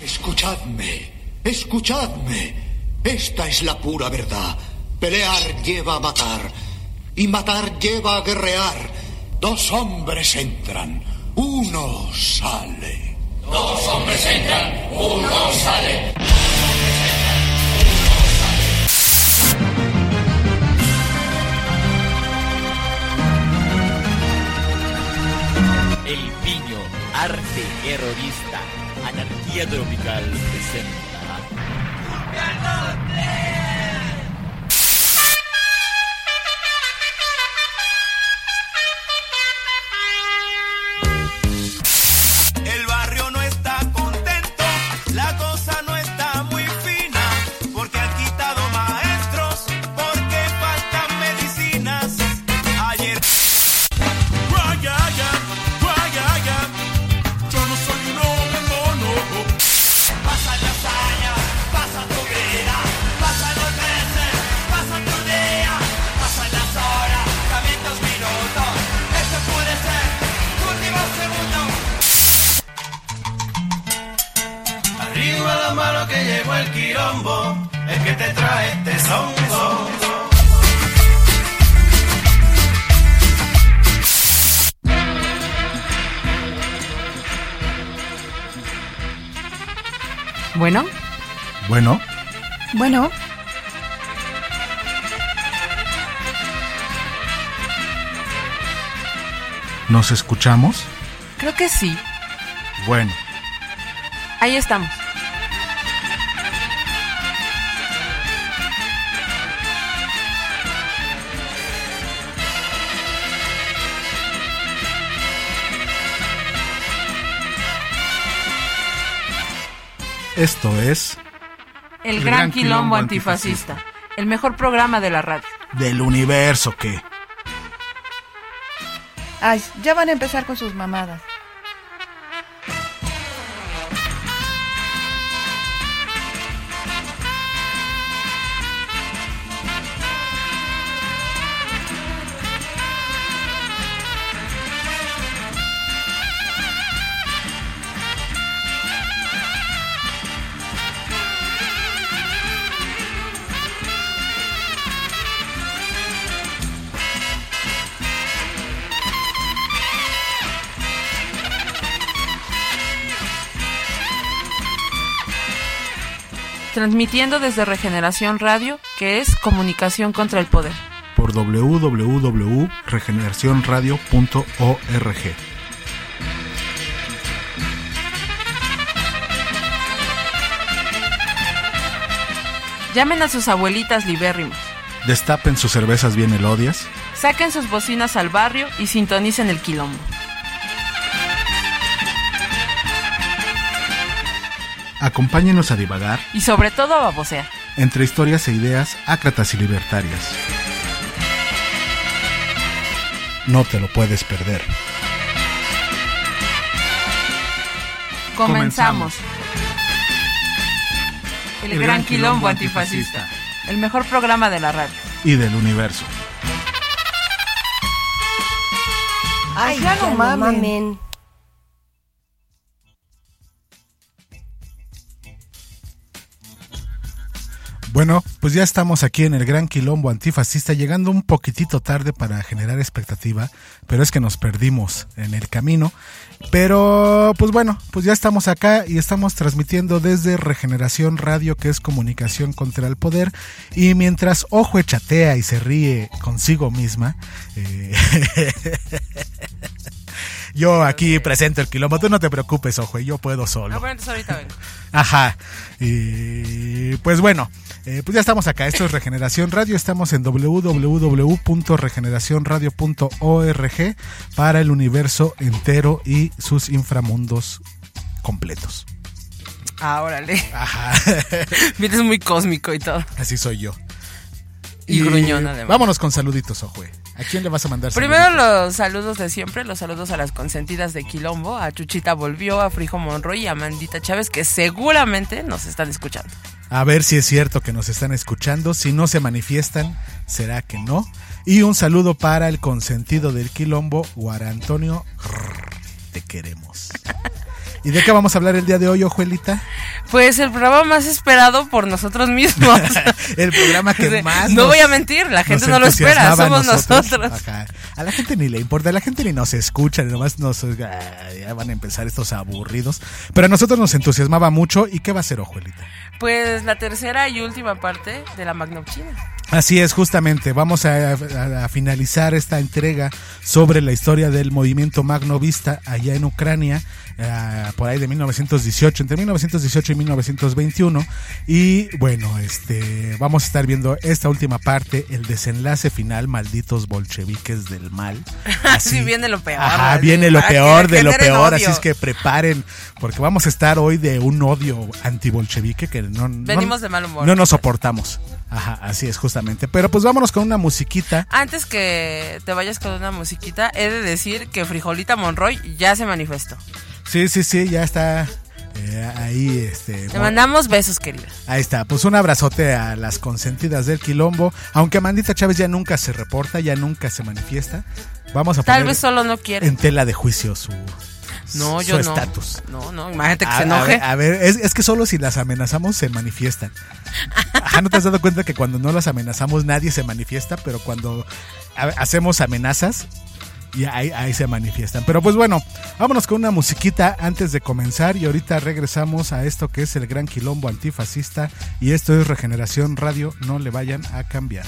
Escuchadme, escuchadme. Esta es la pura verdad. Pelear lleva a matar, y matar lleva a guerrear. 2 hombres entran, uno sale. 2 hombres entran, uno sale. El Piño, arte terrorista, anarquía tropical presenta. El barrio no está contento, la cosa no está muy fina, porque han quitado maestros, porque faltan medicinas. Ayer yo no soy un hombre mono. Pasan las años, pasa tu vida, pasan los meses, pasa tu día, pasan las horas, también 2 minutos. Este puede ser tu último segundo. Arriba la mano que llegó el quilombo, el que te trae este songo. Bueno. Bueno. Bueno. ¿Nos escuchamos? Creo que sí. Bueno. Ahí estamos. Esto es... El Gran Quilombo Antifascista. El mejor programa de la radio. Del universo, ¿qué? Ay, ya van a empezar con sus mamadas. Transmitiendo desde Regeneración Radio, que es comunicación contra el poder. Por www.regeneracionradio.org. Llamen a sus abuelitas libérrimas. Destapen sus cervezas bien elodias. Saquen sus bocinas al barrio y sintonicen el quilombo. Acompáñenos a divagar. Y sobre todo a babosear. Entre historias e ideas ácratas y libertarias. No te lo puedes perder. Comenzamos. El Gran Quilombo Antifascista. El mejor programa de la radio. Y del universo. Ay, ya no mamen. Bueno, pues ya estamos aquí en el Gran Quilombo Antifascista, llegando un poquitito tarde para generar expectativa, pero es que nos perdimos en el camino. Pero pues bueno, pues ya estamos acá y estamos transmitiendo desde Regeneración Radio, que es comunicación contra el poder. Y mientras Ojo chatea y se ríe consigo misma, yo aquí presento el quilombo. Tú no te preocupes, Ojo, yo puedo solo. Bueno, entonces ahorita vengo. Ajá. Y pues bueno, pues ya estamos acá. Esto es Regeneración Radio. Estamos en www.regeneracionradio.org para el universo entero y sus inframundos completos. Ah, órale. Ajá. Vienes muy cósmico y todo. Así soy yo. Y gruñón, además. Vámonos con saluditos, Ojo. ¿A quién le vas a mandar Primero saluditos? los saludos de siempre, los saludos a las consentidas de Quilombo, a Chuchita Volvió, a Frijo Monroy y a Amandita Chávez, que seguramente nos están escuchando. A ver si es cierto que nos están escuchando. Si no se manifiestan, será que no. Y un saludo para el consentido del Quilombo, Guara Antonio. Te queremos. ¿Y de qué vamos a hablar el día de hoy, Ojuelita? Pues el programa más esperado por nosotros mismos. El programa que más no voy a mentir, la gente no lo espera, somos nosotros. Ajá. A la gente ni le importa, a la gente ni nos escucha, nomás ya van a empezar estos aburridos. Pero a nosotros nos entusiasmaba mucho. ¿Y qué va a ser, Ojuelita? Pues la tercera y última parte de la Magnovchina. Así es, justamente, vamos a finalizar esta entrega sobre la historia del movimiento magnovista allá en Ucrania, por ahí de 1918, entre 1918 y 1921, y bueno, vamos a estar viendo esta última parte, el desenlace final, malditos bolcheviques del mal. Así viene lo peor. Ajá, viene lo peor de lo peor, odio. Así es que preparen, porque vamos a estar hoy de un odio antibolchevique que venimos de mal humor. No nos soportamos. Ajá, así es, justamente. Pero pues vámonos con una musiquita. Antes que te vayas con una musiquita, he de decir que Frijolita Monroy ya se manifestó. Sí, ya está ahí. Te mandamos besos, querida. Ahí está, pues un abrazote a las consentidas del Quilombo. Aunque Amandita Chávez ya nunca se reporta, ya nunca se manifiesta. Vamos a poner tal vez solo no quiere. En tela de juicio su yo estatus. No, imagínate que se enoje. A ver, es que solo si las amenazamos se manifiestan. Ajá, ¿no te has dado cuenta que cuando no las amenazamos nadie se manifiesta? Pero cuando hacemos amenazas, y ahí se manifiestan. Pero pues bueno, vámonos con una musiquita antes de comenzar. Y ahorita regresamos a esto que es el Gran Quilombo Antifascista. Y esto es Regeneración Radio, no le vayan a cambiar.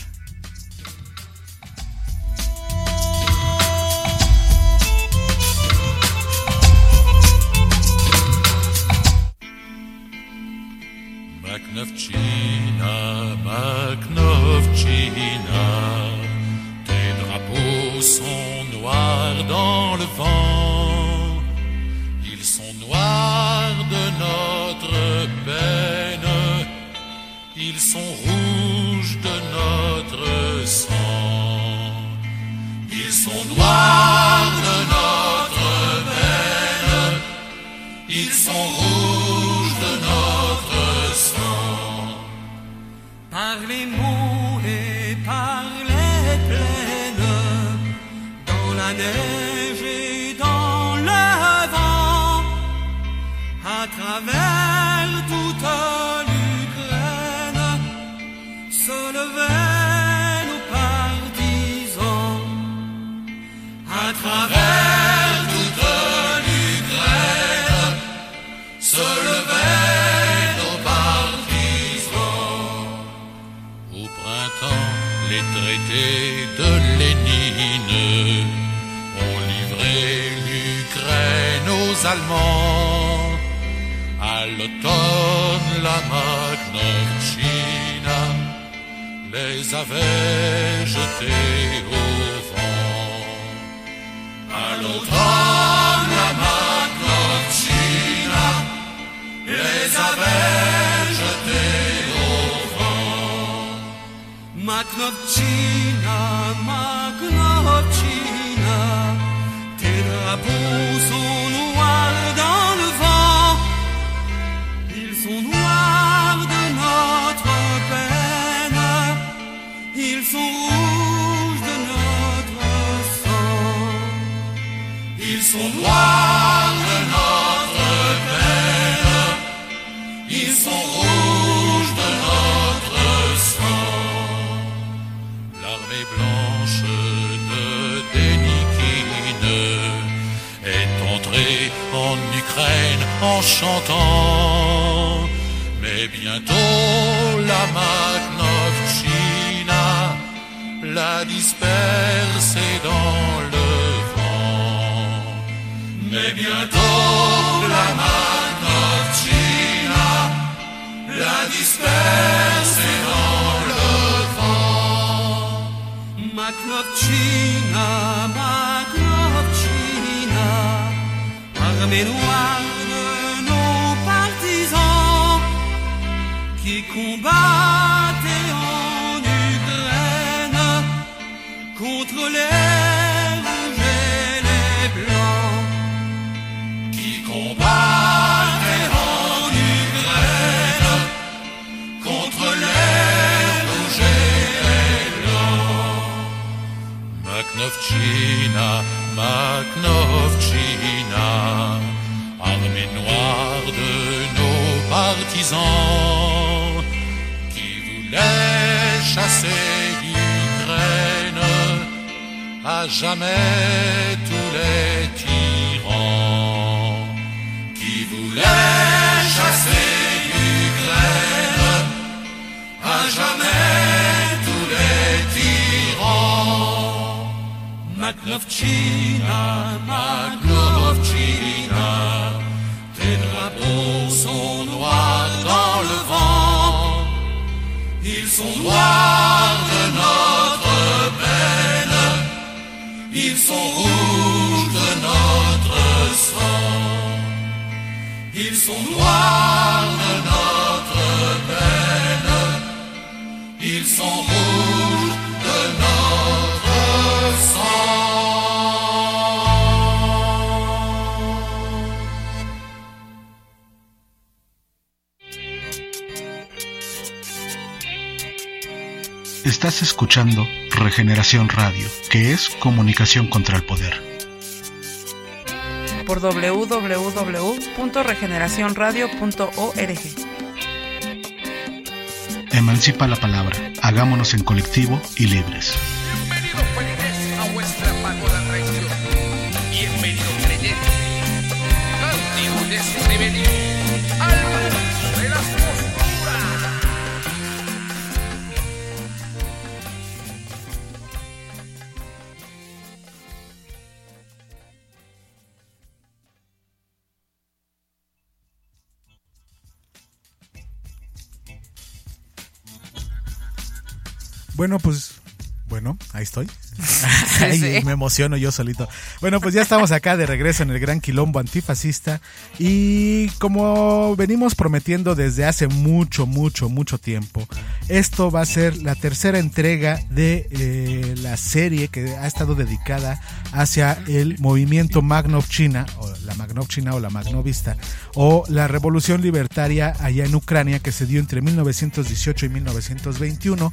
Magnovchina, tes drapeaux sont noirs dans le vent, ils sont noirs de notre peine, ils sont rouges de notre sang, ils sont noirs de notre peine, ils sont rouges de notre sang. Par les mots et par les plaines, dans la neige et dans le vent, à travers toute l'Ukraine, se levaient nos partisans. À travers toute l'Ukraine, se levaient nos partisans. Les traités de Lénine ont livré l'Ukraine aux Allemands. À l'automne, la Magnovchina les avait jetés au vent. À l'automne, la Magnovchina les avait jetés au vent. Magnovchina, Magnovchina, tes drapeaux sont noirs dans le vent. Ils sont noirs de notre peine, ils sont rouges de notre sang. Ils sont noirs de notre peine, ils sont rouges de notre sang. L'armée blanche de Dénikine est entrée en Ukraine en chantant. Mais bientôt la Magnovchina l'a dispersée dans le vent. Mais bientôt la Magnovchina l'a dispersée dans le vent. Magnovchina, Magnovchina, armée noire de nos partisans qui combattaient en Ukraine contre les rouges et les blancs. Qui combattaient en Ukraine contre les rouges et les blancs. Magnovchina, Magnovchina, armée noire partisans qui voulaient chasser d'Ukraine à jamais tous les tyrans qui voulaient chasser d'Ukraine à jamais tous les tyrans. Magnovchina, Magnovchina, tes drapeaux sont noirs dans le vent, ils sont noirs de notre peine, ils sont rouges de notre sang, ils sont noirs de notre peine, ils sont rouges de notre sang. Estás escuchando Regeneración Radio, que es comunicación contra el poder. Por www.regeneracionradio.org. Emancipa la palabra, hagámonos en colectivo y libres. Bienvenidos feligreses a vuestra pagoda traición. Bienvenidos creyentes. Cántico de su rebelión. Al mundo de las posturas. Bueno, ahí estoy. Ay, sí. Me emociono yo solito. Bueno, pues ya estamos acá de regreso en el Gran Quilombo Antifascista. Y como venimos prometiendo desde hace mucho tiempo, esto va a ser la tercera entrega de la serie que ha estado dedicada hacia el movimiento Magnovchina, o la Magnovchina o la Magnovista, o la revolución libertaria allá en Ucrania, que se dio entre 1918 y 1921.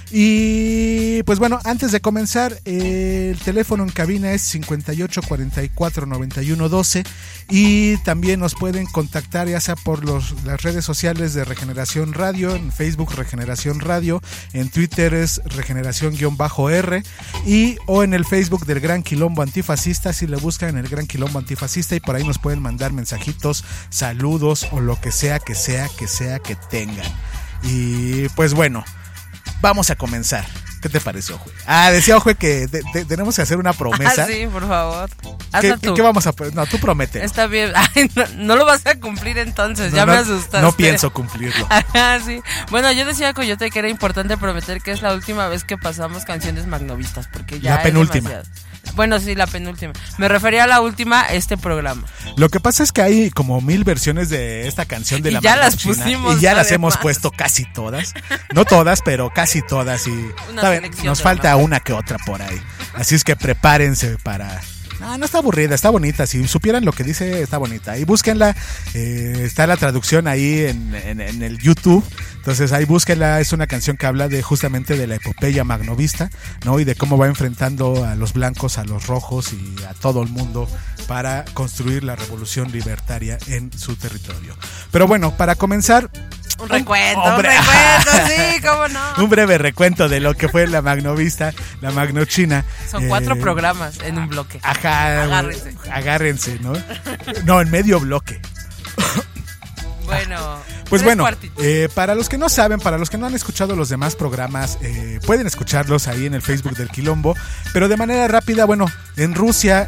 Y pues bueno, antes de comenzar, el teléfono en cabina es 58 44 91 12 y también nos pueden contactar ya sea por las redes sociales de Regeneración Radio, en Facebook Regeneración Radio, en Twitter es Regeneración-R y o en el Facebook del Gran Quilombo Antifascista, si le buscan en el Gran Quilombo Antifascista, y por ahí nos pueden mandar mensajitos, saludos o lo que sea que tengan. Y pues bueno, vamos a comenzar. ¿Qué te parece, Ojue? Decía Ojue que tenemos que hacer una promesa. Sí, por favor. ¿Qué vamos a...? No, tú promete. Está bien. Ay, no lo vas a cumplir entonces, me asustaste. No pienso cumplirlo. Sí. Bueno, yo decía a Coyote que era importante prometer que es la última vez que pasamos canciones magnovistas, porque ya la penúltima. Bueno, sí, la penúltima. Me refería a la última, este programa. Lo que pasa es que hay como 1000 versiones de esta canción de la ya las pusimos. Y ya las hemos puesto casi todas. No todas, pero casi todas. Y ¿saben? Nos falta una que otra por ahí. Así es que prepárense para... No está aburrida, está bonita. Si supieran lo que dice, está bonita. Y búsquenla. Está la traducción ahí en el YouTube. Entonces ahí búsquenla. Es una canción que habla justamente de la epopeya magnovista, ¿no? Y de cómo va enfrentando a los blancos, a los rojos y a todo el mundo para construir la revolución libertaria en su territorio. Pero bueno, para comenzar... Un recuento, sí, cómo no. Un breve recuento de lo que fue la magnovista, la magnochina. Son 4 programas en un bloque. Ajá, agárrense, ¿no? No, en medio bloque. Bueno, pues bueno, para los que no saben, para los que no han escuchado los demás programas, pueden escucharlos ahí en el Facebook del Quilombo, pero de manera rápida. Bueno, en Rusia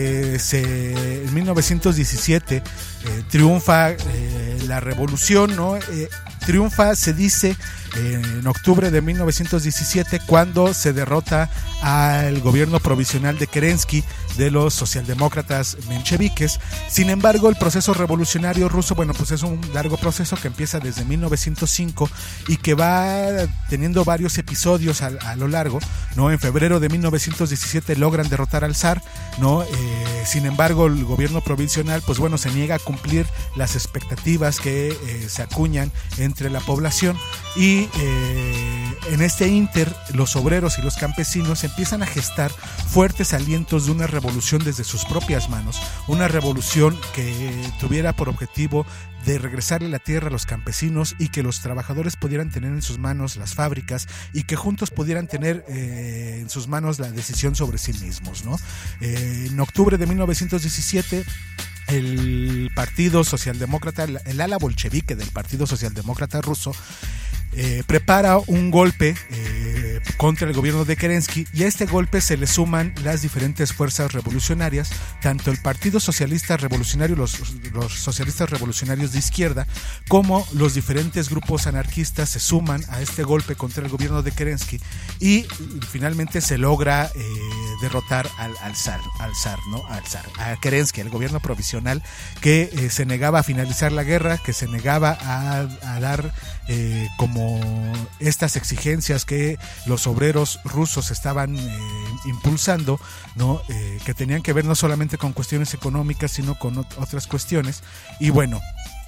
en 1917 triunfa la revolución, ¿no? Triunfa, se dice, en octubre de 1917, cuando se derrota al gobierno provisional de Kerensky de los socialdemócratas mencheviques. Sin embargo, el proceso revolucionario ruso, bueno, pues es un largo proceso que empieza desde 1905 y que va teniendo varios episodios a lo largo, ¿no? En febrero de 1917 logran derrotar al zar, ¿no? Sin embargo, el gobierno provisional, pues bueno, se niega a cumplir las expectativas que se acuñan entre la población, y y en este ínter los obreros y los campesinos empiezan a gestar fuertes alientos de una revolución desde sus propias manos, una revolución que tuviera por objetivo de regresarle la tierra a los campesinos y que los trabajadores pudieran tener en sus manos las fábricas y que juntos pudieran tener en sus manos la decisión sobre sí mismos, ¿no? En octubre de 1917 el Partido Socialdemócrata, el ala bolchevique del Partido Socialdemócrata ruso, prepara un golpe contra el gobierno de Kerensky, y a este golpe se le suman las diferentes fuerzas revolucionarias, tanto el Partido Socialista Revolucionario, los socialistas revolucionarios de izquierda, como los diferentes grupos anarquistas se suman a este golpe contra el gobierno de Kerensky, y finalmente se logra derrotar al zar, ¿no? A Kerensky, al gobierno provisional que se negaba a finalizar la guerra, que se negaba a dar como estas exigencias que los obreros rusos estaban impulsando, ¿no? Que tenían que ver no solamente con cuestiones económicas, sino con otras cuestiones. Y bueno,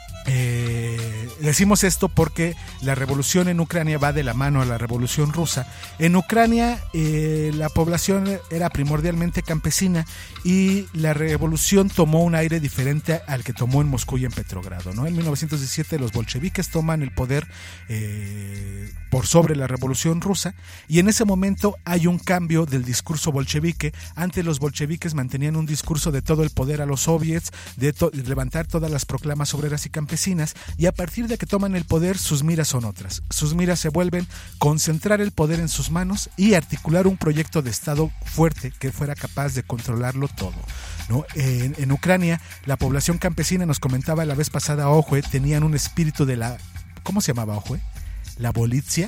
decimos esto porque la revolución en Ucrania va de la mano a la revolución rusa. En Ucrania la población era primordialmente campesina y la revolución tomó un aire diferente al que tomó en Moscú y en Petrogrado, ¿no? En 1917 los bolcheviques toman el poder por sobre la revolución rusa, y en ese momento hay un cambio del discurso bolchevique. Antes los bolcheviques mantenían un discurso de todo el poder a los soviets, de levantar todas las proclamas obreras y campesinas, y a partir de que toman el poder sus miras son otras. Sus miras se vuelven concentrar el poder en sus manos y articular un proyecto de Estado fuerte que fuera capaz de controlarlo todo, ¿no? En Ucrania la población campesina, nos comentaba la vez pasada Ojue, tenían un espíritu de la... ¿Cómo se llamaba Ojue? La Volitsia.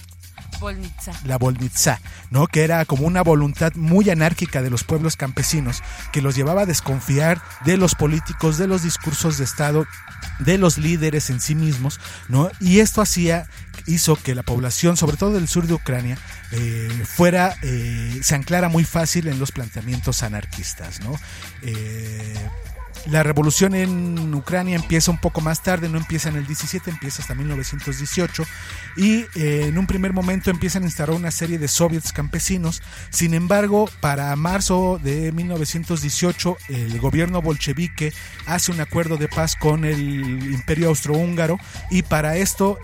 La Volnitsa, ¿no? Que era como una voluntad muy anárquica de los pueblos campesinos que los llevaba a desconfiar de los políticos, de los discursos de Estado, de los líderes en sí mismos, ¿no? Y esto hizo que la población, sobre todo del sur de Ucrania, se anclara muy fácil en los planteamientos anarquistas, ¿no? La revolución en Ucrania empieza un poco más tarde, no empieza en el 17, empieza hasta 1918, y en un primer momento empiezan a instaurar una serie de soviets campesinos. Sin embargo, para marzo de 1918 el gobierno bolchevique hace un acuerdo de paz con el Imperio Austrohúngaro, y para esto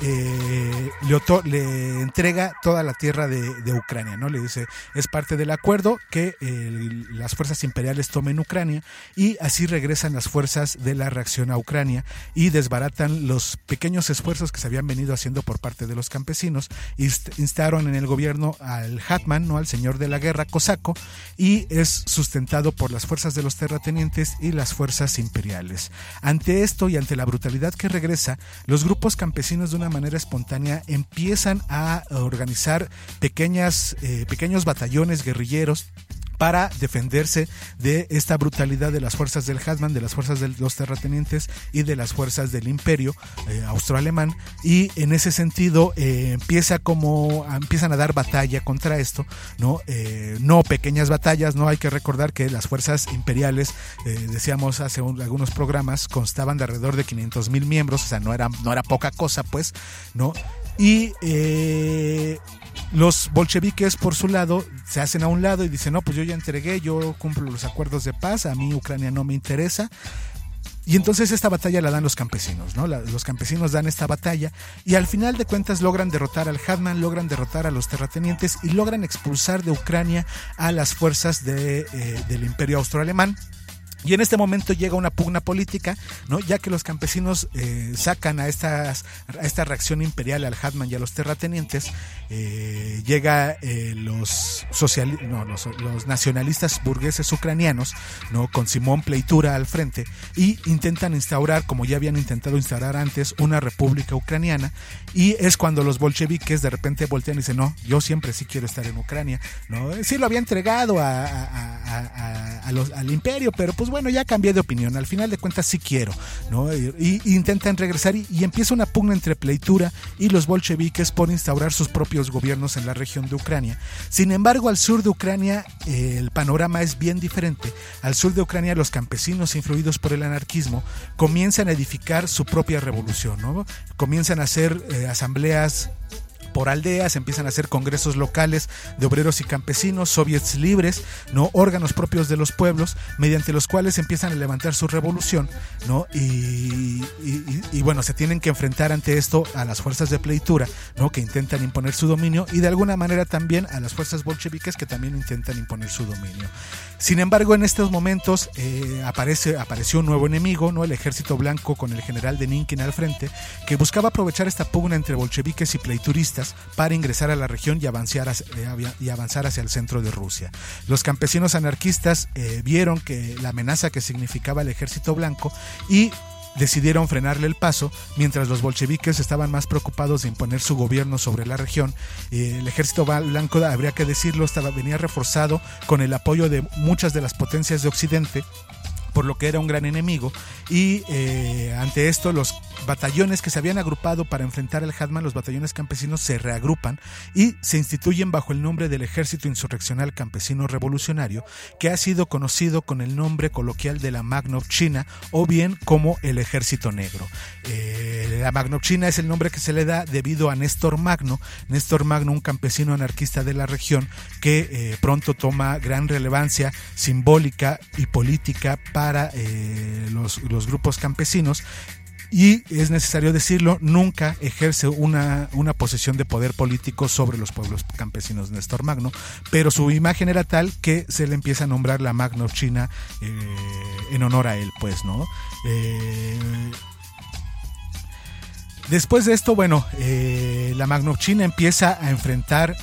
le entrega toda la tierra de Ucrania, ¿no? Le dice, es parte del acuerdo que las fuerzas imperiales tomen Ucrania, y así regresan las fuerzas de la reacción a Ucrania y desbaratan los pequeños esfuerzos que se habían venido haciendo por parte de los campesinos. Instaron en el gobierno al Hetman, ¿no? Al señor de la guerra cosaco, y es sustentado por las fuerzas de los terratenientes y las fuerzas imperiales. Ante esto y ante la brutalidad que regresa, los grupos campesinos de una manera espontánea empiezan a organizar pequeños batallones guerrilleros para defenderse de esta brutalidad de las fuerzas del Hetman, de las fuerzas de los terratenientes y de las fuerzas del imperio austroalemán, y en ese sentido empiezan a dar batalla contra esto, ¿no? No pequeñas batallas, no hay que recordar que las fuerzas imperiales, decíamos hace algunos programas, constaban de alrededor de 500,000 miembros, o sea, no era poca cosa, pues, ¿no? Y los bolcheviques, por su lado, se hacen a un lado y dicen, no, pues yo ya entregué, yo cumplo los acuerdos de paz, a mí Ucrania no me interesa. Y entonces esta batalla la dan los campesinos, ¿no? Los campesinos dan esta batalla y al final de cuentas logran derrotar al Hetman, logran derrotar a los terratenientes y logran expulsar de Ucrania a las fuerzas del Imperio Austroalemán. Y en este momento llega una pugna política, ¿no? Ya que los campesinos sacan a esta reacción imperial, al Hetman y a los terratenientes, llega los nacionalistas burgueses ucranianos, ¿no? Con Simón Pleitura al frente, y intentan instaurar, como ya habían intentado instaurar antes, una república ucraniana. Y es cuando los bolcheviques de repente voltean y dicen, no, yo siempre sí quiero estar en Ucrania, ¿no? Sí lo había entregado al imperio, pero pues bueno, ya cambié de opinión, al final de cuentas sí quiero, ¿no? Y intentan regresar y empieza una pugna entre Pleitura y los bolcheviques por instaurar sus propios gobiernos en la región de Ucrania. Sin embargo, al sur de Ucrania el panorama es bien diferente. Al sur de Ucrania los campesinos, influidos por el anarquismo, comienzan a edificar su propia revolución, ¿no? Comienzan a hacer asambleas por aldeas, empiezan a hacer congresos locales de obreros y campesinos, soviets libres, ¿no? Órganos propios de los pueblos, mediante los cuales empiezan a levantar su revolución, ¿no? Y bueno, se tienen que enfrentar ante esto a las fuerzas de pleitura, ¿no? Que intentan imponer su dominio, y de alguna manera también a las fuerzas bolcheviques que también intentan imponer su dominio. Sin embargo, en estos momentos apareció un nuevo enemigo, ¿no? El ejército blanco, con el general Deninkin al frente, que buscaba aprovechar esta pugna entre bolcheviques y pleituristas para ingresar a la región y avanzar hacia el centro de Rusia. Los campesinos anarquistas vieron que la amenaza que significaba el ejército blanco y decidieron frenarle el paso, mientras los bolcheviques estaban más preocupados de imponer su gobierno sobre la región. El ejército blanco, habría que decirlo, venía reforzado con el apoyo de muchas de las potencias de Occidente, por lo que era un gran enemigo, y ante esto los batallones que se habían agrupado para enfrentar al Hetman, los batallones campesinos, se reagrupan y se instituyen bajo el nombre del Ejército Insurreccional Campesino Revolucionario, que ha sido conocido con el nombre coloquial de la Magnovchina, o bien como el Ejército Negro. La Magnovchina es el nombre que se le da debido a Néstor Magno, un campesino anarquista de la región que pronto toma gran relevancia simbólica y política para los grupos campesinos, y es necesario decirlo, nunca ejerce una posición de poder político sobre los pueblos campesinos Néstor Magno, pero su imagen era tal que se le empieza a nombrar la Magnovchina en honor a él, pues, ¿no? Después de esto, bueno, la Magnovchina empieza a enfrentar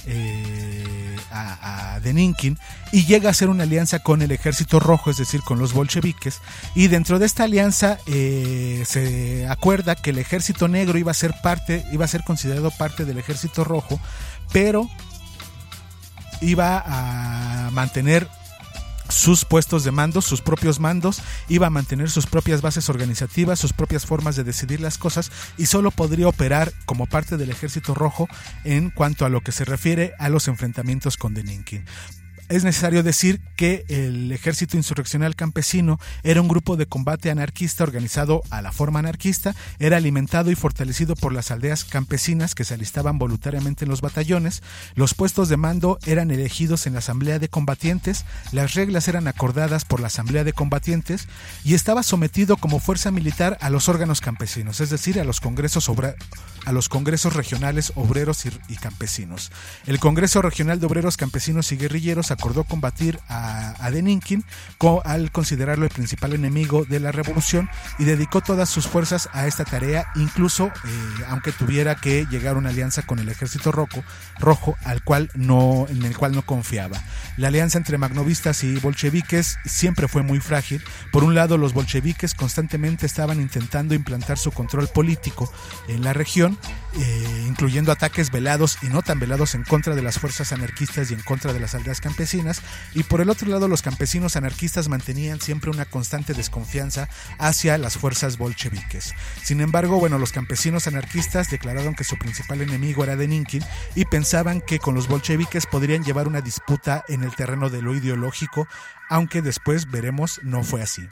a Deninkin y llega a hacer una alianza con el Ejército Rojo, es decir, con los bolcheviques, y dentro de esta alianza se acuerda que el Ejército Negro iba a ser considerado parte del Ejército Rojo, pero iba a mantener sus puestos de mando, sus propios mandos, iba a mantener sus propias bases organizativas, sus propias formas de decidir las cosas, y solo podría operar como parte del Ejército Rojo en cuanto a lo que se refiere a los enfrentamientos con Deninkin. Es necesario decir que el Ejército Insurreccional Campesino era un grupo de combate anarquista organizado a la forma anarquista, era alimentado y fortalecido por las aldeas campesinas que se alistaban voluntariamente en los batallones, los puestos de mando eran elegidos en la Asamblea de Combatientes, las reglas eran acordadas por la Asamblea de Combatientes y estaba sometido como fuerza militar a los órganos campesinos, es decir, a los congresos regionales obreros y campesinos. El Congreso Regional de Obreros, Campesinos y Guerrilleros acordó combatir a Deninkin al considerarlo el principal enemigo de la revolución, y dedicó todas sus fuerzas a esta tarea, incluso aunque tuviera que llegar a una alianza con el Ejército Rojo en el cual no confiaba. La alianza entre magnovistas y bolcheviques siempre fue muy frágil. Por un lado, los bolcheviques constantemente estaban intentando implantar su control político en la región, incluyendo ataques velados y no tan velados en contra de las fuerzas anarquistas y en contra de las aldeas campesinas, y por el otro lado los campesinos anarquistas mantenían siempre una constante desconfianza hacia las fuerzas bolcheviques. Sin embargo, bueno, los campesinos anarquistas declararon que su principal enemigo era Deninkin y pensaban que con los bolcheviques podrían llevar una disputa en el terreno de lo ideológico, aunque después veremos no fue así.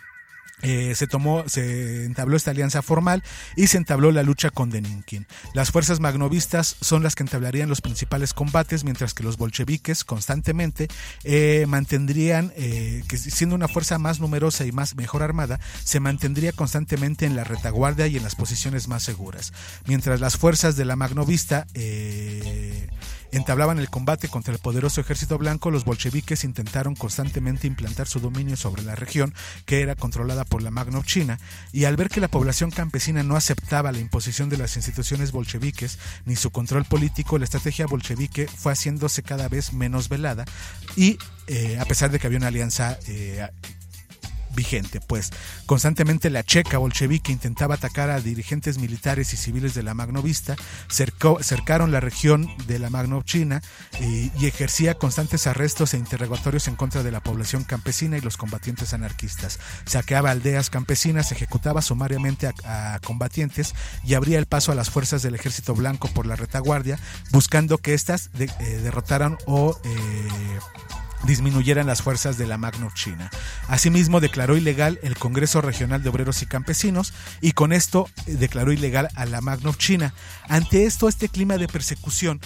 Se entabló esta alianza formal y se entabló la lucha con Deninkin. Las fuerzas magnovistas son las que entablarían los principales combates, mientras que los bolcheviques constantemente mantendrían, que siendo una fuerza más numerosa y mejor armada, se mantendría constantemente en la retaguardia y en las posiciones más seguras. Mientras las fuerzas de la magnovista entablaban el combate contra el poderoso ejército blanco, los bolcheviques intentaron constantemente implantar su dominio sobre la región, que era controlada por la Magnovchina, y al ver que la población campesina no aceptaba la imposición de las instituciones bolcheviques ni su control político, la estrategia bolchevique fue haciéndose cada vez menos velada, y a pesar de que había una alianza vigente, pues constantemente la checa bolchevique intentaba atacar a dirigentes militares y civiles de la magnovista, cercaron la región de la Magnovchina y ejercía constantes arrestos e interrogatorios en contra de la población campesina y los combatientes anarquistas. Saqueaba aldeas campesinas, ejecutaba sumariamente a combatientes y abría el paso a las fuerzas del ejército blanco por la retaguardia, buscando que éstas derrotaran o disminuyeran las fuerzas de la Magnovchina. Asimismo, declaró ilegal el Congreso Regional de Obreros y Campesinos y con esto declaró ilegal a la Magnovchina. Ante esto, este clima de persecución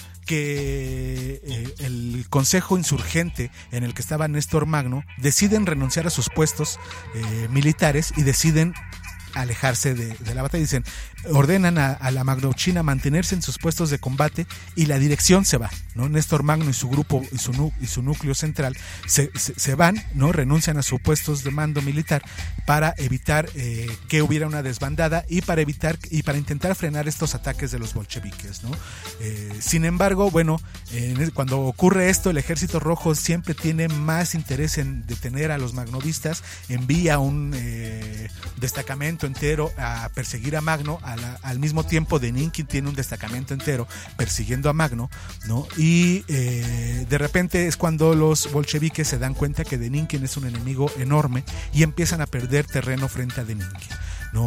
que el Consejo Insurgente en el que estaba Néstor Magno deciden renunciar a sus puestos militares y deciden alejarse de la batalla. Dicen, ordenan a la Magnovchina mantenerse en sus puestos de combate y la dirección se va, ¿no? Néstor Magno y su grupo y su núcleo central se van, ¿no? Renuncian a sus puestos de mando militar para evitar que hubiera una desbandada y para intentar frenar estos ataques de los bolcheviques, ¿no? Sin embargo, bueno, cuando ocurre esto, el Ejército Rojo siempre tiene más interés en detener a los magnovistas, envía un destacamento entero a perseguir a Magno. Al mismo tiempo, Deninkin tiene un destacamento entero persiguiendo a Magno, ¿no? Y de repente es cuando los bolcheviques se dan cuenta que Deninkin es un enemigo enorme y empiezan a perder terreno frente a Deninkin, ¿no?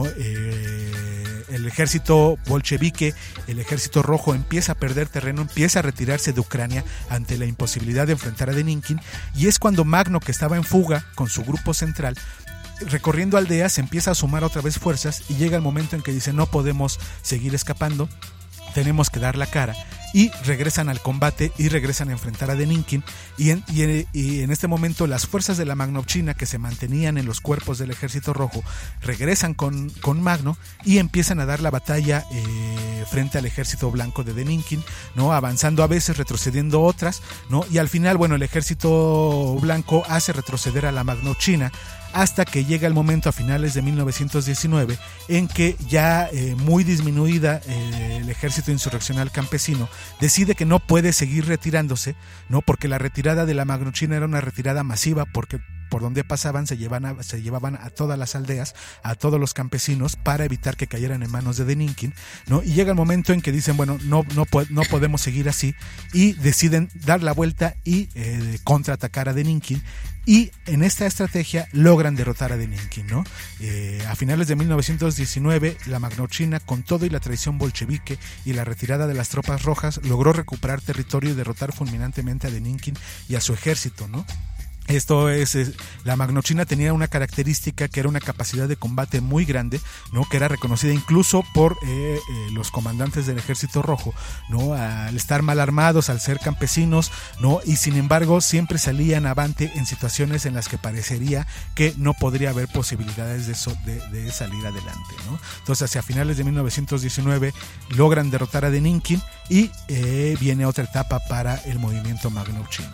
El ejército bolchevique, el ejército rojo empieza a perder terreno, empieza a retirarse de Ucrania ante la imposibilidad de enfrentar a Deninkin, y es cuando Magno, que estaba en fuga con su grupo central, recorriendo aldeas, empieza a sumar otra vez fuerzas y llega el momento en que dice: no podemos seguir escapando, tenemos que dar la cara, y regresan al combate y regresan a enfrentar a Deninkin, y en este momento las fuerzas de la Magnovchina que se mantenían en los cuerpos del Ejército Rojo regresan con Magno y empiezan a dar la batalla frente al Ejército Blanco de Deninkin, ¿no? Avanzando a veces, retrocediendo otras, ¿no? Y al final, bueno, el Ejército Blanco hace retroceder a la Magnovchina hasta que llega el momento a finales de 1919 en que ya muy disminuida el ejército insurreccional campesino decide que no puede seguir retirándose, ¿no? Porque la retirada de la Magnovchina era una retirada masiva, porque por donde pasaban se llevaban a todas las aldeas, a todos los campesinos, para evitar que cayeran en manos de Deninkin, ¿no? Y llega el momento en que dicen, bueno, no podemos seguir así, y deciden dar la vuelta y contraatacar a Deninkin. Y en esta estrategia logran derrotar a Deninkin, ¿no? A finales de 1919, la Magnovchina, con todo y la traición bolchevique y la retirada de las tropas rojas, logró recuperar territorio y derrotar fulminantemente a Deninkin y a su ejército, ¿no? Esto es, la Magnovchina tenía una característica que era una capacidad de combate muy grande, ¿no? Que era reconocida incluso por los comandantes del Ejército Rojo, ¿no? Al estar mal armados, al ser campesinos, ¿no? Y sin embargo siempre salían avante en situaciones en las que parecería que no podría haber posibilidades de salir adelante, ¿no? Entonces, hacia finales de 1919 logran derrotar a Deninkin y viene otra etapa para el movimiento Magnovchina.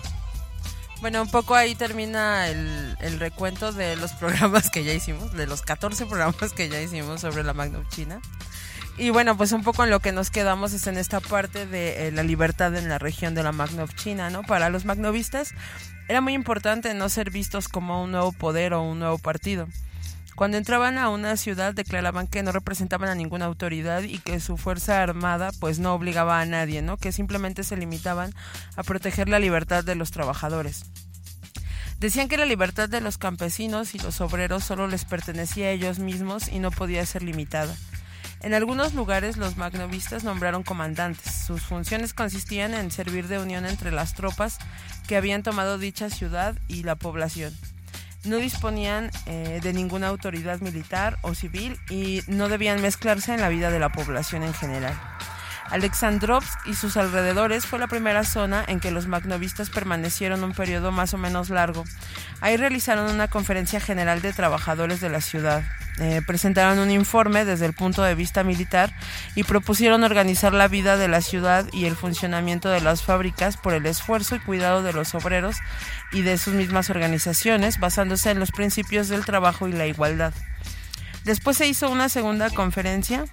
Bueno, un poco ahí termina el recuento de los programas que ya hicimos, de los 14 programas que ya hicimos sobre la Magnovchina. Y bueno, pues un poco en lo que nos quedamos es en esta parte de la libertad en la región de la Magnovchina, ¿no? Para los magnovistas era muy importante no ser vistos como un nuevo poder o un nuevo partido. Cuando entraban a una ciudad declaraban que no representaban a ninguna autoridad y que su fuerza armada pues no obligaba a nadie, ¿no? Que simplemente se limitaban a proteger la libertad de los trabajadores. Decían que la libertad de los campesinos y los obreros solo les pertenecía a ellos mismos y no podía ser limitada. En algunos lugares los magnovistas nombraron comandantes. Sus funciones consistían en servir de unión entre las tropas que habían tomado dicha ciudad y la población. No disponían de ninguna autoridad militar o civil y no debían mezclarse en la vida de la población en general. Alexandrovsk y sus alrededores fue la primera zona en que los magnovistas permanecieron un periodo más o menos largo. Ahí realizaron una conferencia general de trabajadores de la ciudad. Presentaron un informe desde el punto de vista militar y propusieron organizar la vida de la ciudad y el funcionamiento de las fábricas por el esfuerzo y cuidado de los obreros y de sus mismas organizaciones, basándose en los principios del trabajo y la igualdad. Después se hizo una segunda conferencia.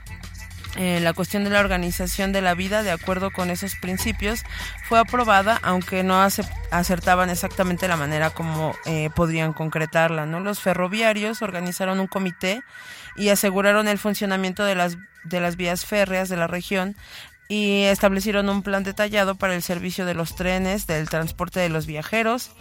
La cuestión de la organización de la vida de acuerdo con esos principios fue aprobada, aunque no acertaban exactamente la manera como podrían concretarla, ¿no? Los ferroviarios organizaron un comité y aseguraron el funcionamiento de las vías férreas de la región y establecieron un plan detallado para el servicio de los trenes, del transporte de los viajeros,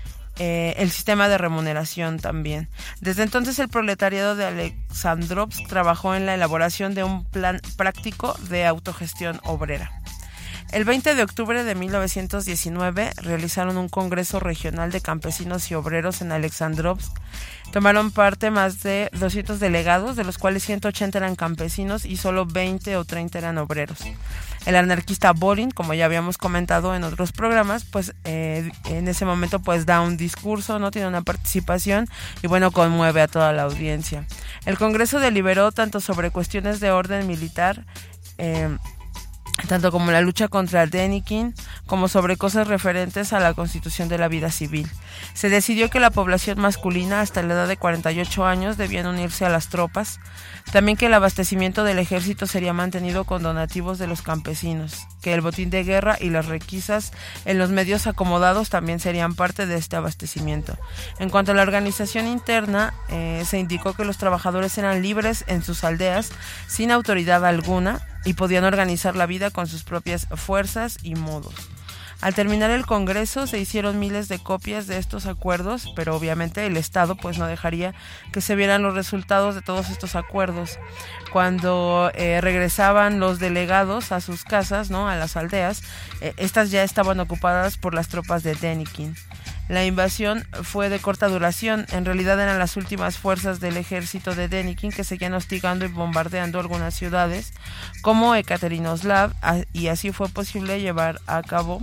el sistema de remuneración también. Desde entonces el proletariado de Alexandrovsk trabajó en la elaboración de un plan práctico de autogestión obrera. El 20 de octubre de 1919 realizaron un congreso regional de campesinos y obreros en Alexandrovsk. Tomaron parte más de 200 delegados, de los cuales 180 eran campesinos y solo 20 o 30 eran obreros. El anarquista Borin, como ya habíamos comentado en otros programas, pues en ese momento pues da un discurso, no tiene una participación y bueno, conmueve a toda la audiencia. El Congreso deliberó tanto sobre cuestiones de orden militar, tanto como la lucha contra Denikin, como sobre cosas referentes a la constitución de la vida civil. Se decidió que la población masculina hasta la edad de 48 años debían unirse a las tropas, también que el abastecimiento del ejército sería mantenido con donativos de los campesinos, que el botín de guerra y las requisas en los medios acomodados también serían parte de este abastecimiento. En cuanto a la organización interna, se indicó que los trabajadores eran libres en sus aldeas, sin autoridad alguna, y podían organizar la vida con sus propias fuerzas y modos. Al terminar el Congreso se hicieron miles de copias de estos acuerdos, pero obviamente el Estado pues no dejaría que se vieran los resultados de todos estos acuerdos. Cuando regresaban los delegados a sus casas, ¿no?, a las aldeas, estas ya estaban ocupadas por las tropas de Denikin. La invasión fue de corta duración. En realidad eran las últimas fuerzas del ejército de Denikin que seguían hostigando y bombardeando algunas ciudades como Ekaterinoslav, y así fue posible llevar a cabo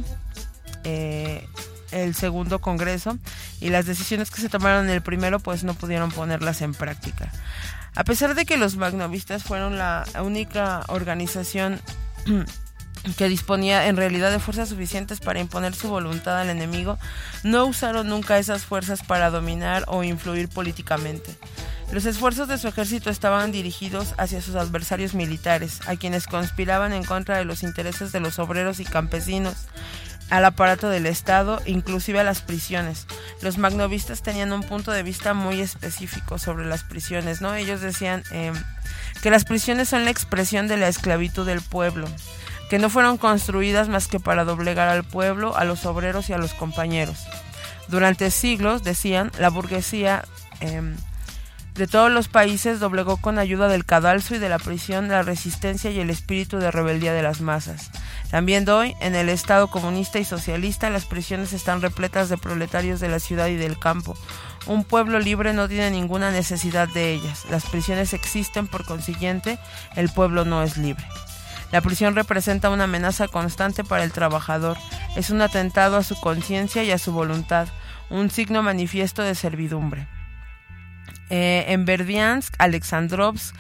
el segundo congreso, y las decisiones que se tomaron en el primero pues no pudieron ponerlas en práctica. A pesar de que los magnovistas fueron la única organización que disponía en realidad de fuerzas suficientes para imponer su voluntad al enemigo, no usaron nunca esas fuerzas para dominar o influir políticamente. Los esfuerzos de su ejército estaban dirigidos hacia sus adversarios militares, a quienes conspiraban en contra de los intereses de los obreros y campesinos, al aparato del Estado, inclusive a las prisiones. Los magnovistas tenían un punto de vista muy específico sobre las prisiones, ¿no? Ellos decían que las prisiones son la expresión de la esclavitud del pueblo, que no fueron construidas más que para doblegar al pueblo, a los obreros y a los compañeros. Durante siglos, decían, la burguesía de todos los países doblegó con ayuda del cadalso y de la prisión la resistencia y el espíritu de rebeldía de las masas. También hoy, en el Estado comunista y socialista, las prisiones están repletas de proletarios de la ciudad y del campo. Un pueblo libre no tiene ninguna necesidad de ellas. Las prisiones existen, por consiguiente, el pueblo no es libre. La prisión representa una amenaza constante para el trabajador. Es un atentado a su conciencia y a su voluntad, un signo manifiesto de servidumbre. En Berdiansk, Alexandrovsk,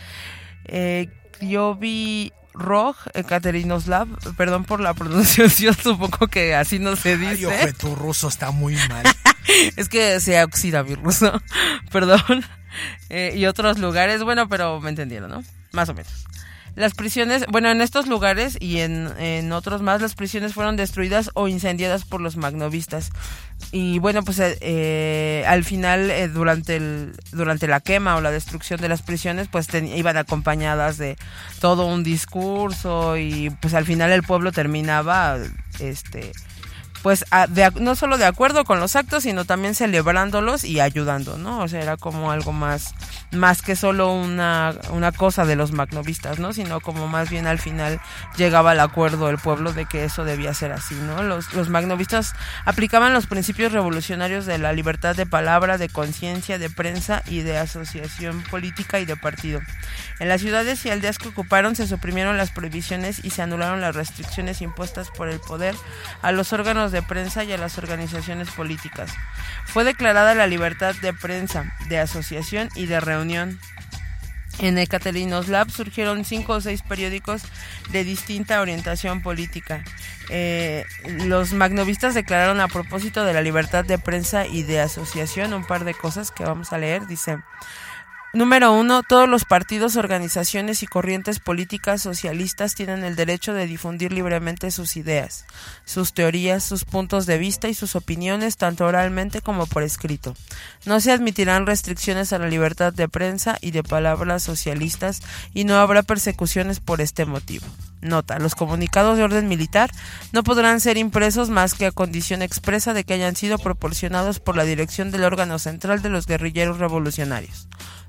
Kryvyi Rog, Ekaterinoslav, perdón por la pronunciación, supongo que así no se dice. Ay, oje, tu ruso está muy mal. Es que se oxida mi ruso, perdón. Y otros lugares, bueno, pero me entendieron, ¿no? Más o menos. Las prisiones, bueno, en estos lugares y en otros más, las prisiones fueron destruidas o incendiadas por los magnovistas. Y bueno, pues al final, durante la quema o la destrucción de las prisiones, pues iban acompañadas de todo un discurso, y pues al final el pueblo terminaba pues no solo de acuerdo con los actos, sino también celebrándolos y ayudando, ¿no? O sea, era como algo más que solo una cosa de los magnovistas, ¿no? Sino como más bien al final llegaba al acuerdo del pueblo de que eso debía ser así, ¿no? Los magnovistas aplicaban los principios revolucionarios de la libertad de palabra, de conciencia, de prensa y de asociación política y de partido. En las ciudades y aldeas que ocuparon se suprimieron las prohibiciones y se anularon las restricciones impuestas por el poder a los órganos de prensa y a las organizaciones políticas. Fue declarada la libertad de prensa, de asociación y de reunión. En Ekaterinoslav surgieron 5 o 6 periódicos de distinta orientación política. Los magnovistas declararon a propósito de la libertad de prensa y de asociación un par de cosas que vamos a leer. Dice: Número 1. Todos los partidos, organizaciones y corrientes políticas socialistas tienen el derecho de difundir libremente sus ideas, sus teorías, sus puntos de vista y sus opiniones, tanto oralmente como por escrito. No se admitirán restricciones a la libertad de prensa y de palabras socialistas, y no habrá persecuciones por este motivo. Nota: los comunicados de orden militar no podrán ser impresos más que a condición expresa de que hayan sido proporcionados por la dirección del órgano central de los guerrilleros revolucionarios.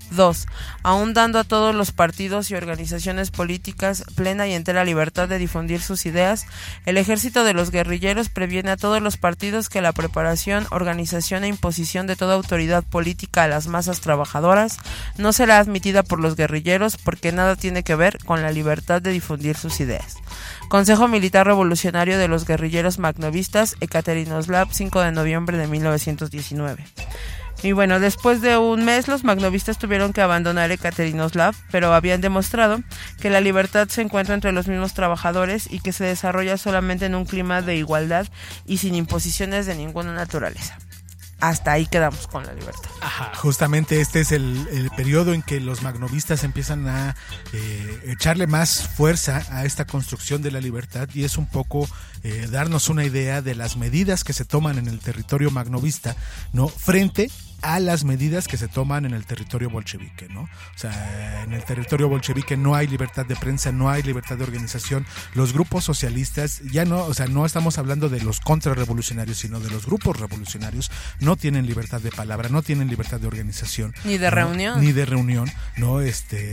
2. Aún dando a todos los partidos y organizaciones políticas plena y entera libertad de difundir sus ideas, el ejército de los guerrilleros previene a todos los partidos que la preparación, organización e imposición de toda autoridad política a las masas trabajadoras no será admitida por los guerrilleros porque nada tiene que ver con la libertad de difundir sus ideas. Consejo Militar Revolucionario de los Guerrilleros Magnovistas, Ekaterinoslav, 5 de noviembre de 1919. Y bueno, después de un mes los magnovistas tuvieron que abandonar Ekaterinoslav, pero habían demostrado que la libertad se encuentra entre los mismos trabajadores y que se desarrolla solamente en un clima de igualdad y sin imposiciones de ninguna naturaleza. Hasta ahí quedamos con la libertad. Ajá, justamente este es el periodo en que los magnovistas empiezan a echarle más fuerza a esta construcción de la libertad, y es un poco darnos una idea de las medidas que se toman en el territorio magnovista, ¿no?, frente a las medidas que se toman en el territorio bolchevique, ¿no? O sea, en el territorio bolchevique no hay libertad de prensa, no hay libertad de organización. Los grupos socialistas ya no, o sea, no estamos hablando de los contrarrevolucionarios, sino de los grupos revolucionarios, no tienen libertad de palabra, no tienen libertad de organización, ni de reunión, ¿no?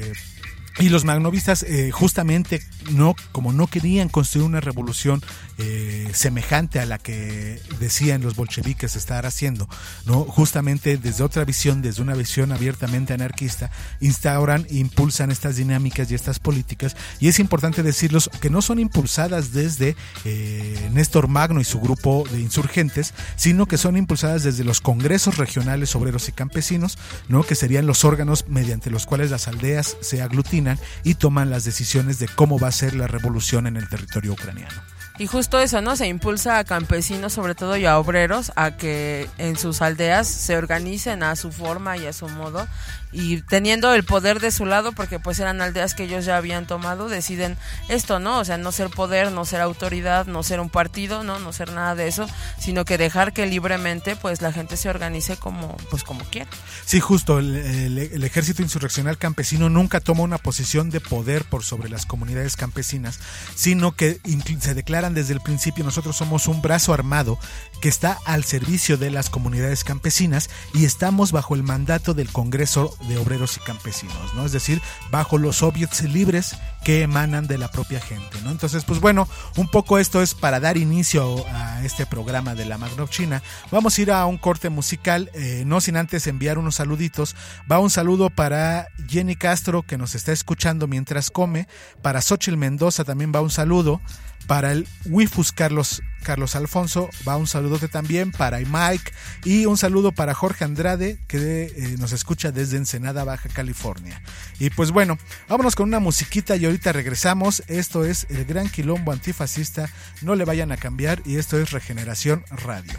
Y los magnovistas justamente como no querían construir una revolución semejante a la que decían los bolcheviques estar haciendo, ¿no? Justamente desde otra visión, desde una visión abiertamente anarquista, instauran e impulsan estas dinámicas y estas políticas, y es importante decirlos que no son impulsadas desde Néstor Magno y su grupo de insurgentes, sino que son impulsadas desde los congresos regionales obreros y campesinos, ¿no?, que serían los órganos mediante los cuales las aldeas se aglutinan y toman las decisiones de cómo va a ser la revolución en el territorio ucraniano. Y justo eso, ¿no? Se impulsa a campesinos, sobre todo, y a obreros, a que en sus aldeas se organicen a su forma y a su modo, y teniendo el poder de su lado, porque pues eran aldeas que ellos ya habían tomado, deciden esto, ¿no? O sea, no ser poder, no ser autoridad, no ser un partido, no ser nada de eso, sino que dejar que libremente pues la gente se organice como quiera. Sí, justo, el ejército insurreccional campesino nunca toma una posición de poder por sobre las comunidades campesinas, sino que se declaran desde el principio: nosotros somos un brazo armado que está al servicio de las comunidades campesinas y estamos bajo el mandato del Congreso de Obreros y Campesinos, ¿no? Es decir, bajo los soviets libres que emanan de la propia gente, ¿no? Entonces, pues bueno, un poco esto es para dar inicio a este programa de la Magnovchina. Vamos a ir a un corte musical, no sin antes enviar unos saluditos. Va un saludo para Jenny Castro, que nos está escuchando mientras come. Para Xochitl Mendoza también va un saludo. Para el Wifus Carlos Alfonso va un saludote también, para Mike, y un saludo para Jorge Andrade, que nos escucha desde Ensenada, Baja California. Y pues bueno, vámonos con una musiquita y ahorita regresamos. Esto es el Gran Quilombo Antifascista, no le vayan a cambiar, y esto es Regeneración Radio.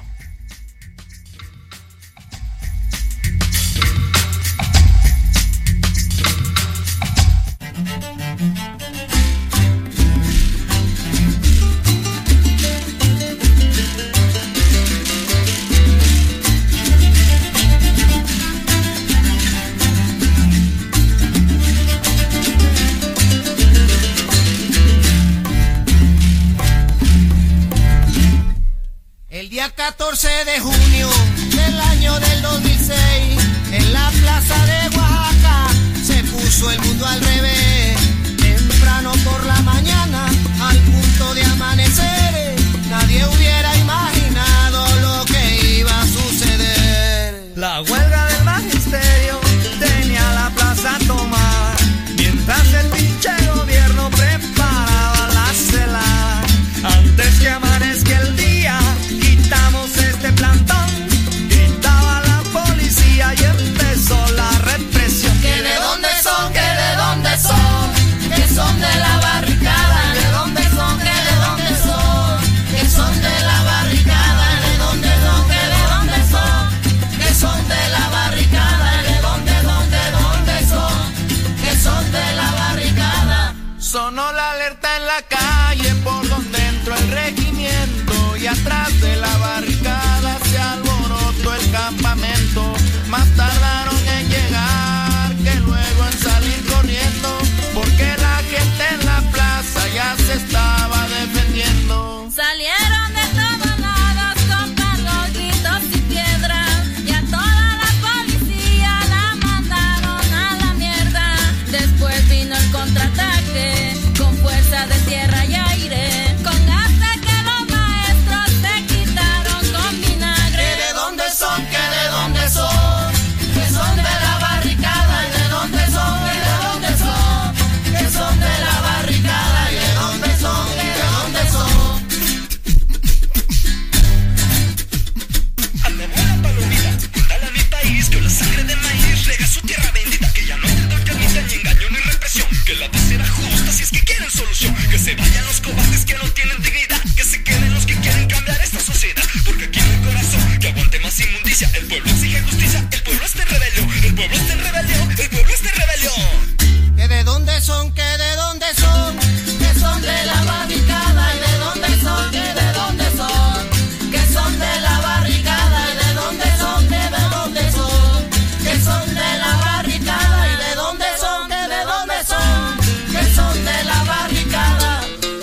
El día 14 de junio del año del 2006, en la plaza de Oaxaca, se puso el mundo al revés. Temprano por la mañana, al punto de amanecer, nadie hubiera imaginado lo que iba a suceder. La huelga del magisterio tenía la plaza tomada, mientras el pinche gobierno preparaba la celada. Antes que amanezca el día, quitamos este plantón, gritaba la policía y empezó la represión. ¿Que de dónde son? ¿Que de dónde son? Que son de la barricada. ¿De dónde son? ¿Que de dónde son? Que son de la barricada. ¿De dónde son? ¿Que de dónde son? Que son de la barricada. ¿De dónde son? Que son de la barricada. Sonó la alerta en la calle por donde entró el regimiento, y atrás de la barricada se alborotó el campamento. Más tardaron en llegar que luego en salir corriendo, porque la gente en la plaza ya se estaba defendiendo. Salieron de todos lados con palos, gritos y piedras, y a toda la policía la mandaron a vayan los cobardes que no tienen dignidad, que se queden los que quieren cambiar esta sociedad, porque aquí no hay corazón que aguante más inmundicia. El pueblo exige justicia, el pueblo está en rebelión, el pueblo está en rebelión, el pueblo está en rebelión. ¿Que de dónde son? ¿Que de dónde son? Que son de la barricada. ¿Y de dónde son? ¿Que de dónde son? Que son de la barricada. ¿Y de dónde son? ¿Que de dónde son? Que son de la barricada. ¿Y de dónde son? ¿Que de dónde son? Que son de la barricada.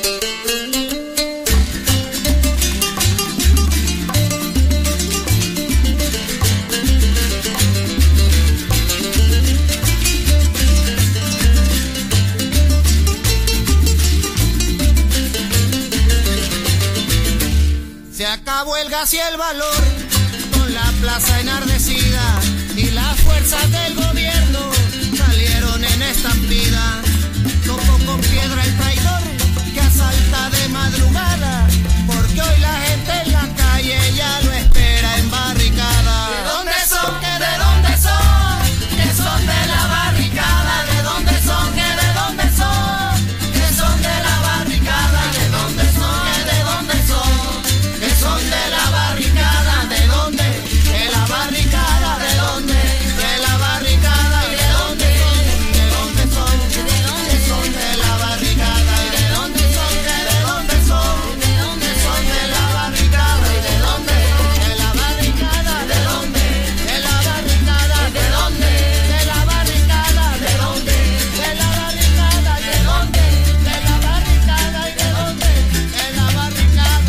Se acabó el gas y el valor, con la plaza enardecida, y las fuerzas del gobierno salieron en estampida. Topó con piedra el traidor que asalta de madrugada, porque hoy la gente en la calle ya lo espera en barricada. ¿De dónde son? ¿Que de dónde son? Que son de la barricada. ¿De dónde son? ¿Que de dónde son? Que son de la barricada. ¿De dónde son? ¿Que de dónde son? Que son de la barricada. ¿De dónde? De la barricada. ¿De dónde? De la barricada. ¿Y de dónde? ¿De dónde son? ¿De dónde son? De la barricada. ¿Y de dónde son? ¿De dónde son? ¿De dónde son? De la barricada. ¿Y de dónde? De la barricada. ¿De dónde? De la barricada. ¿De dónde? De la barricada. ¿De dónde? De la barricada. ¿De dónde? De la barricada. ¿Y de dónde? De la barricada.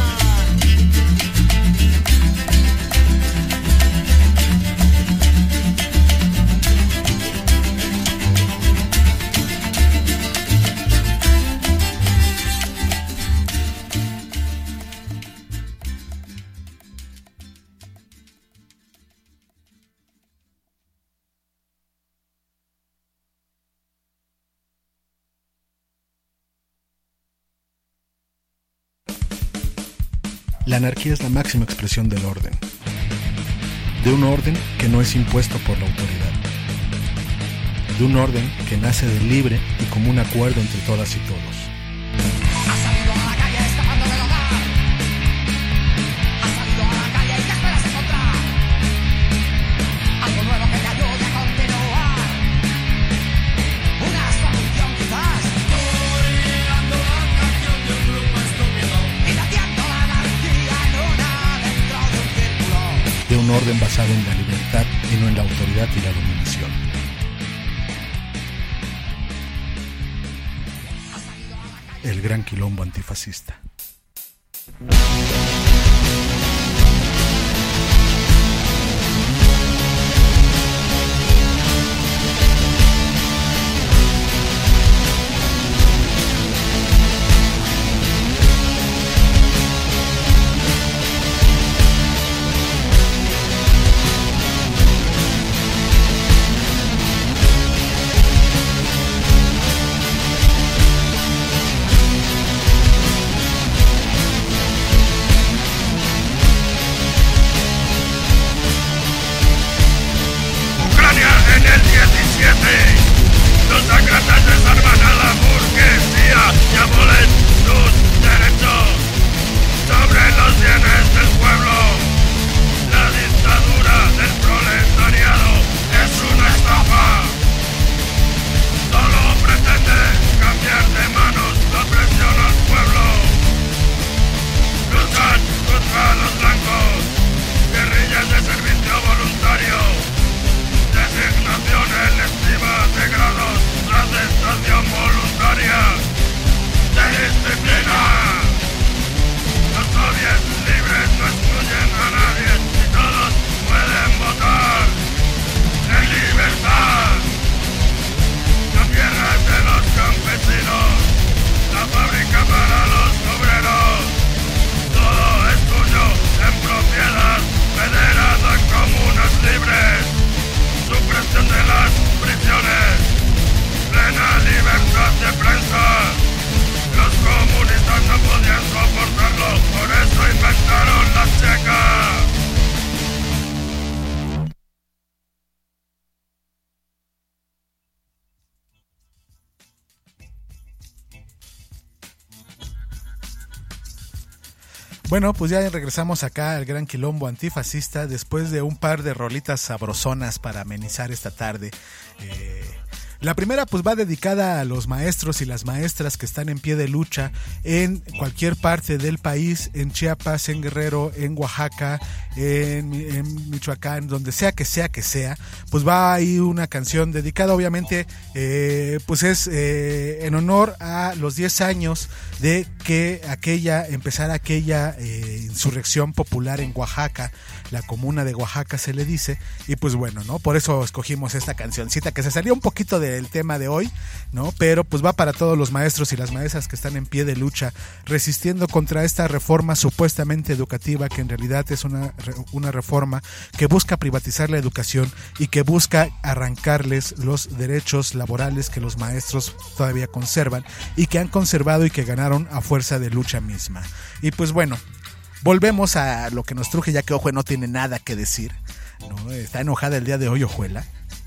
La anarquía es la máxima expresión del orden, de un orden que no es impuesto por la autoridad, de un orden que nace del libre y común acuerdo entre todas y todos. Ha salido a la calle escapando del hogar. Ha salido a la calle y ¿qué esperas encontrar? Algo nuevo que te ayude a continuar. Una solución quizás. Coreando la canción de un grupo estúpido. Y latiendo la anarquía en una dentro de un círculo. De un orden basado en la libertad y no en la autoridad y la dominación. El gran quilombo antifascista. Bueno, pues ya regresamos acá al Gran Quilombo Antifascista después de un par de rolitas sabrosonas para amenizar esta tarde. La primera pues va dedicada a los maestros y las maestras que están en pie de lucha en cualquier parte del país, en Chiapas, en Guerrero, en Oaxaca, en Michoacán, donde sea, pues va ahí una canción dedicada obviamente, pues es en honor a los 10 años de que empezara aquella insurrección popular en Oaxaca, la comuna de Oaxaca se le dice, y pues bueno, ¿no? Por eso escogimos esta cancioncita que se salió un poquito del tema de hoy, ¿no? Pero pues va para todos los maestros y las maestras que están en pie de lucha resistiendo contra esta reforma supuestamente educativa que en realidad es una reforma que busca privatizar la educación y que busca arrancarles los derechos laborales que los maestros todavía conservan y que han conservado y que ganaron a fuerza de lucha misma. Y pues bueno, volvemos a lo que nos truje, ya que Ojue no tiene nada que decir, ¿no? Está enojada el día de hoy, Ojuela.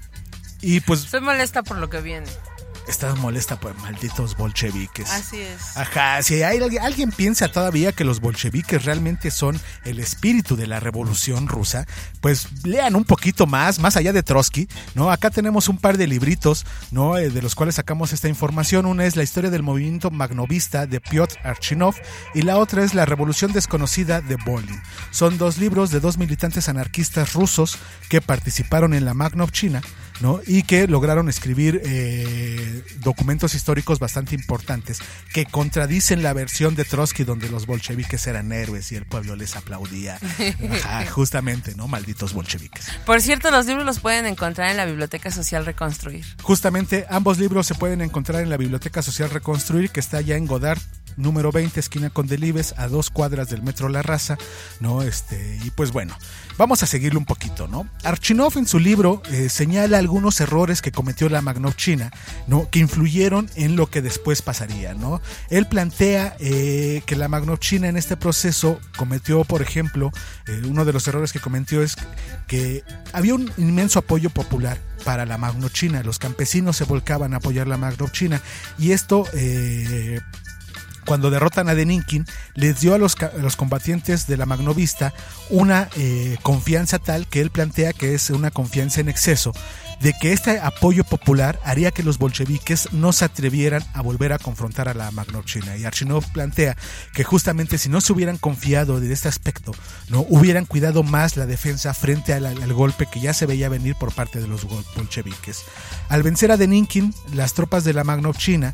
Y pues estoy molesta por lo que viene. Estás molesta por malditos bolcheviques. Así es. Ajá, si hay alguien piensa todavía que los bolcheviques realmente son el espíritu de la revolución rusa, pues lean un poquito más allá de Trotsky, ¿no? Acá tenemos un par de libritos, ¿no? De los cuales sacamos esta información. Una es la historia del movimiento magnovista de Piotr Archinov y la otra es la revolución desconocida de Volin. Son dos libros de dos militantes anarquistas rusos que participaron en la Magnovchina, ¿no? Y que lograron escribir documentos históricos bastante importantes que contradicen la versión de Trotsky donde los bolcheviques eran héroes y el pueblo les aplaudía. Ajá, justamente, ¿no? Malditos bolcheviques. Por cierto, los libros los pueden encontrar en la Biblioteca Social Reconstruir. Justamente, ambos libros se pueden encontrar en la Biblioteca Social Reconstruir, que está allá en Godard, número 20, esquina con Delibes, a 2 cuadras del Metro La Raza, ¿no? Y pues bueno, vamos a seguirle un poquito, ¿no? Archinov en su libro señala algunos errores que cometió la Magnovchina, ¿no? Que influyeron en lo que después pasaría, ¿no? Él plantea que la Magnovchina en este proceso cometió, por ejemplo, uno de los errores que cometió es que había un inmenso apoyo popular para la Magnovchina. Los campesinos se volcaban a apoyar la Magnovchina y esto cuando derrotan a Denikin, les dio a los combatientes de la Magnovista una confianza tal que él plantea que es una confianza en exceso, de que este apoyo popular haría que los bolcheviques no se atrevieran a volver a confrontar a la Magnovchina. Y Archinov plantea que justamente si no se hubieran confiado de este aspecto, no hubieran cuidado más la defensa frente al golpe que ya se veía venir por parte de los bolcheviques. Al vencer a Denikin, las tropas de la Magnovchina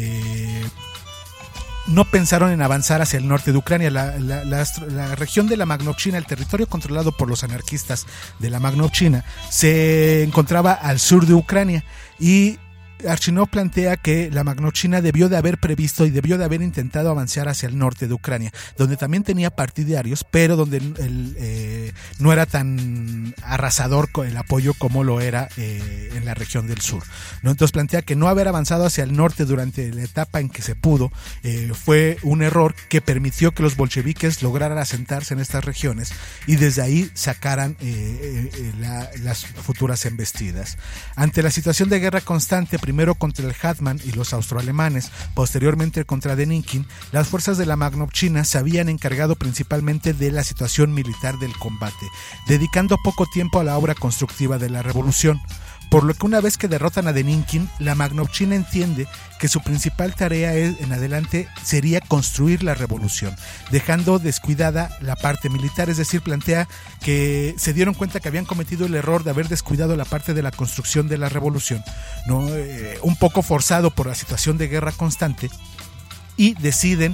no pensaron en avanzar hacia el norte de Ucrania. La región de la Magnovchina, el territorio controlado por los anarquistas de la Magnovchina, se encontraba al sur de Ucrania y Archinov plantea que la Magnovchina debió de haber previsto y debió de haber intentado avanzar hacia el norte de Ucrania, donde también tenía partidarios, pero donde no era tan arrasador con el apoyo como lo era en la región del sur, ¿no? Entonces plantea que no haber avanzado hacia el norte durante la etapa en que se pudo fue un error que permitió que los bolcheviques lograran asentarse en estas regiones y desde ahí sacaran las futuras embestidas. Ante la situación de guerra constante, primero contra el Hetman y los austroalemanes, posteriormente contra Denikin, las fuerzas de la Magnovchina se habían encargado principalmente de la situación militar del combate, dedicando poco tiempo a la obra constructiva de la revolución. Por lo que una vez que derrotan a Denikin, la Magnovchina entiende que su principal tarea en adelante sería construir la revolución, dejando descuidada la parte militar, es decir, plantea que se dieron cuenta que habían cometido el error de haber descuidado la parte de la construcción de la revolución, ¿no? Un poco forzado por la situación de guerra constante, y deciden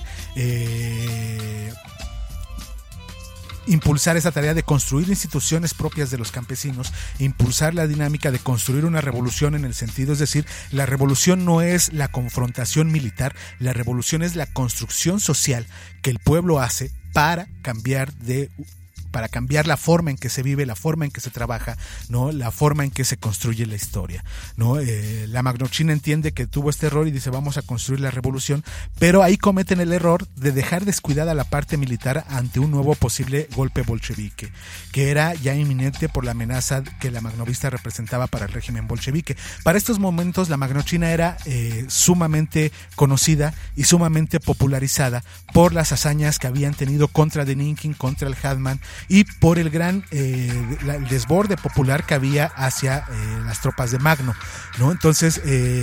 impulsar esa tarea de construir instituciones propias de los campesinos, impulsar la dinámica de construir una revolución en el sentido, es decir, la revolución no es la confrontación militar, la revolución es la construcción social que el pueblo hace para cambiar de para cambiar la forma en que se vive, la forma en que se trabaja, ¿no? La forma en que se construye la historia, ¿no? La Magnochina entiende que tuvo este error y dice vamos a construir la revolución, pero ahí cometen el error de dejar descuidada la parte militar ante un nuevo posible golpe bolchevique, que era ya inminente por la amenaza que la Magnovista representaba para el régimen bolchevique. Para estos momentos la Magnochina era sumamente conocida y sumamente popularizada por las hazañas que habían tenido contra Denikin, contra el Hetman y por el gran el desborde popular que había hacia las tropas de Magno, ¿no? Entonces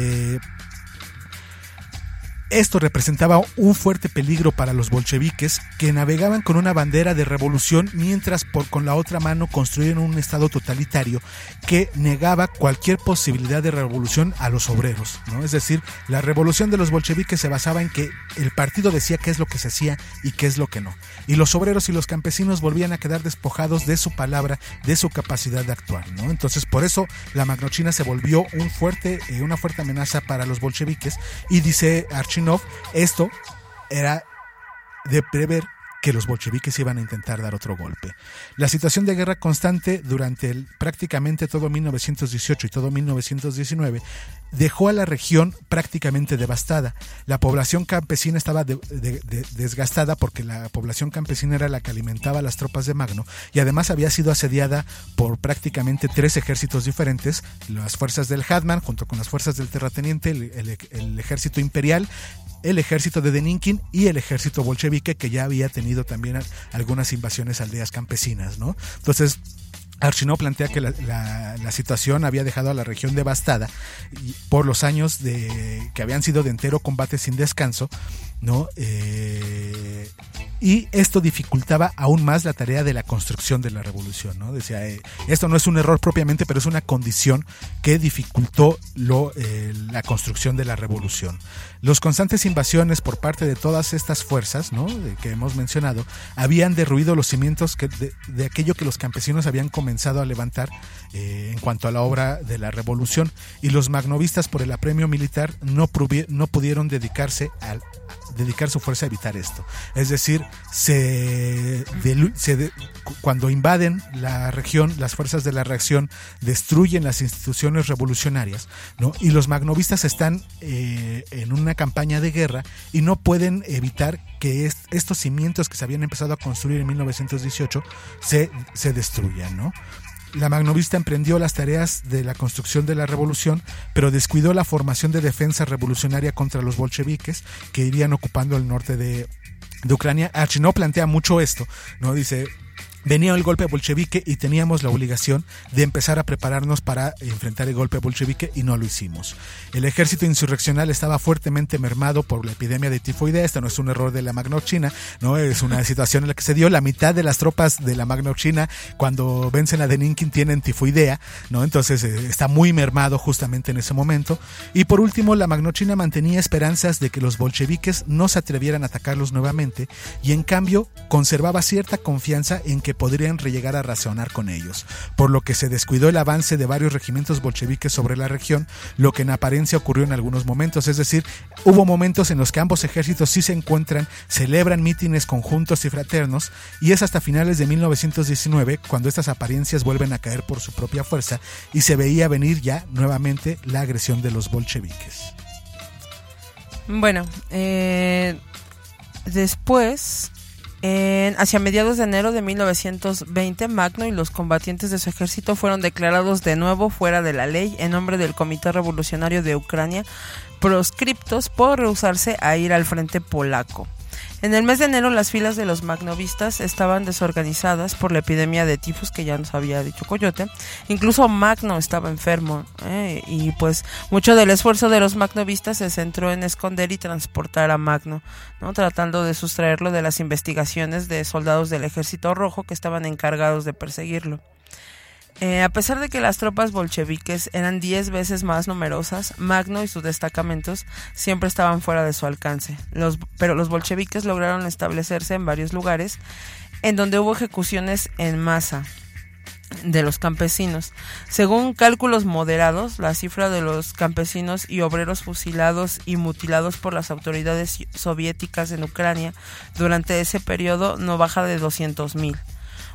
esto representaba un fuerte peligro para los bolcheviques, que navegaban con una bandera de revolución mientras con la otra mano construían un estado totalitario que negaba cualquier posibilidad de revolución a los obreros, ¿no? Es decir, la revolución de los bolcheviques se basaba en que el partido decía qué es lo que se hacía y qué es lo que no. Y los obreros y los campesinos volvían a quedar despojados de su palabra, de su capacidad de actuar, ¿no? Entonces, por eso la Magnochina se volvió una fuerte amenaza para los bolcheviques, y dice Archinov, esto era de prever que los bolcheviques iban a intentar dar otro golpe. La situación de guerra constante durante prácticamente todo 1918 y todo 1919 dejó a la región prácticamente devastada. La población campesina estaba desgastada porque la población campesina era la que alimentaba a las tropas de Magno, y además había sido asediada por prácticamente 3 ejércitos diferentes: las fuerzas del Hetman junto con las fuerzas del terrateniente, el ejército imperial, el ejército de Denikin y el ejército bolchevique, que ya había tenido también algunas invasiones a aldeas campesinas, ¿no? Entonces Archinov plantea que la situación había dejado a la región devastada por los años que habían sido de entero combate sin descanso, ¿no? Y esto dificultaba aún más la tarea de la construcción de la revolución, ¿no? Decía, esto no es un error propiamente, pero es una condición que dificultó la construcción de la revolución. Los constantes invasiones por parte de todas estas fuerzas, ¿no?, que hemos mencionado, habían derruido los cimientos de aquello que los campesinos habían comenzado a levantar en cuanto a la obra de la revolución, y los magnovistas, por el apremio militar, no pudieron dedicar su fuerza a evitar esto. Es decir, cuando invaden la región, las fuerzas de la reacción destruyen las instituciones revolucionarias, ¿no? Y los magnovistas están en una campaña de guerra y no pueden evitar que estos cimientos que se habían empezado a construir en 1918 se destruyan, ¿no? La Magnovista emprendió las tareas de la construcción de la revolución, pero descuidó la formación de defensa revolucionaria contra los bolcheviques que irían ocupando el norte de Ucrania. Archinov plantea mucho esto, ¿no? Dice, venía el golpe bolchevique y teníamos la obligación de empezar a prepararnos para enfrentar el golpe bolchevique, y no lo hicimos. El ejército insurreccional estaba fuertemente mermado por la epidemia de tifoidea. Esto no es un error de la Magnochina, ¿no? Es una situación en la que se dio. La mitad de las tropas de la Magnochina, cuando vencen a Denikin, tienen tifoidea, ¿no? Entonces está muy mermado justamente en ese momento. Y por último, la Magnochina mantenía esperanzas de que los bolcheviques no se atrevieran a atacarlos nuevamente, y en cambio conservaba cierta confianza en que podrían llegar a razonar con ellos, por lo que se descuidó el avance de varios regimientos bolcheviques sobre la región, lo que en apariencia ocurrió en algunos momentos. Es decir, hubo momentos en los que ambos ejércitos sí se encuentran, celebran mítines conjuntos y fraternos, y es hasta finales de 1919 cuando estas apariencias vuelven a caer por su propia fuerza y se veía venir ya nuevamente la agresión de los bolcheviques. Bueno, después, hacia mediados de enero de 1920, Magno y los combatientes de su ejército fueron declarados de nuevo fuera de la ley en nombre del Comité Revolucionario de Ucrania, proscriptos por rehusarse a ir al frente polaco. En el mes de enero, las filas de los magnovistas estaban desorganizadas por la epidemia de tifus que ya nos había dicho Coyote. Incluso Magno estaba enfermo, y pues mucho del esfuerzo de los magnovistas se centró en esconder y transportar a Magno, ¿no?, tratando de sustraerlo de las investigaciones de soldados del Ejército Rojo que estaban encargados de perseguirlo. A pesar de que las tropas bolcheviques eran 10 veces más numerosas, Magno y sus destacamentos siempre estaban fuera de su alcance. Pero los bolcheviques lograron establecerse en varios lugares en donde hubo ejecuciones en masa de los campesinos. Según cálculos moderados, la cifra de los campesinos y obreros fusilados y mutilados por las autoridades soviéticas en Ucrania durante ese periodo no baja de 200,000.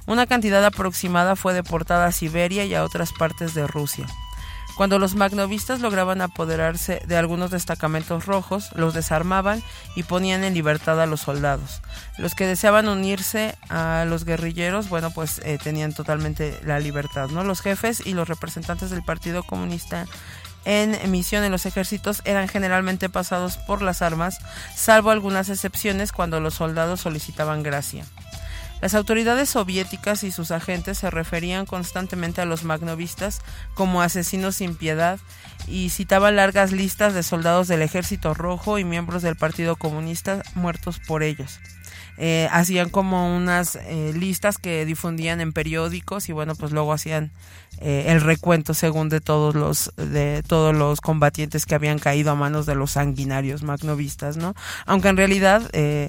Una cantidad aproximada fue deportada a Siberia y a otras partes de Rusia. Cuando los magnovistas lograban apoderarse de algunos destacamentos rojos, los desarmaban y ponían en libertad a los soldados. Los que deseaban unirse a los guerrilleros, bueno, pues tenían totalmente la libertad, ¿no? Los jefes y los representantes del Partido Comunista en misión en los ejércitos eran generalmente pasados por las armas, salvo algunas excepciones cuando los soldados solicitaban gracia. Las autoridades soviéticas y sus agentes se referían constantemente a los magnovistas como asesinos sin piedad y citaban largas listas de soldados del Ejército Rojo y miembros del Partido Comunista muertos por ellos. Hacían como unas listas que difundían en periódicos y bueno, pues luego hacían el recuento según de todos los combatientes que habían caído a manos de los sanguinarios magnovistas, ¿no? Aunque en realidad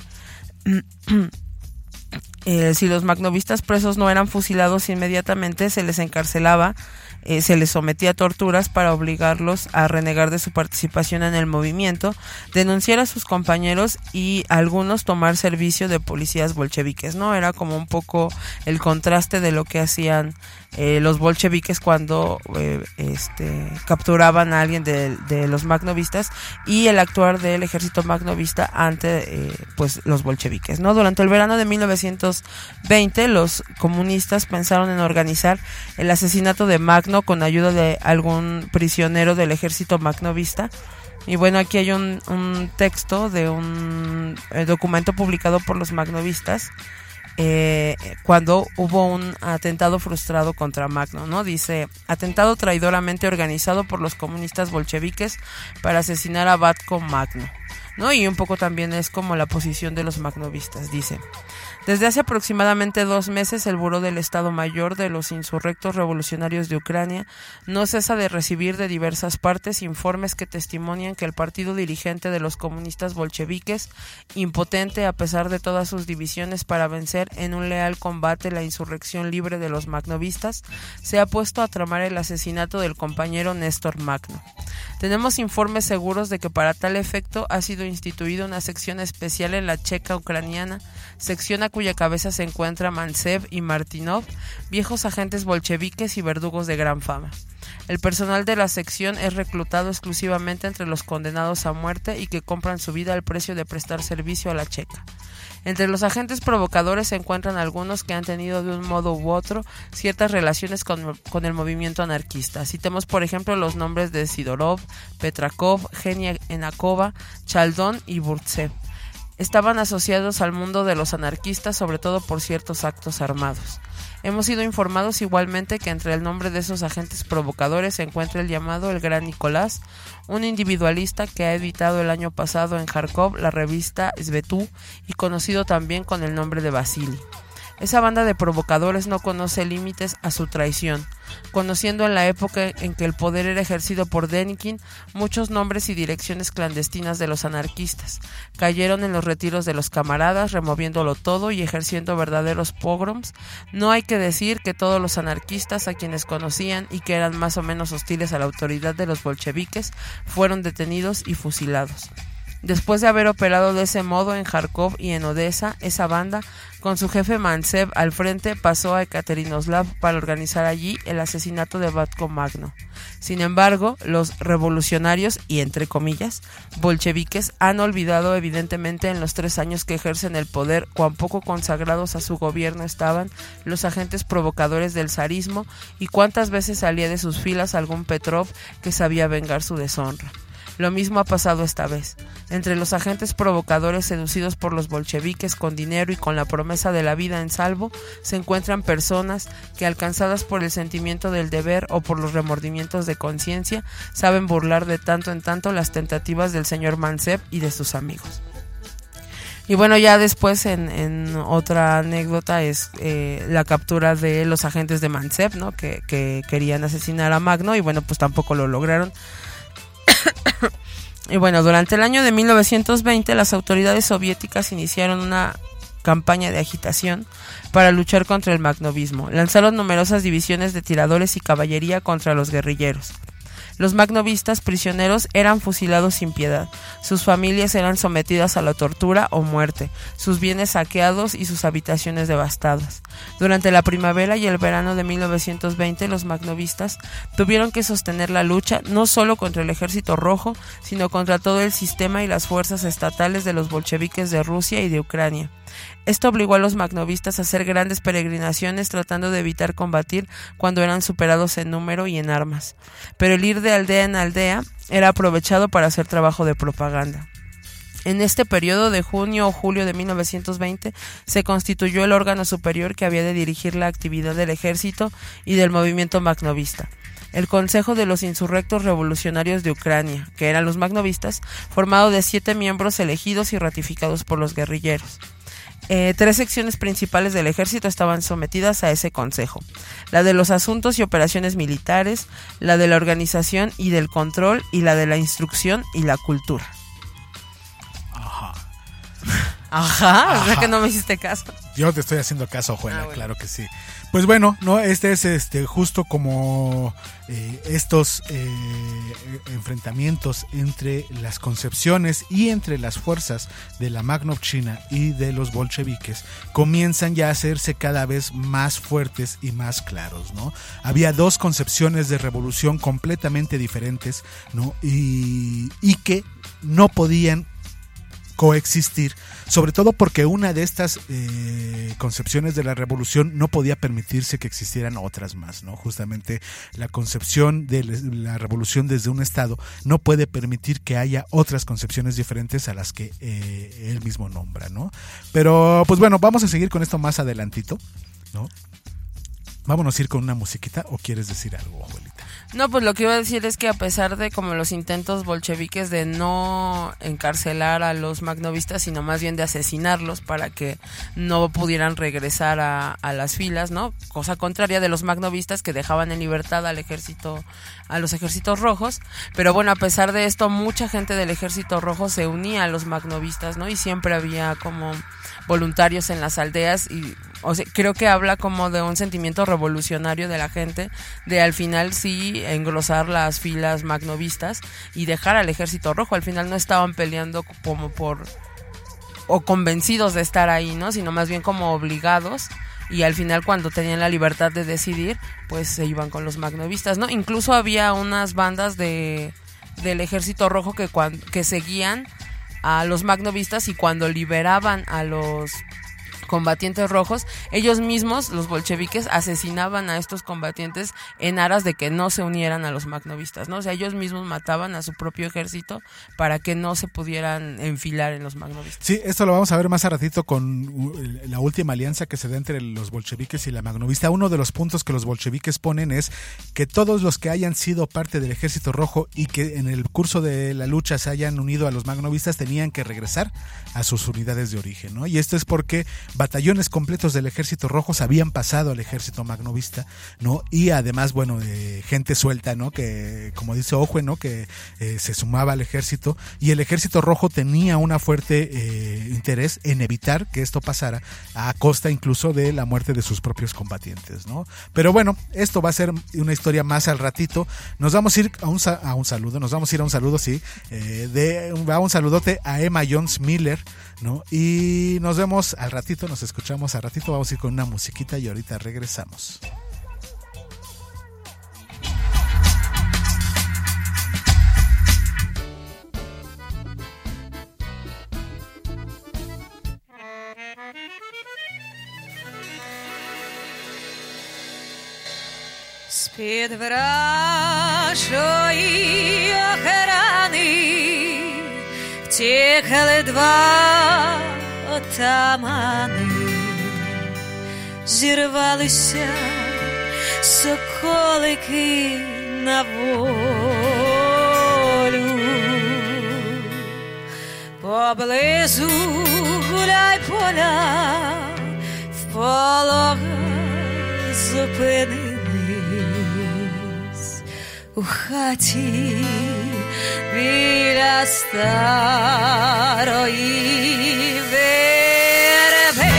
si los magnovistas presos no eran fusilados inmediatamente, se les encarcelaba, se les sometía a torturas para obligarlos a renegar de su participación en el movimiento, denunciar a sus compañeros y algunos tomar servicio de policías bolcheviques, ¿no? Era como un poco el contraste de lo que hacían los bolcheviques cuando capturaban a alguien de los magnovistas y el actuar del ejército magnovista ante pues los bolcheviques, ¿no? Durante el verano de 1920 los comunistas pensaron en organizar el asesinato de Magno con ayuda de algún prisionero del ejército magnovista. Y bueno, aquí hay un texto de un documento publicado por los magnovistas cuando hubo un atentado frustrado contra Magno, ¿no? Dice: atentado traidoramente organizado por los comunistas bolcheviques para asesinar a Batko Magno, ¿no? Y un poco también es como la posición de los magnovistas. Dice: desde hace aproximadamente 2 meses el Buró del Estado Mayor de los Insurrectos Revolucionarios de Ucrania no cesa de recibir de diversas partes informes que testimonian que el partido dirigente de los comunistas bolcheviques, impotente a pesar de todas sus divisiones para vencer en un leal combate la insurrección libre de los magnovistas, se ha puesto a tramar el asesinato del compañero Néstor Magno. Tenemos informes seguros de que para tal efecto ha sido instituida una sección especial en la Checa ucraniana, sección a cuya cabeza se encuentra Mantsev y Martinov, viejos agentes bolcheviques y verdugos de gran fama. El personal de la sección es reclutado exclusivamente entre los condenados a muerte y que compran su vida al precio de prestar servicio a la Checa. Entre los agentes provocadores se encuentran algunos que han tenido de un modo u otro ciertas relaciones con el movimiento anarquista. Citemos por ejemplo los nombres de Sidorov, Petrakov, Genia Enakova, Chaldón y Burtsev. Estaban asociados al mundo de los anarquistas, sobre todo por ciertos actos armados. Hemos sido informados igualmente que entre el nombre de esos agentes provocadores se encuentra el llamado El Gran Nicolás, un individualista que ha editado el año pasado en Kharkov la revista Svetú y conocido también con el nombre de Vasily. Esa banda de provocadores no conoce límites a su traición, conociendo en la época en que el poder era ejercido por Denikin muchos nombres y direcciones clandestinas de los anarquistas. Cayeron en los retiros de los camaradas, removiéndolo todo y ejerciendo verdaderos pogroms. No hay que decir que todos los anarquistas a quienes conocían y que eran más o menos hostiles a la autoridad de los bolcheviques fueron detenidos y fusilados. Después de haber operado de ese modo en Kharkov y en Odessa, esa banda, con su jefe Mantsev al frente, pasó a Ekaterinoslav para organizar allí el asesinato de Batko Magno. Sin embargo, los revolucionarios, y entre comillas, bolcheviques, han olvidado evidentemente en los 3 años que ejercen el poder cuán poco consagrados a su gobierno estaban los agentes provocadores del zarismo y cuántas veces salía de sus filas algún Petrov que sabía vengar su deshonra. Lo mismo ha pasado esta vez. Entre los agentes provocadores seducidos por los bolcheviques con dinero y con la promesa de la vida en salvo, se encuentran personas que, alcanzadas por el sentimiento del deber o por los remordimientos de conciencia, saben burlar de tanto en tanto las tentativas del señor Mantsev y de sus amigos. Y bueno, ya después en otra anécdota es la captura de los agentes de Mantsev, ¿no? que querían asesinar a Magno y bueno, pues tampoco lo lograron. Y bueno, durante el año de 1920 las autoridades soviéticas iniciaron una campaña de agitación para luchar contra el magnovismo. Lanzaron numerosas divisiones de tiradores y caballería contra los guerrilleros. Los magnovistas prisioneros eran fusilados sin piedad, sus familias eran sometidas a la tortura o muerte, sus bienes saqueados y sus habitaciones devastadas. Durante la primavera y el verano de 1920, los magnovistas tuvieron que sostener la lucha no solo contra el Ejército Rojo, sino contra todo el sistema y las fuerzas estatales de los bolcheviques de Rusia y de Ucrania. Esto obligó a los magnovistas a hacer grandes peregrinaciones tratando de evitar combatir cuando eran superados en número y en armas. Pero el ir de aldea en aldea era aprovechado para hacer trabajo de propaganda. En este periodo de junio o julio de 1920 se constituyó el órgano superior que había de dirigir la actividad del ejército y del movimiento magnovista. El Consejo de los Insurrectos Revolucionarios de Ucrania, que eran los magnovistas, formado de 7 miembros elegidos y ratificados por los guerrilleros. 3 secciones principales del ejército estaban sometidas a ese consejo: la de los asuntos y operaciones militares, la de la organización y del control, y la de la instrucción y la cultura. Ajá, o sea que no me hiciste caso. Yo te estoy haciendo caso, Juana, bueno. Claro que sí. Pues bueno, no, este es justo como estos enfrentamientos entre las concepciones y entre las fuerzas de la Magnovchina y de los bolcheviques comienzan ya a hacerse cada vez más fuertes y más claros, ¿no? Había 2 concepciones de revolución completamente diferentes, ¿no? Y que no podían coexistir, sobre todo porque una de estas concepciones de la revolución no podía permitirse que existieran otras más, ¿no? Justamente la concepción de la revolución desde un Estado no puede permitir que haya otras concepciones diferentes a las que él mismo nombra, ¿no? Pero pues bueno, vamos a seguir con esto más adelantito, ¿no? Vámonos a ir con una musiquita, ¿o quieres decir algo, abuelita? No, pues lo que iba a decir es que a pesar de como los intentos bolcheviques de no encarcelar a los magnovistas, sino más bien de asesinarlos para que no pudieran regresar a las filas, ¿no? Cosa contraria de los magnovistas, que dejaban en libertad al ejército, a los ejércitos rojos. Pero bueno, a pesar de esto, mucha gente del ejército rojo se unía a los magnovistas, ¿no? Y siempre había como voluntarios en las aldeas, y o sea, creo que habla como de un sentimiento revolucionario de la gente, de al final sí engrosar las filas magnovistas y dejar al ejército rojo. Al final no estaban peleando como por o convencidos de estar ahí, ¿no? Sino más bien como obligados, y al final cuando tenían la libertad de decidir, pues se iban con los magnovistas, ¿no? Incluso había unas bandas del ejército rojo que seguían a los magnovistas, y cuando liberaban a los combatientes rojos, ellos mismos, los bolcheviques, asesinaban a estos combatientes en aras de que no se unieran a los magnovistas, ¿no? O sea, ellos mismos mataban a su propio ejército para que no se pudieran enfilar en los magnovistas. Sí, esto lo vamos a ver más a ratito con la última alianza que se da entre los bolcheviques y la magnovista. Uno de los puntos que los bolcheviques ponen es que todos los que hayan sido parte del ejército rojo y que en el curso de la lucha se hayan unido a los magnovistas tenían que regresar a sus unidades de origen, ¿no? Y esto es porque batallones completos del ejército rojo se habían pasado al ejército magnovista, ¿no? Y además, bueno, gente suelta, ¿no? Que, como dice Ojue, ¿no? Que se sumaba al ejército, y el ejército rojo tenía una fuerte interés en evitar que esto pasara, a costa incluso de la muerte de sus propios combatientes, ¿no? Pero bueno, esto va a ser una historia más al ratito. Nos vamos a ir a un saludo, sí, va un saludote a Emma Jones Miller, ¿no? Y nos vemos al ratito, nos escuchamos al ratito, vamos a ir con una musiquita y ahorita regresamos. З-під вражої охрани втікли 2 отамани, зірвалися соколики на волю. Поблизу гуляй поля, вполога зупинились. У хаті біля старої верби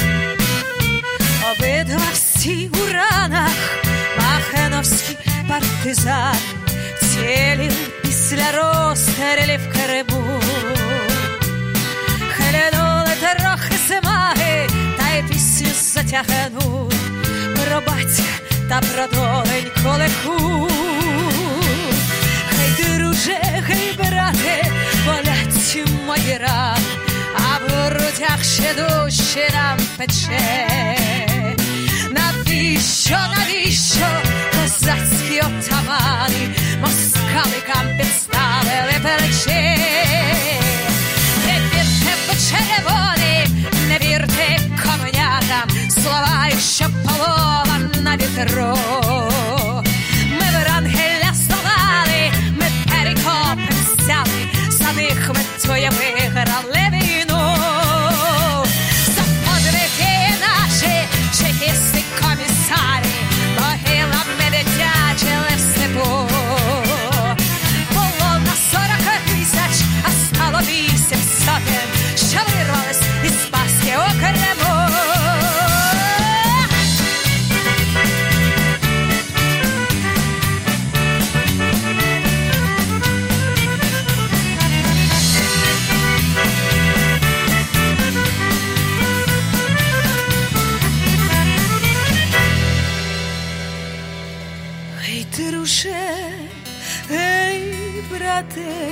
обидва всі у ранах, махеновські парти партизан вцілів після розстрілів в Криму. Хилянули трохи зимаги, та й пісню затягнуть про батька та про доленьку легку. Хай друже, хай брате, болять мої рани, а в грудях ще дужче нам пече. Навіщо козацькі отамани москаликам підставили плече? Не вірте в червоним, не вірте каменятам, слова, що полова на вітру. Ми Врангеля здолали, ми Перекопи взяли, за них ми твоє виграли війну. За подвиги наші чекісти комісарі, могилами дитячили в степу. Було на 40 тисяч, а стало 8 сотень, що вирвались із пастки у Криму. Ей, друже, ей, брате,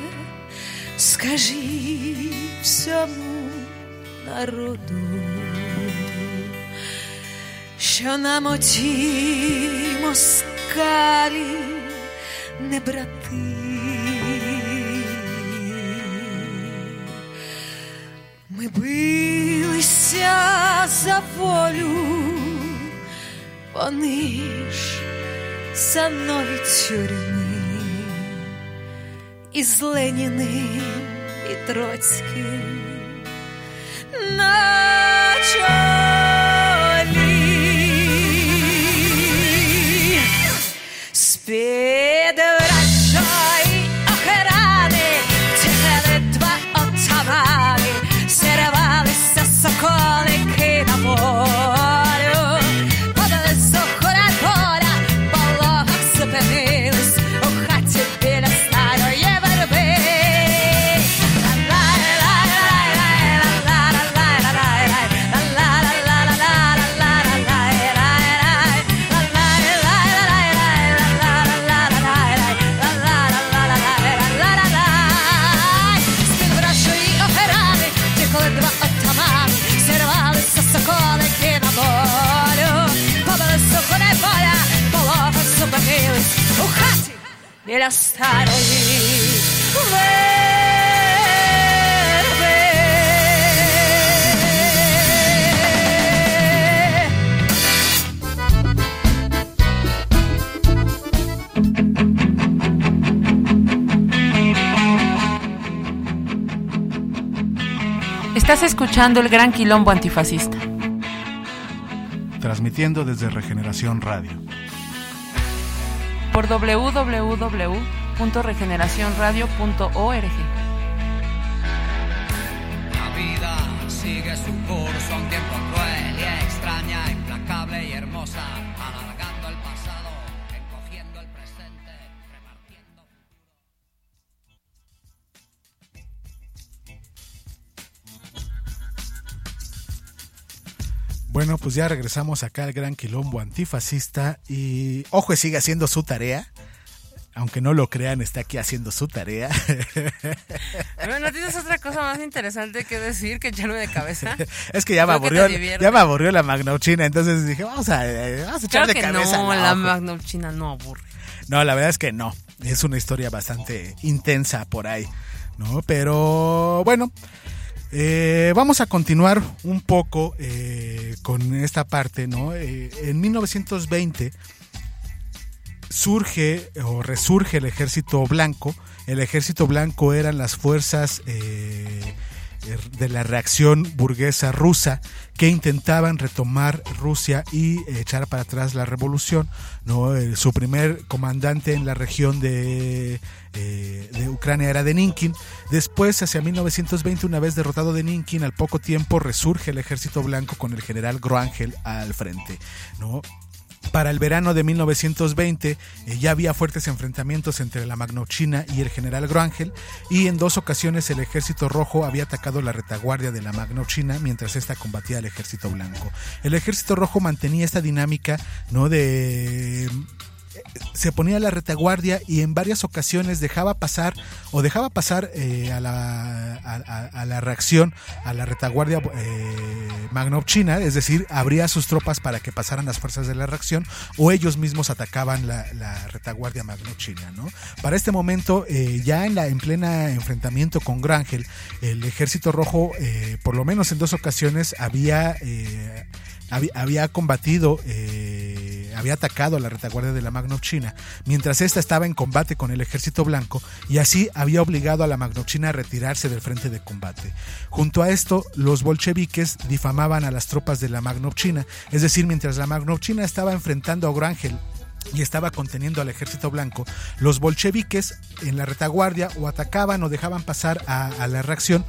скажи всьому народу, що нам оті москалі не брати. Ми билися за волю, вони ж за нові тюрми, із Леніним і Троцьким на чолі. З-під вражої охрани тікали два отамани, зірвалися соколики на волю, подали сухора доля, по логах зупинились у хаті біля старої верби. З-під вражої охрани тікали два отамани, зірвалися соколики на волю, подали сухора доля, по логах зупинились у хаті біля старої верби. Estás escuchando el Gran Quilombo Antifascista. Transmitiendo desde Regeneración Radio. Por www.regeneracionradio.org. La vida sigue su curso a un tiempo cruel y extraña, implacable y hermosa, alargando el pasado, encogiendo el presente, repartiendo. Bueno, pues ya regresamos acá al Gran Quilombo Antifascista y ojo, sigue haciendo su tarea. Aunque no lo crean, está aquí haciendo su tarea. Bueno, ¿tienes otra cosa más interesante que decir que echarme de cabeza? Es que ya me aburrió la Magnauchina, entonces dije, vamos a echar de cabeza. No, la Magnauchina no aburre. No, la verdad es que no. Es una historia bastante intensa por ahí, ¿no? Pero bueno, vamos a continuar un poco con esta parte, ¿no? En 1920 surge o resurge el Ejército Blanco. El Ejército Blanco eran las fuerzas de la reacción burguesa rusa que intentaban retomar Rusia y echar para atrás la revolución, ¿no? Su primer comandante en la región de Ucrania era Denikin. Después, hacia 1920, una vez derrotado Denikin, al poco tiempo resurge el Ejército Blanco con el general Wrangel al frente, ¿no? Para el verano de 1920 ya había fuertes enfrentamientos entre la Magnochina y el general Groángel, y en 2 ocasiones el ejército rojo había atacado la retaguardia de la Magnochina mientras ésta combatía al ejército blanco. El ejército rojo mantenía esta dinámica, ¿no?, se ponía a la retaguardia y en varias ocasiones dejaba pasar a la reacción, a la retaguardia Magnochina, es decir, abría sus tropas para que pasaran las fuerzas de la reacción, o ellos mismos atacaban la retaguardia Magnochina, ¿no? Para este momento, ya en plena enfrentamiento con Groángel, el ejército rojo, por lo menos en 2 ocasiones, había combatido, había atacado a la retaguardia de la Magnochina, mientras esta estaba en combate con el ejército blanco, y así había obligado a la Magnochina a retirarse del frente de combate. Junto a esto, los bolcheviques difamaban a las tropas de la Magnochina, es decir, mientras la Magnochina estaba enfrentando a Groángel y estaba conteniendo al ejército blanco, los bolcheviques en la retaguardia o atacaban o dejaban pasar a la reacción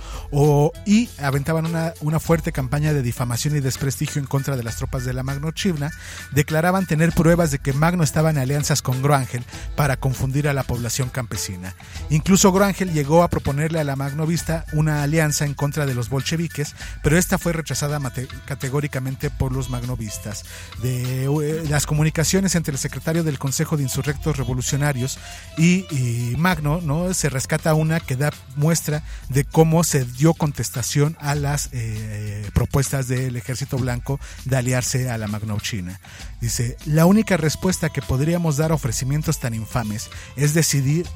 y aventaban una fuerte campaña de difamación y desprestigio en contra de las tropas de la Magnochina. Declaraban tener pruebas de que Magno estaba en alianzas con Groángel para confundir a la población campesina. Incluso Groángel llegó a proponerle a la Magnovista una alianza en contra de los bolcheviques, pero esta fue rechazada categóricamente por los magnovistas. Las comunicaciones entre el secretario del Consejo de Insurrectos Revolucionarios y Magno, ¿no?, se rescata una que da muestra de cómo se dio contestación a las propuestas del ejército blanco de aliarse a la Magnochina. Dice: la única respuesta que podríamos dar a ofrecimientos tan infames es decidir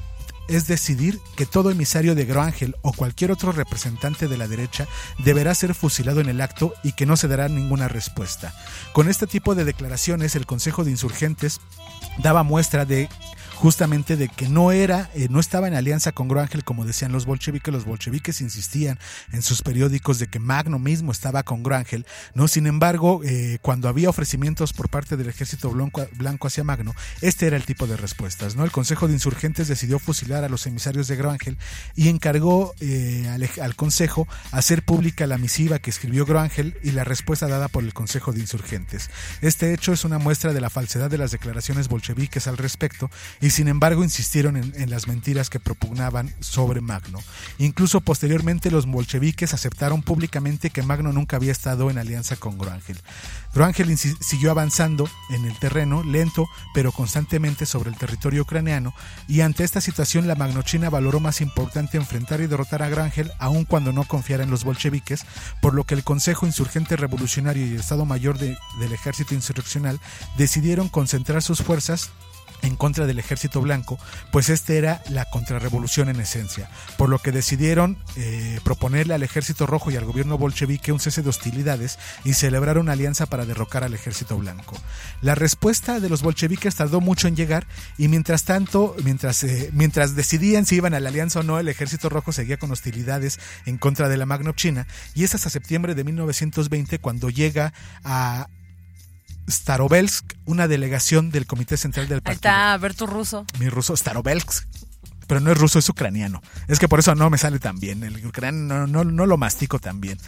que todo emisario de Groángel o cualquier otro representante de la derecha deberá ser fusilado en el acto y que no se dará ninguna respuesta. Con este tipo de declaraciones, el Consejo de Insurgentes daba muestra justamente de que no estaba en alianza con Groángel, como decían los bolcheviques. Los bolcheviques insistían en sus periódicos de que Magno mismo estaba con Groángel, ¿no? Sin embargo, cuando había ofrecimientos por parte del ejército blanco hacia Magno, este era el tipo de respuestas, ¿no? El Consejo de Insurgentes decidió fusilar a los emisarios de Groángel y encargó al Consejo hacer pública la misiva que escribió Groángel y la respuesta dada por el Consejo de Insurgentes. Este hecho es una muestra de la falsedad de las declaraciones bolcheviques al respecto, y sin embargo insistieron en las mentiras que propugnaban sobre Magno. Incluso posteriormente los bolcheviques aceptaron públicamente que Magno nunca había estado en alianza con Groángel. Groángel siguió avanzando en el terreno, lento pero constantemente, sobre el territorio ucraniano, y ante esta situación la Magnochina valoró más importante enfrentar y derrotar a Groángel, aun cuando no confiara en los bolcheviques, por lo que el Consejo Insurgente Revolucionario y el Estado Mayor del Ejército Insurreccional decidieron concentrar sus fuerzas en contra del ejército blanco, pues era la contrarrevolución en esencia, por lo que decidieron proponerle al ejército rojo y al gobierno bolchevique un cese de hostilidades y celebrar una alianza para derrocar al ejército blanco. La respuesta de los bolcheviques tardó mucho en llegar, y mientras tanto, mientras decidían si iban a la alianza o no, el ejército rojo seguía con hostilidades en contra de la Magnochina, y es hasta septiembre de 1920 cuando llega a Starovelsk una delegación del Comité Central del Partido. Ahí está, ver tu ruso. Mi ruso, Starovelsk. Pero no es ruso, es ucraniano. Es que por eso no me sale tan bien. El ucraniano no lo mastico tan bien.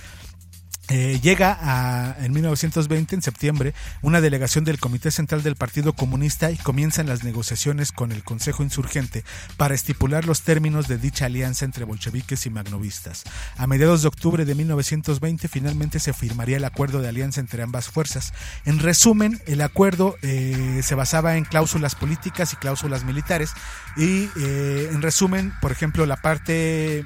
Llega en 1920, en septiembre, una delegación del Comité Central del Partido Comunista y comienzan las negociaciones con el Consejo Insurgente para estipular los términos de dicha alianza entre bolcheviques y magnovistas. A mediados de octubre de 1920 finalmente se firmaría el acuerdo de alianza entre ambas fuerzas. En resumen, el acuerdo se basaba en cláusulas políticas y cláusulas militares y en resumen, por ejemplo, la parte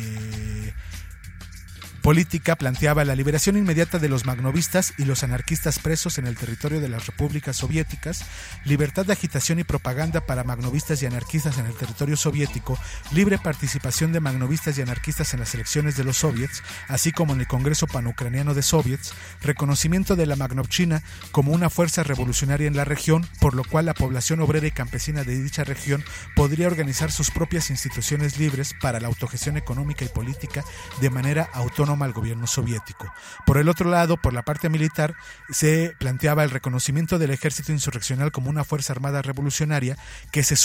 política planteaba la liberación inmediata de los magnovistas y los anarquistas presos en el territorio de las repúblicas soviéticas, libertad de agitación y propaganda para magnovistas y anarquistas en el territorio soviético, libre participación de magnovistas y anarquistas en las elecciones de los soviets, así como en el Congreso Panucraniano de Soviets, reconocimiento de la Magnochina como una fuerza revolucionaria en la región, por lo cual la población obrera y campesina de dicha región podría organizar sus propias instituciones libres para la autogestión económica y política de manera autónoma al gobierno soviético. Por el otro lado, por la parte militar, se planteaba el reconocimiento del ejército insurreccional como una fuerza armada revolucionaria que se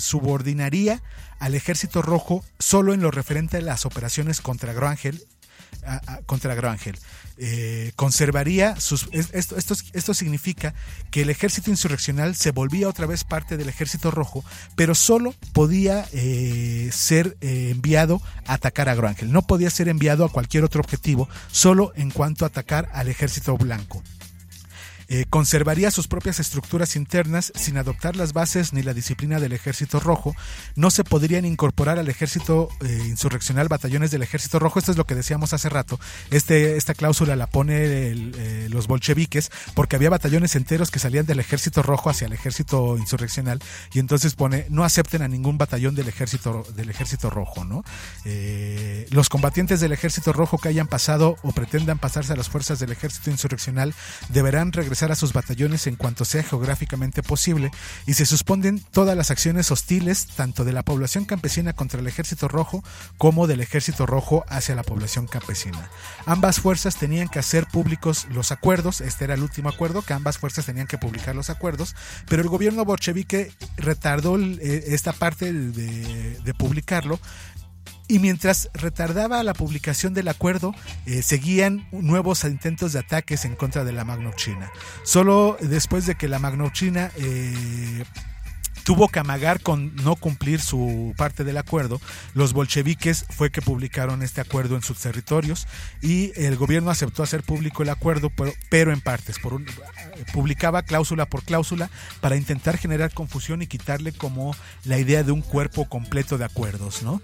subordinaría al ejército rojo solo en lo referente a las operaciones contra Groángel, contra Grangel. Conservaría esto significa que el ejército insurreccional se volvía otra vez parte del ejército rojo, pero solo podía ser enviado a atacar a Grangel. No podía ser enviado a cualquier otro objetivo, solo en cuanto a atacar al ejército blanco. Conservaría sus propias estructuras internas sin adoptar las bases ni la disciplina del ejército rojo. No se podrían incorporar al ejército insurreccional batallones del ejército rojo. Esto es lo que decíamos hace rato. Esta cláusula la pone los bolcheviques porque había batallones enteros que salían del ejército rojo hacia el ejército insurreccional, y entonces pone: no acepten a ningún batallón del ejército rojo, ¿no? Los combatientes del ejército rojo que hayan pasado o pretendan pasarse a las fuerzas del ejército insurreccional deberán regresar a sus batallones en cuanto sea geográficamente posible, y se suspenden todas las acciones hostiles tanto de la población campesina contra el ejército rojo como del ejército rojo hacia la población campesina. Ambas fuerzas tenían que hacer públicos los acuerdos. Este era el último acuerdo, que ambas fuerzas tenían que publicar los acuerdos, pero el gobierno bolchevique retardó esta parte de publicarlo. Y mientras retardaba la publicación del acuerdo, seguían nuevos intentos de ataques en contra de la Magnovchina. Solo después de que la Magnovchina tuvo que amagar con no cumplir su parte del acuerdo, los bolcheviques fue que publicaron este acuerdo en sus territorios, y el gobierno aceptó hacer público el acuerdo, pero en partes. Publicaba cláusula por cláusula para intentar generar confusión y quitarle como la idea de un cuerpo completo de acuerdos, ¿no?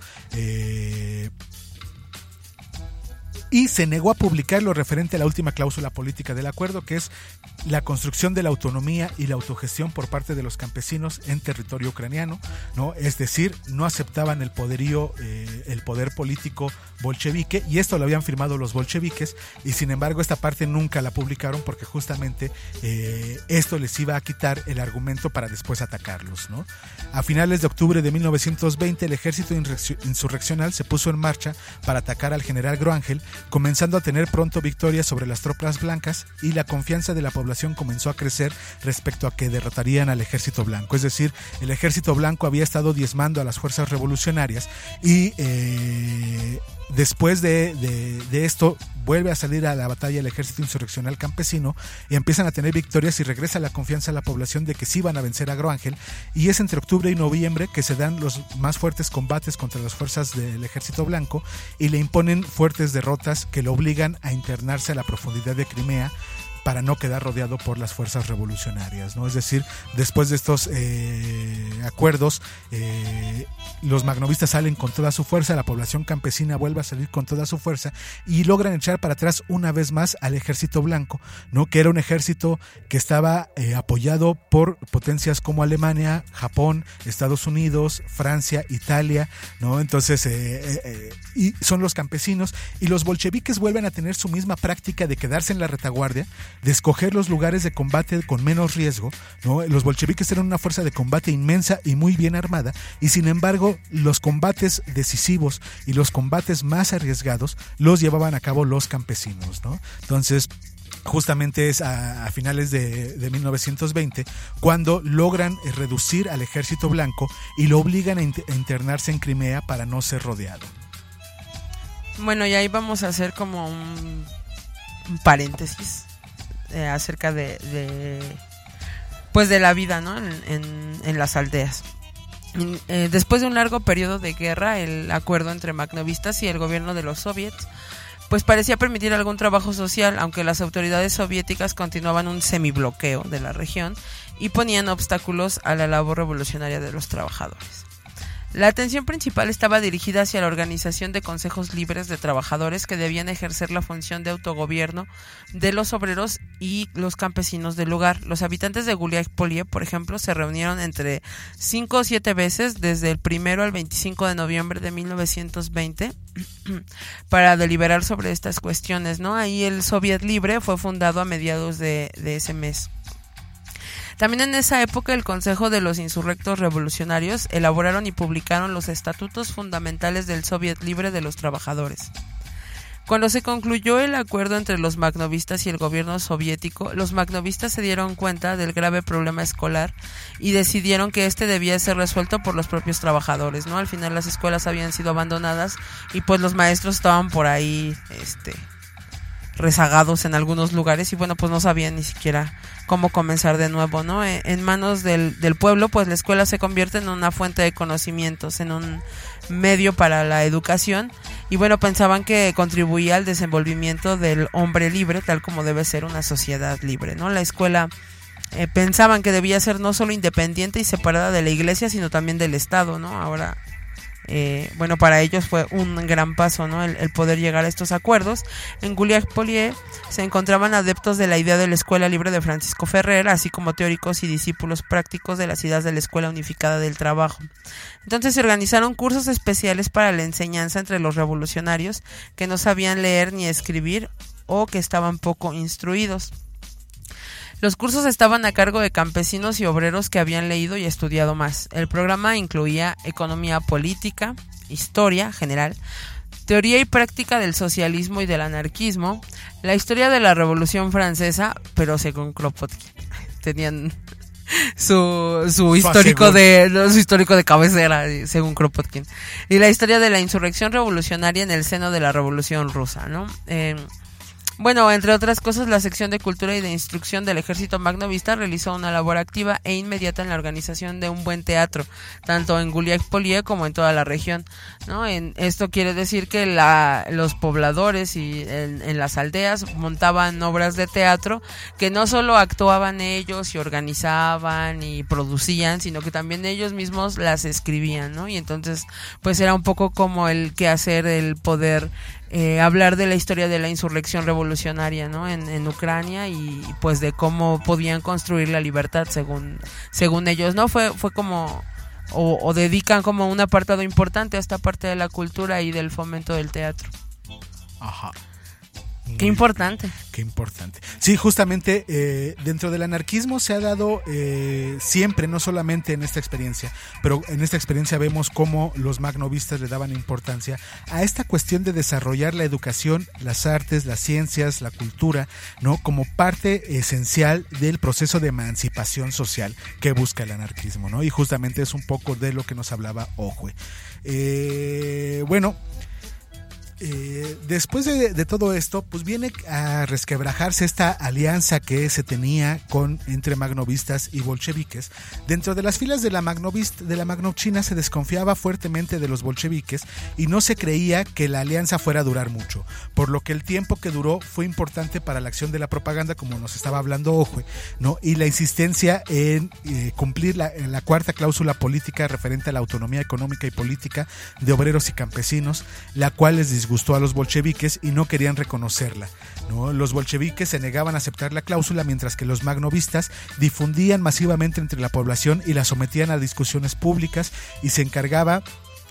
Y se negó a publicar lo referente a la última cláusula política del acuerdo, que es la construcción de la autonomía y la autogestión por parte de los campesinos en territorio ucraniano, ¿no? Es decir, no aceptaban el poder político bolchevique, y esto lo habían firmado los bolcheviques, y sin embargo esta parte nunca la publicaron porque justamente esto les iba a quitar el argumento para después atacarlos, ¿no? A finales de octubre de 1920 el ejército insurreccional se puso en marcha para atacar al general Grangel, comenzando a tener pronto victorias sobre las tropas blancas, y la confianza de la población comenzó a crecer respecto a que derrotarían al ejército blanco. Es decir, el ejército blanco había estado diezmando a las fuerzas revolucionarias, y después de esto vuelve a salir a la batalla el ejército insurreccional campesino, y empiezan a tener victorias, y regresa la confianza a la población de que sí van a vencer a Grangel, y es entre octubre y noviembre que se dan los más fuertes combates contra las fuerzas del ejército blanco, y le imponen fuertes derrotas que lo obligan a internarse a la profundidad de Crimea para no quedar rodeado por las fuerzas revolucionarias, ¿no? Es decir, después de estos acuerdos, los magnovistas salen con toda su fuerza, la población campesina vuelve a salir con toda su fuerza, y logran echar para atrás una vez más al ejército blanco, ¿no? Que era un ejército que estaba apoyado por potencias como Alemania, Japón, Estados Unidos, Francia, Italia, ¿no? Entonces, y son los campesinos, y los bolcheviques vuelven a tener su misma práctica de quedarse en la retaguardia, de escoger los lugares de combate con menos riesgo, ¿no? Los bolcheviques eran una fuerza de combate inmensa y muy bien armada, y sin embargo los combates decisivos y los combates más arriesgados los llevaban a cabo los campesinos, ¿no? Entonces, justamente es a finales de 1920 cuando logran reducir al ejército blanco y lo obligan a internarse en Crimea para no ser rodeado. Bueno, y ahí vamos a hacer como un paréntesis acerca de la vida, ¿no? en las aldeas. Después de un largo periodo de guerra, el acuerdo entre magnovistas y el gobierno de los soviets pues parecía permitir algún trabajo social, aunque las autoridades soviéticas continuaban un semibloqueo de la región y ponían obstáculos a la labor revolucionaria de los trabajadores. La atención principal estaba dirigida hacia la organización de consejos libres de trabajadores que debían ejercer la función de autogobierno de los obreros y los campesinos del lugar. Los habitantes de Guliái-Polié, por ejemplo, se reunieron entre 5 o 7 veces desde el 1 al 25 de noviembre de 1920 para deliberar sobre estas cuestiones, ¿no? Ahí el Soviet Libre fue fundado a mediados de ese mes. También en esa época el Consejo de los Insurrectos Revolucionarios elaboraron y publicaron los estatutos fundamentales del Soviet Libre de los Trabajadores. Cuando se concluyó el acuerdo entre los magnovistas y el gobierno soviético, los magnovistas se dieron cuenta del grave problema escolar y decidieron que este debía ser resuelto por los propios trabajadores, ¿no? Al final las escuelas habían sido abandonadas y pues los maestros estaban por ahí, rezagados en algunos lugares y bueno, pues no sabían ni siquiera cómo comenzar de nuevo, ¿no? En manos del pueblo, pues la escuela se convierte en una fuente de conocimientos, en un medio para la educación y bueno, pensaban que contribuía al desenvolvimiento del hombre libre, tal como debe ser una sociedad libre, ¿no? La escuela pensaban que debía ser no solo independiente y separada de la iglesia, sino también del Estado, ¿no? Ahora bueno, para ellos fue un gran paso, ¿no? El poder llegar a estos acuerdos. En Guliac-Polié se encontraban adeptos de la idea de la Escuela Libre de Francisco Ferrer, así como teóricos y discípulos prácticos de las ideas de la Escuela Unificada del Trabajo. Entonces se organizaron cursos especiales para la enseñanza entre los revolucionarios que no sabían leer ni escribir o que estaban poco instruidos. Los cursos estaban a cargo de campesinos y obreros que habían leído y estudiado más. El programa incluía economía política, historia general, teoría y práctica del socialismo y del anarquismo, la historia de la Revolución Francesa, pero según Kropotkin. Tenían su histórico de cabecera, según Kropotkin. Y la historia de la insurrección revolucionaria en el seno de la Revolución Rusa, ¿no? Bueno, entre otras cosas, la sección de cultura y de instrucción del ejército magnovista realizó una labor activa e inmediata en la organización de un buen teatro, tanto en Guliac-Polié como en toda la región, ¿no? Esto quiere decir que los pobladores y en las aldeas montaban obras de teatro que no solo actuaban ellos y organizaban y producían, sino que también ellos mismos las escribían, ¿no? Y entonces, pues era un poco como el quehacer, el poder hablar de la historia de la insurrección revolucionaria, ¿no? En Ucrania y pues de cómo podían construir la libertad según ellos, ¿no? Fue como o dedican como un apartado importante a esta parte de la cultura y del fomento del teatro. Ajá. Qué importante. Qué importante. Sí, justamente dentro del anarquismo se ha dado siempre, no solamente en esta experiencia, pero en esta experiencia vemos cómo los magnovistas le daban importancia a esta cuestión de desarrollar la educación, las artes, las ciencias, la cultura, ¿no? Como parte esencial del proceso de emancipación social que busca el anarquismo, ¿no? Y justamente es un poco de lo que nos hablaba Ojue. Bueno, después de todo esto, pues viene a resquebrajarse esta alianza que se tenía entre magnovistas y bolcheviques. Dentro de las filas de la magnovchina se desconfiaba fuertemente de los bolcheviques y no se creía que la alianza fuera a durar mucho, por lo que el tiempo que duró fue importante para la acción de la propaganda, como nos estaba hablando Ojue, ¿no? Y la insistencia en cumplir la cuarta cláusula política referente a la autonomía económica y política de obreros y campesinos, la cual les disgustó a los bolcheviques y no querían reconocerla, ¿no? Los bolcheviques se negaban a aceptar la cláusula, mientras que los magnovistas difundían masivamente entre la población y la sometían a discusiones públicas y se encaraban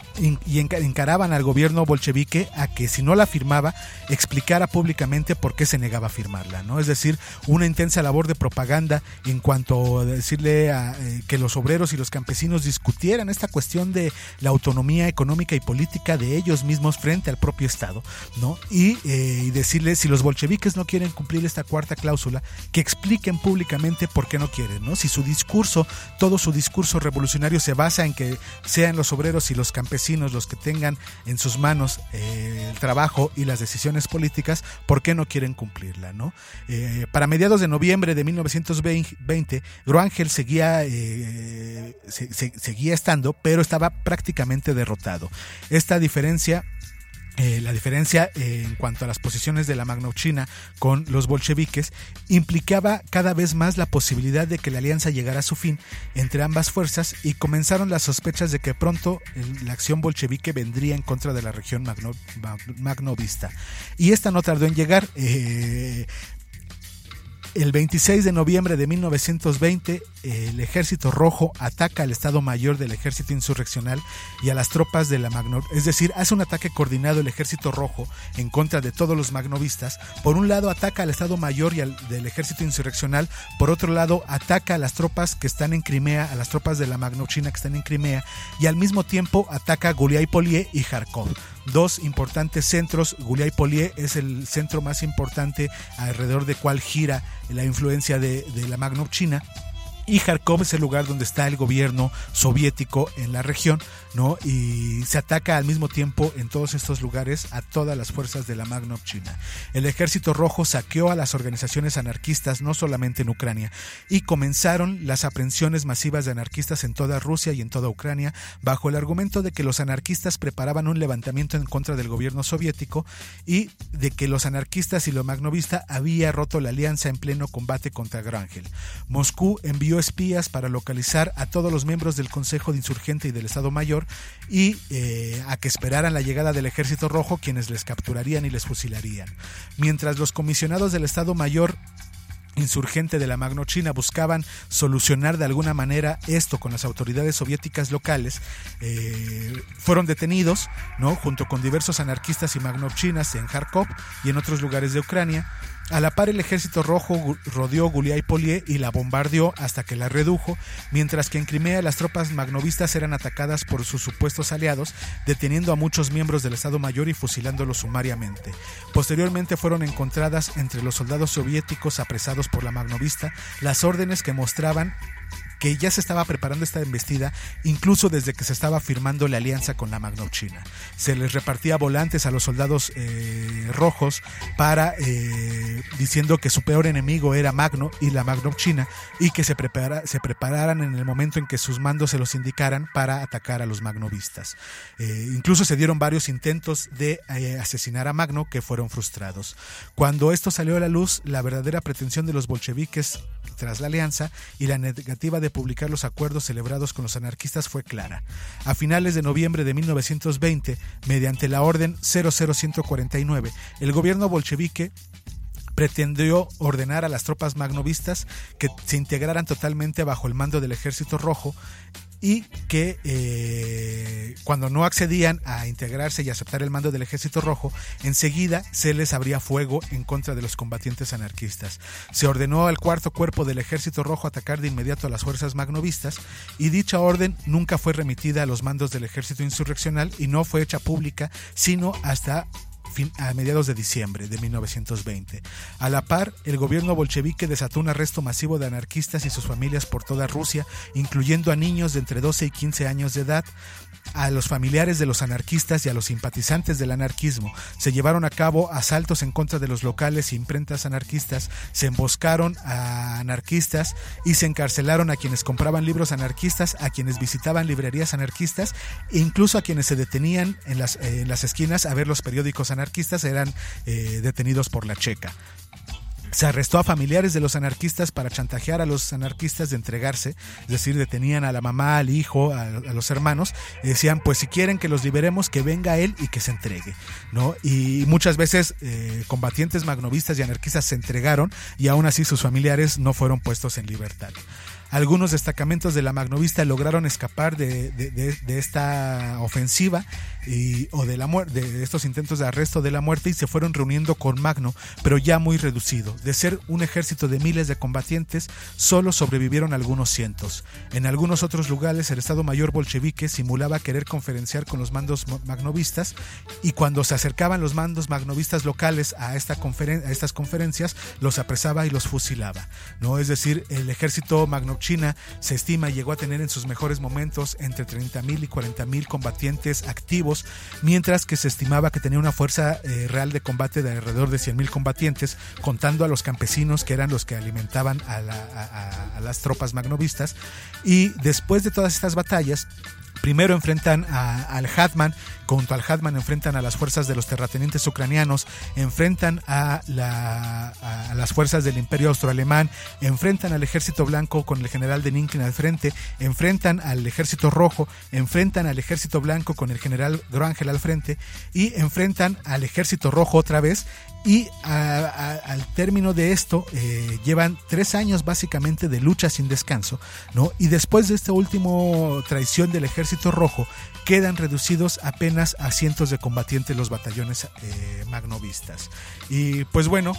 al gobierno bolchevique a que, si no la firmaba, explicara públicamente por qué se negaba a firmarla, ¿no? Es decir, una intensa labor de propaganda en cuanto a decirle que los obreros y los campesinos discutieran esta cuestión de la autonomía económica y política de ellos mismos frente al propio Estado, ¿no? Y decirles, si los bolcheviques no quieren cumplir esta cuarta cláusula, que expliquen públicamente por qué no quieren, ¿no? Si todo su discurso revolucionario se basa en que sean los obreros y los campesinos los que tengan en sus manos el trabajo y las decisiones políticas, ¿por qué no quieren cumplirla, no? Para mediados de noviembre de 1920, Groángel seguía estando, pero estaba prácticamente derrotado. Esta diferencia la diferencia en cuanto a las posiciones de la magnovchina con los bolcheviques implicaba cada vez más la posibilidad de que la alianza llegara a su fin entre ambas fuerzas, y comenzaron las sospechas de que pronto la acción bolchevique vendría en contra de la región magnovista. Y esta no tardó en llegar. El 26 de noviembre de 1920, el Ejército Rojo ataca al Estado Mayor del Ejército Insurreccional y a las tropas de la es decir, hace un ataque coordinado el Ejército Rojo en contra de todos los magnovistas. Por un lado ataca al Estado Mayor y del Ejército Insurreccional, por otro lado ataca a las tropas que están en Crimea, a las tropas de la magnovchina que están en Crimea, y al mismo tiempo ataca a Guliac-Polié y Kharkov. dos importantes centros. Guliái-Polié es el centro más importante alrededor del cual gira la influencia de la Magnovchina. Y Kharkov es el lugar donde está el gobierno soviético en la región, ¿no? Y se ataca al mismo tiempo en todos estos lugares a todas las fuerzas de la Magnovchina. El Ejército Rojo saqueó a las organizaciones anarquistas no solamente en Ucrania, y comenzaron las aprehensiones masivas de anarquistas en toda Rusia y en toda Ucrania, bajo el argumento de que los anarquistas preparaban un levantamiento en contra del gobierno soviético y de que los anarquistas y los magnovistas había roto la alianza en pleno combate contra Grangel. Moscú envió espías para localizar a todos los miembros del Consejo de Insurgente y del Estado Mayor y a que esperaran la llegada del Ejército Rojo, quienes les capturarían y les fusilarían. Mientras los comisionados del Estado Mayor insurgente de la Magnovchina buscaban solucionar de alguna manera esto con las autoridades soviéticas locales, fueron detenidos, ¿no? Junto con diversos anarquistas y magnovchinas en Kharkov y en otros lugares de Ucrania. A la par, el Ejército Rojo rodeó Guliái-Polié y la bombardeó hasta que la redujo, mientras que en Crimea las tropas magnovistas eran atacadas por sus supuestos aliados, deteniendo a muchos miembros del Estado Mayor y fusilándolos sumariamente. Posteriormente fueron encontradas entre los soldados soviéticos apresados por la magnovista las órdenes que mostraban que ya se estaba preparando esta embestida, incluso desde que se estaba firmando la alianza con la Magnovchina. Se les repartía volantes a los soldados rojos para diciendo que su peor enemigo era Magno y la Magnovchina, y que se prepararan en el momento en que sus mandos se los indicaran para atacar a los magnovistas. Incluso se dieron varios intentos de asesinar a Magno que fueron frustrados. Cuando esto salió a la luz, la verdadera pretensión de los bolcheviques tras la alianza y la negativa de publicar los acuerdos celebrados con los anarquistas fue clara. A finales de noviembre de 1920, mediante la orden 00149, el gobierno bolchevique pretendió ordenar a las tropas magnovistas que se integraran totalmente bajo el mando del Ejército Rojo y que cuando no accedían a integrarse y aceptar el mando del Ejército Rojo, enseguida se les abría fuego en contra de los combatientes anarquistas. Se ordenó al cuarto cuerpo del Ejército Rojo atacar de inmediato a las fuerzas magnovistas, y dicha orden nunca fue remitida a los mandos del ejército insurreccional y no fue hecha pública sino hasta a mediados de diciembre de 1920. A la par, el gobierno bolchevique desató un arresto masivo de anarquistas y sus familias por toda Rusia, incluyendo a niños de entre 12 y 15 años de edad. A los familiares de los anarquistas y a los simpatizantes del anarquismo se llevaron a cabo asaltos en contra de los locales e imprentas anarquistas, se emboscaron a anarquistas y se encarcelaron a quienes compraban libros anarquistas, a quienes visitaban librerías anarquistas e incluso a quienes se detenían en las esquinas a ver los periódicos anarquistas eran detenidos por la Checa. Se arrestó a familiares de los anarquistas para chantajear a los anarquistas de entregarse, es decir, detenían a la mamá, al hijo, a los hermanos, y decían, pues si quieren que los liberemos, que venga él y que se entregue, ¿no? Y muchas veces combatientes magnovistas y anarquistas se entregaron y aún así sus familiares no fueron puestos en libertad. Algunos destacamentos de la magnovista lograron escapar de esta ofensiva o de estos intentos de arresto de la muerte y se fueron reuniendo con Magno, pero ya muy reducido. De ser un ejército de miles de combatientes, solo sobrevivieron algunos cientos. En algunos otros lugares, el Estado Mayor bolchevique simulaba querer conferenciar con los mandos magnovistas, y cuando se acercaban los mandos magnovistas locales a estas conferencias, los apresaba y los fusilaba, ¿no? Es decir, el ejército magno China se estima llegó a tener en sus mejores momentos entre 30,000 y 40,000 combatientes activos, mientras que se estimaba que tenía una fuerza real de combate de alrededor de 100,000 combatientes, contando a los campesinos que eran los que alimentaban a las tropas magnovistas. Y después de todas estas batallas, primero enfrentan al Hetman, junto al Hetman enfrentan a las fuerzas de los terratenientes ucranianos, enfrentan a las fuerzas del Imperio Austroalemán, enfrentan al Ejército Blanco con el general Denikin al frente, enfrentan al Ejército Rojo, enfrentan al Ejército Blanco con el general Grangel al frente y enfrentan al Ejército Rojo otra vez. Y al término de esto llevan 3 años básicamente de lucha sin descanso, ¿no? Y después de esta última traición del Ejército Rojo quedan reducidos apenas a cientos de combatientes los batallones magnovistas. Y pues bueno,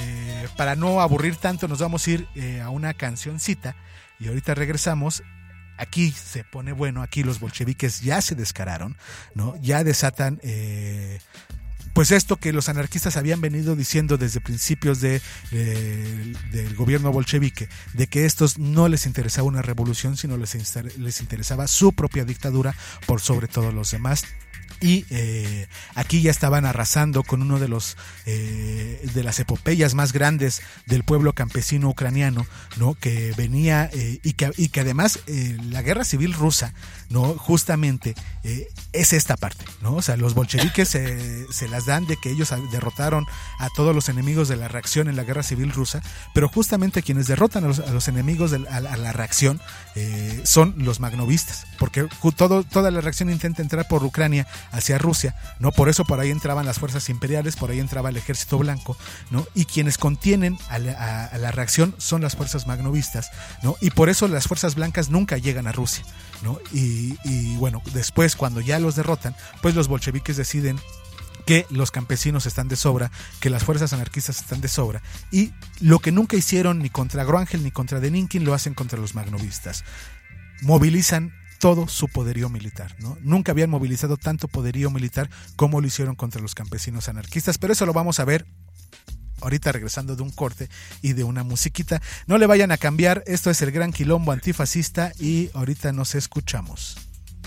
para no aburrir tanto nos vamos a ir a una cancioncita y ahorita regresamos aquí se pone bueno, aquí los bolcheviques ya se descararon, ¿no? Ya desatan pues esto que los anarquistas habían venido diciendo desde principios del gobierno bolchevique, de que estos no les interesaba una revolución, sino les interesaba su propia dictadura por sobre todos los demás. Y aquí ya estaban arrasando con uno de las epopeyas más grandes del pueblo campesino ucraniano, ¿no? Que venía y que además la guerra civil rusa, ¿no? Justamente es esta parte, ¿no? O sea, los bolcheviques se las dan de que ellos derrotaron a todos los enemigos de la reacción en la guerra civil rusa, pero justamente quienes derrotan a los enemigos a la reacción son los magnovistas, porque toda la reacción intenta entrar por Ucrania hacia Rusia, ¿no? Por eso por ahí entraban las fuerzas imperiales, por ahí entraba el ejército blanco, ¿no? Y quienes contienen a la reacción son las fuerzas magnovistas, ¿no? Y por eso las fuerzas blancas nunca llegan a Rusia, ¿no? Y bueno, después cuando ya los derrotan, pues los bolcheviques deciden que los campesinos están de sobra, que las fuerzas anarquistas están de sobra, y lo que nunca hicieron ni contra Groángel ni contra Deninkin lo hacen contra los magnovistas. Movilizan todo su poderío militar, ¿no? Nunca habían movilizado tanto poderío militar como lo hicieron contra los campesinos anarquistas, pero eso lo vamos a ver ahorita regresando de un corte y de una musiquita. No le vayan a cambiar, esto es el Gran Quilombo Antifascista y ahorita nos escuchamos.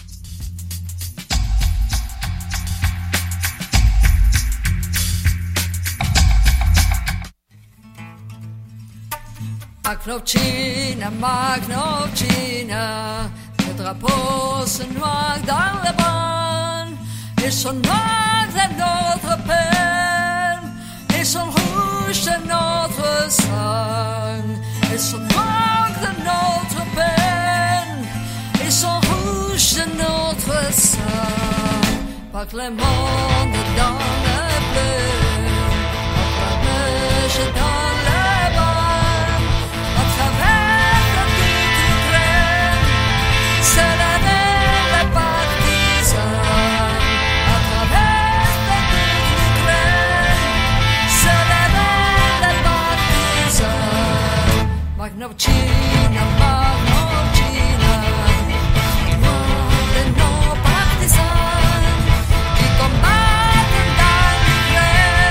Magnovčina, Magnovčina, le drapeau se noie dans le ban, et son noir de notre peine, et son rouge de notre sang, et son noir de notre peine, et son rouge de notre sang, par le monde dans le bleu, par la neige dans le Magnovčina, Magnovčina, de nos partisans qui combattent dans l'hiver.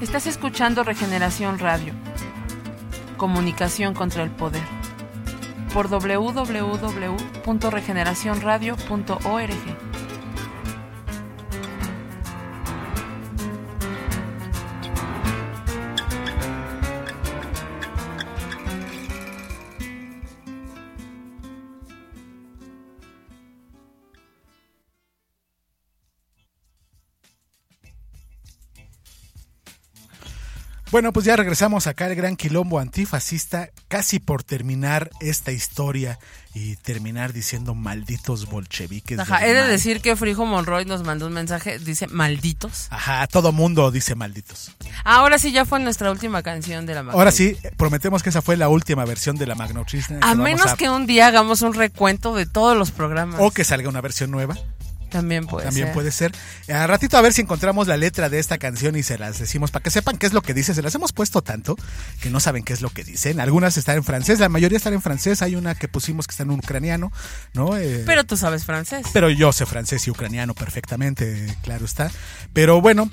Estás escuchando Regeneración Radio. Comunicación contra el poder. Por www.regeneracionradio.org. Bueno, pues ya regresamos acá al Gran Quilombo Antifascista, casi por terminar esta historia y terminar diciendo malditos bolcheviques. Ajá, he de decir que Frijo Monroy nos mandó un mensaje, dice malditos. Ajá, todo mundo dice malditos. Ahora sí, ya fue nuestra última canción de la Magna. Ahora sí, prometemos que esa fue la última versión de la Magna Uchisna. A menos que un día hagamos un recuento de todos los programas. O que salga una versión nueva. También puede ser. A ratito a ver si encontramos la letra de esta canción y se las decimos para que sepan qué es lo que dice. Se las hemos puesto tanto que no saben qué es lo que dicen. Algunas están en francés, la mayoría están en francés. Hay una que pusimos que está en ucraniano, ¿no? Pero tú sabes francés. Pero yo sé francés y ucraniano perfectamente, claro está. Pero bueno,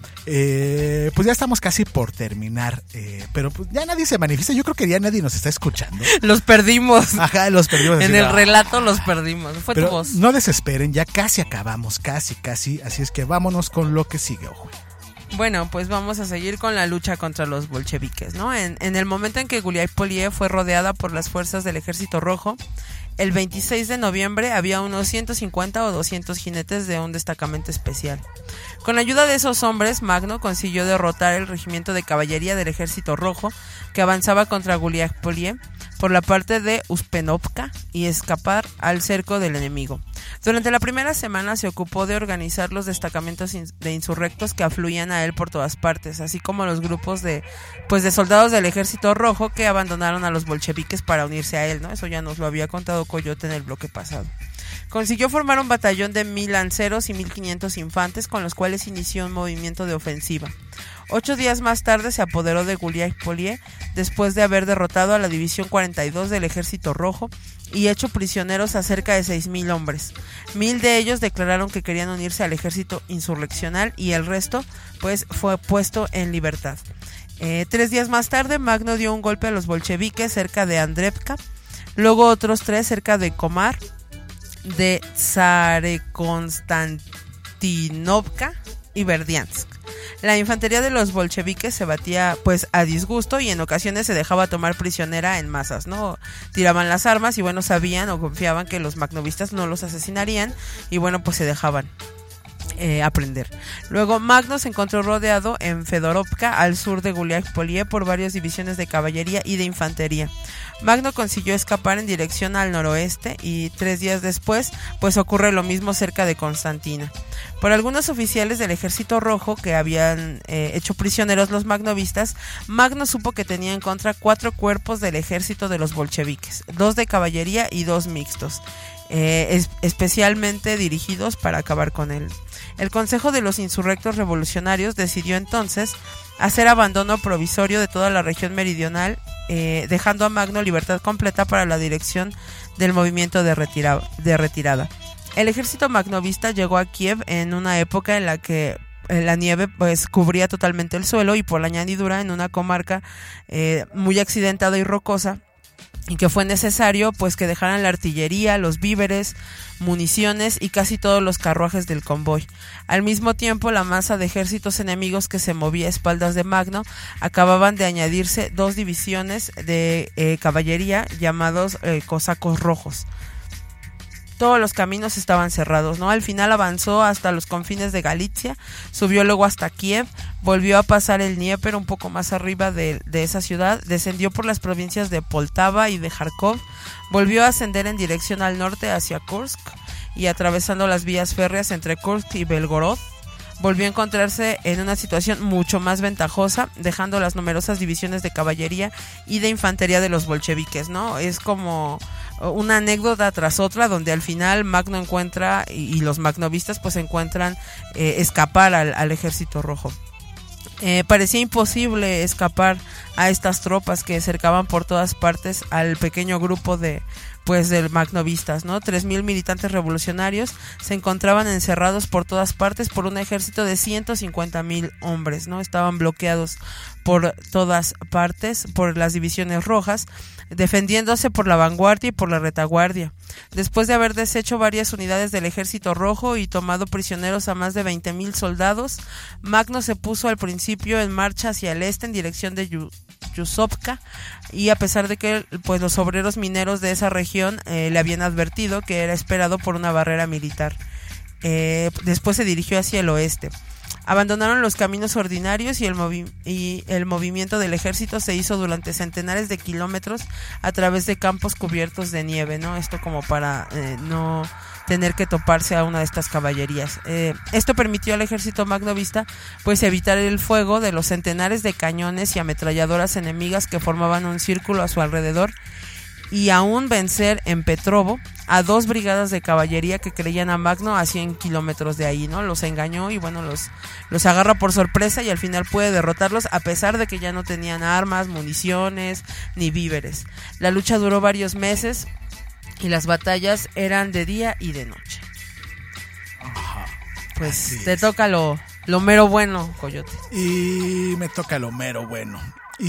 pues ya estamos casi por terminar. Pero pues ya nadie se manifiesta. Yo creo que ya nadie nos está escuchando. Los perdimos. Ajá, los perdimos. En el relato los perdimos. Fue pero tu voz. No desesperen, ya casi acabamos. Casi, así es que vámonos con lo que sigue, ojo. Bueno, pues vamos a seguir con la lucha contra los bolcheviques, ¿no? En el momento en que Guliái-Polié fue rodeada por las fuerzas del Ejército Rojo, el 26 de noviembre había unos 150 o 200 jinetes de un destacamento especial. Con ayuda de esos hombres, Magno consiguió derrotar el regimiento de caballería del Ejército Rojo que avanzaba contra Guliái-Polié por la parte de Uspenovka y escapar al cerco del enemigo. Durante la primera semana se ocupó de organizar los destacamentos de insurrectos que afluían a él por todas partes, así como los grupos de soldados del Ejército Rojo que abandonaron a los bolcheviques para unirse a él, ¿no? Eso ya nos lo había contado Coyote en el bloque pasado. Consiguió formar un batallón de 1000 lanceros y 1500 infantes con los cuales inició un movimiento de ofensiva. 8 días más tarde se apoderó de Guliái-Polié después de haber derrotado a la División 42 del Ejército Rojo y hecho prisioneros a cerca de 6000 hombres. 1000 de ellos declararon que querían unirse al ejército insurreccional y el resto pues fue puesto en libertad. 3 días más tarde Magno dio un golpe a los bolcheviques cerca de Andrevka, luego otros 3 cerca de Komar, de Tsarekonstantinovka y Verdiansk. La infantería de los bolcheviques se batía pues a disgusto y en ocasiones se dejaba tomar prisionera en masas, ¿no? Tiraban las armas y bueno, sabían o confiaban que los magnovistas no los asesinarían y bueno, pues se dejaban aprender. Luego Magno se encontró rodeado en Fedorovka, al sur de Guliái-Polié, por varias divisiones de caballería y de infantería. Magno consiguió escapar en dirección al noroeste y 3 días después pues ocurre lo mismo cerca de Constantina. Por algunos oficiales del Ejército Rojo que habían hecho prisioneros los magnovistas, Magno supo que tenía en contra 4 cuerpos del ejército de los bolcheviques, 2 de caballería y 2 mixtos, especialmente dirigidos para acabar con él. El Consejo de los Insurrectos Revolucionarios decidió entonces hacer abandono provisorio de toda la región meridional, dejando a Magno libertad completa para la dirección del movimiento de retirada. El ejército magnovista llegó a Kiev en una época en la que la nieve pues cubría totalmente el suelo y por la añadidura en una comarca muy accidentada y rocosa, y que fue necesario pues que dejaran la artillería, los víveres, municiones y casi todos los carruajes del convoy. Al mismo tiempo, la masa de ejércitos enemigos que se movía a espaldas de Magno acababan de añadirse 2 divisiones de caballería llamados cosacos rojos. Todos los caminos estaban cerrados, ¿no? Al final avanzó hasta los confines de Galicia, subió luego hasta Kiev, volvió a pasar el Dnieper un poco más arriba de esa ciudad, descendió por las provincias de Poltava y de Kharkov, volvió a ascender en dirección al norte hacia Kursk y atravesando las vías férreas entre Kursk y Belgorod, volvió a encontrarse en una situación mucho más ventajosa, dejando las numerosas divisiones de caballería y de infantería de los bolcheviques, ¿no? Es como una anécdota tras otra donde al final Magno encuentra y los magnovistas pues encuentran escapar al ejército rojo. Parecía imposible escapar a estas tropas que cercaban por todas partes al pequeño grupo de magnovistas, ¿no? 3,000 militantes revolucionarios se encontraban encerrados por todas partes por un ejército de 150,000 hombres, ¿no? Estaban bloqueados por todas partes por las divisiones rojas, defendiéndose por la vanguardia y por la retaguardia. Después de haber deshecho varias unidades del ejército rojo y tomado prisioneros a más de 20,000 soldados, Magno se puso al principio en marcha hacia el este en dirección de Yusovka, y a pesar de que pues los obreros mineros de esa región le habían advertido que era esperado por una barrera militar, después se dirigió hacia el oeste. Abandonaron los caminos ordinarios y el movimiento del ejército se hizo durante centenares de kilómetros a través de campos cubiertos de nieve, ¿no? Esto como para no tener que toparse a una de estas caballerías. Esto permitió al ejército magnovista pues evitar el fuego de los centenares de cañones y ametralladoras enemigas que formaban un círculo a su alrededor, y aún vencer en Petrovo a 2 brigadas de caballería que creían a Magno a 100 kilómetros de ahí, ¿no? Los engañó y bueno, los agarra por sorpresa y al final puede derrotarlos a pesar de que ya no tenían armas, municiones ni víveres. La lucha duró varios meses y las batallas eran de día y de noche. Pues te toca lo mero bueno, Coyote. Y me toca lo mero bueno.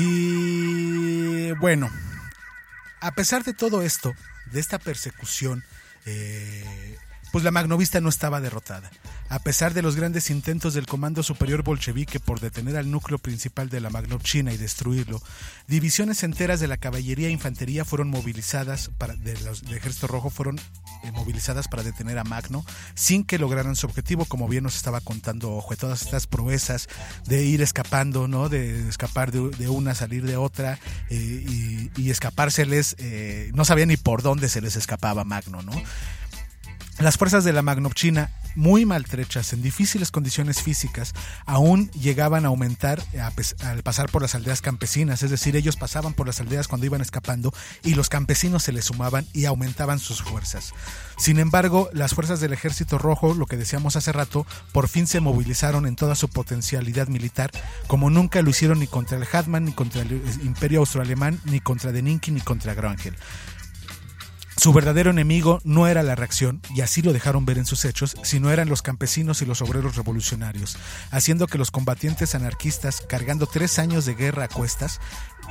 Y bueno, a pesar de todo esto, de esta persecución, pues la magnovista no estaba derrotada. A pesar de los grandes intentos del Comando Superior Bolchevique por detener al núcleo principal de la Magnovchina y destruirlo, divisiones enteras de la caballería e infantería fueron movilizadas del Ejército Rojo fueron movilizadas para detener a Magno, sin que lograran su objetivo, como bien nos estaba contando Ojo. Todas estas proezas de ir escapando, ¿no? De escapar de una, salir de otra, y escapárseles, no sabían ni por dónde se les escapaba Magno, ¿no? Las fuerzas de la Magnovchina, muy maltrechas, en difíciles condiciones físicas, aún llegaban a aumentar al pasar por las aldeas campesinas. Es decir, ellos pasaban por las aldeas cuando iban escapando y los campesinos se les sumaban y aumentaban sus fuerzas. Sin embargo, las fuerzas del Ejército Rojo, lo que decíamos hace rato, por fin se movilizaron en toda su potencialidad militar, como nunca lo hicieron ni contra el Hetman, ni contra el Imperio Austroalemán, ni contra Denikin, ni contra Grangel. Su verdadero enemigo no era la reacción, y así lo dejaron ver en sus hechos, sino eran los campesinos y los obreros revolucionarios, haciendo que los combatientes anarquistas, cargando 3 años de guerra a cuestas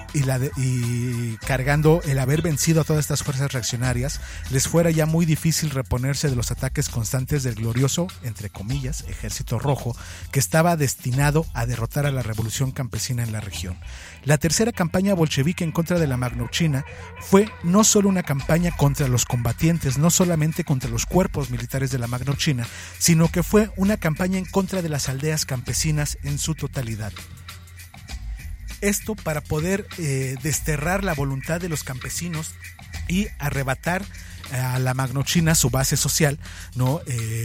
y cargando el haber vencido a todas estas fuerzas reaccionarias, les fuera ya muy difícil reponerse de los ataques constantes del glorioso, entre comillas, Ejército Rojo, que estaba destinado a derrotar a la revolución campesina en la región. La tercera campaña bolchevique en contra de la Magnovchina fue no solo una campaña contra los combatientes, no solamente contra los cuerpos militares de la Magnovchina, sino que fue una campaña en contra de las aldeas campesinas en su totalidad. Esto para poder desterrar la voluntad de los campesinos y arrebatar a la Magnovchina su base social, ¿no?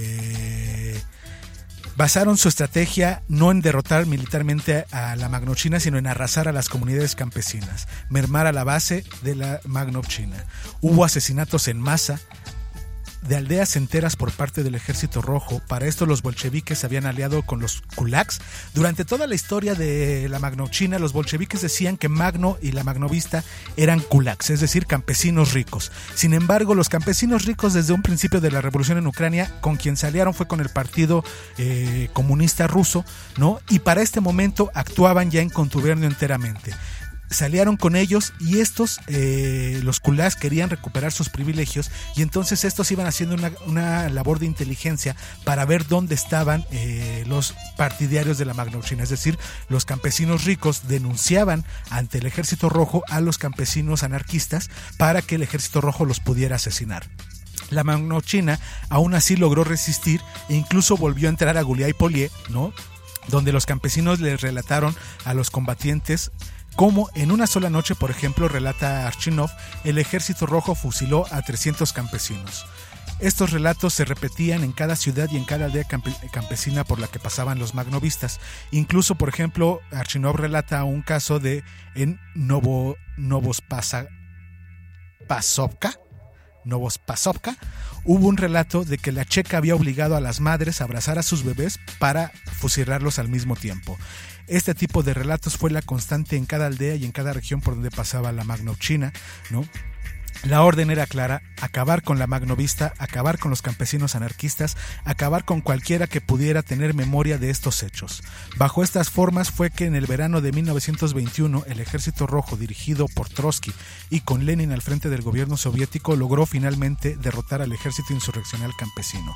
Basaron su estrategia no en derrotar militarmente a la Magnovchina, sino en arrasar a las comunidades campesinas, mermar a la base de la Magnovchina. Hubo asesinatos en masa de aldeas enteras por parte del Ejército Rojo. Para esto los bolcheviques se habían aliado con los kulaks. Durante toda la historia de la Magnovchina, los bolcheviques decían que Magno y la Magnovista eran kulaks, es decir, campesinos ricos. Sin embargo, los campesinos ricos desde un principio de la revolución en Ucrania, con quien se aliaron fue con el Partido Comunista Ruso, ¿no? Y para este momento actuaban ya en contubernio enteramente. Se aliaron con ellos y estos, los kulaks, querían recuperar sus privilegios, y entonces estos iban haciendo una labor de inteligencia para ver dónde estaban los partidarios de la Magnovchina. Es decir, los campesinos ricos denunciaban ante el Ejército Rojo a los campesinos anarquistas para que el Ejército Rojo los pudiera asesinar. La Magnovchina aún así logró resistir e incluso volvió a entrar a Guliái-Polié, ¿no? Donde los campesinos les relataron a los combatientes como en una sola noche, por ejemplo, relata Archinov, el Ejército Rojo fusiló a 300 campesinos. Estos relatos se repetían en cada ciudad y en cada aldea campesina por la que pasaban los magnovistas. Incluso, por ejemplo, Archinov relata un caso en Novospasovka, hubo un relato de que la checa había obligado a las madres a abrazar a sus bebés para fusilarlos al mismo tiempo. Este tipo de relatos fue la constante en cada aldea y en cada región por donde pasaba la Magnovchina, ¿no? La orden era clara: acabar con la magnovista, acabar con los campesinos anarquistas, acabar con cualquiera que pudiera tener memoria de estos hechos. Bajo estas formas fue que en el verano de 1921 el Ejército Rojo, dirigido por Trotsky y con Lenin al frente del gobierno soviético, logró finalmente derrotar al ejército insurreccional campesino.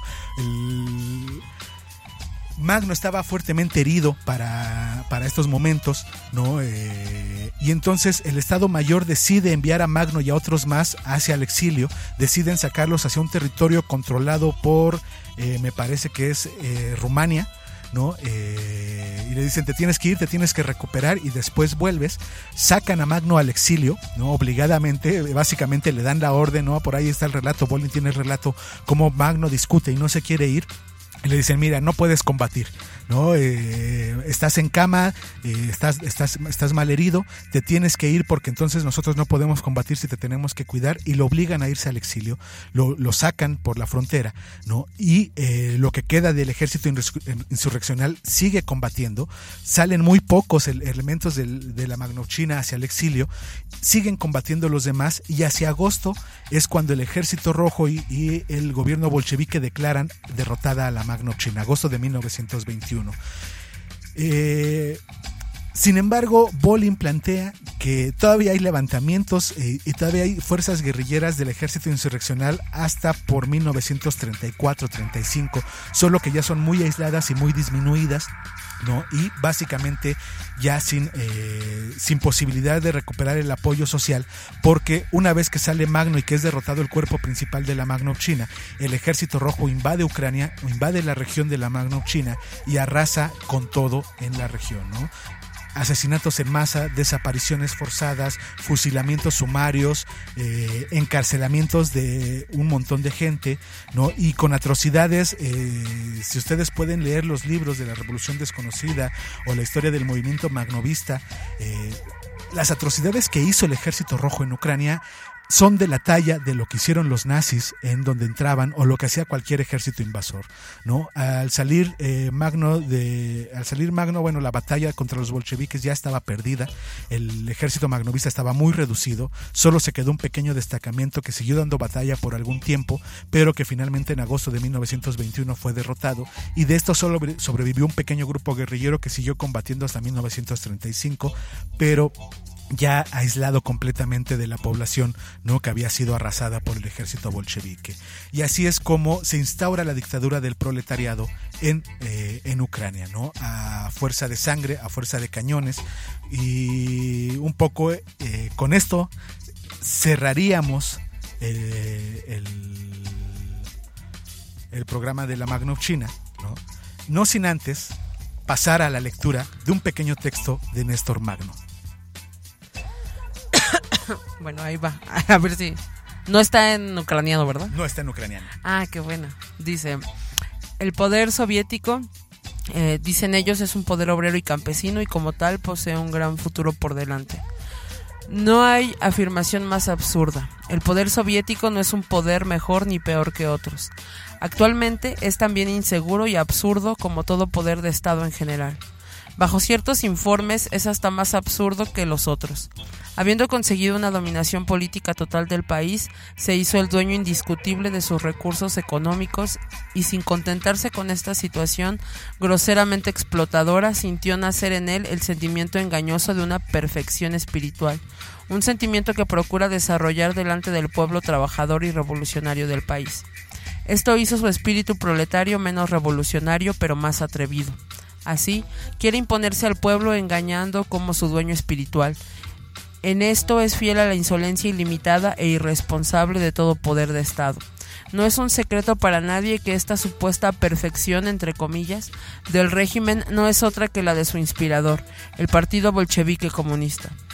Magno estaba fuertemente herido para estos momentos, ¿no? Y entonces el Estado Mayor decide enviar a Magno y a otros más hacia el exilio. Deciden sacarlos hacia un territorio controlado por, me parece que es Rumania, ¿no? Y le dicen: te tienes que ir, te tienes que recuperar y después vuelves. Sacan a Magno al exilio, ¿no? Obligadamente, básicamente le dan la orden, ¿no? Por ahí está el relato, Bolin tiene el relato, cómo Magno discute y no se quiere ir. Y le dicen: mira, no puedes combatir, ¿no? Estás en cama, estás mal herido, te tienes que ir porque entonces nosotros no podemos combatir si te tenemos que cuidar, y lo obligan a irse al exilio, lo sacan por la frontera, ¿no? Y lo que queda del ejército insurreccional sigue combatiendo, salen muy pocos elementos de la Magnovchina hacia el exilio, siguen combatiendo los demás, y hacia agosto es cuando el Ejército Rojo y el gobierno bolchevique declaran derrotada a la Magnovchina, agosto de 1921. Sin embargo, Bolin plantea que todavía hay levantamientos y todavía hay fuerzas guerrilleras del ejército insurreccional hasta por 1934-35, solo que ya son muy aisladas y muy disminuidas, ¿no? Y básicamente ya sin posibilidad de recuperar el apoyo social, porque una vez que sale Magno y que es derrotado el cuerpo principal de la Magnovchina, el Ejército Rojo invade Ucrania, invade la región de la Magnovchina y arrasa con todo en la región, ¿no? Asesinatos en masa, desapariciones forzadas, fusilamientos sumarios, encarcelamientos de un montón de gente, ¿no? Y con atrocidades. Si ustedes pueden leer los libros de la Revolución Desconocida o la historia del movimiento magnovista, las atrocidades que hizo el Ejército Rojo en Ucrania son de la talla de lo que hicieron los nazis en donde entraban, o lo que hacía cualquier ejército invasor, ¿no? Al salir Magno, bueno, la batalla contra los bolcheviques ya estaba perdida, el ejército magnovista estaba muy reducido, solo se quedó un pequeño destacamento que siguió dando batalla por algún tiempo, pero que finalmente en agosto de 1921 fue derrotado, y de esto solo sobrevivió un pequeño grupo guerrillero que siguió combatiendo hasta 1935, pero ya aislado completamente de la población, ¿no? Que había sido arrasada por el ejército bolchevique. Y así es como se instaura la dictadura del proletariado en Ucrania, ¿no? A fuerza de sangre, a fuerza de cañones, y un poco con esto cerraríamos el programa de la Magnovchina, ¿no? No sin antes pasar a la lectura de un pequeño texto de Néstor Magno. Bueno, ahí va. A ver si... No está en ucraniano, ¿verdad? No está en ucraniano. Ah, qué bueno. Dice: el poder soviético, dicen ellos, es un poder obrero y campesino, y como tal posee un gran futuro por delante. No hay afirmación más absurda. El poder soviético no es un poder mejor ni peor que otros. Actualmente es también inseguro y absurdo como todo poder de Estado en general. Bajo ciertos informes es hasta más absurdo que los otros. Habiendo conseguido una dominación política total del país, se hizo el dueño indiscutible de sus recursos económicos, y sin contentarse con esta situación groseramente explotadora, sintió nacer en él el sentimiento engañoso de una perfección espiritual, un sentimiento que procura desarrollar delante del pueblo trabajador y revolucionario del país. Esto hizo su espíritu proletario menos revolucionario, pero más atrevido. Así, quiere imponerse al pueblo engañando como su dueño espiritual. En esto es fiel a la insolencia ilimitada e irresponsable de todo poder de Estado. No es un secreto para nadie que esta supuesta perfección, entre comillas, del régimen no es otra que la de su inspirador, el Partido Bolchevique Comunista.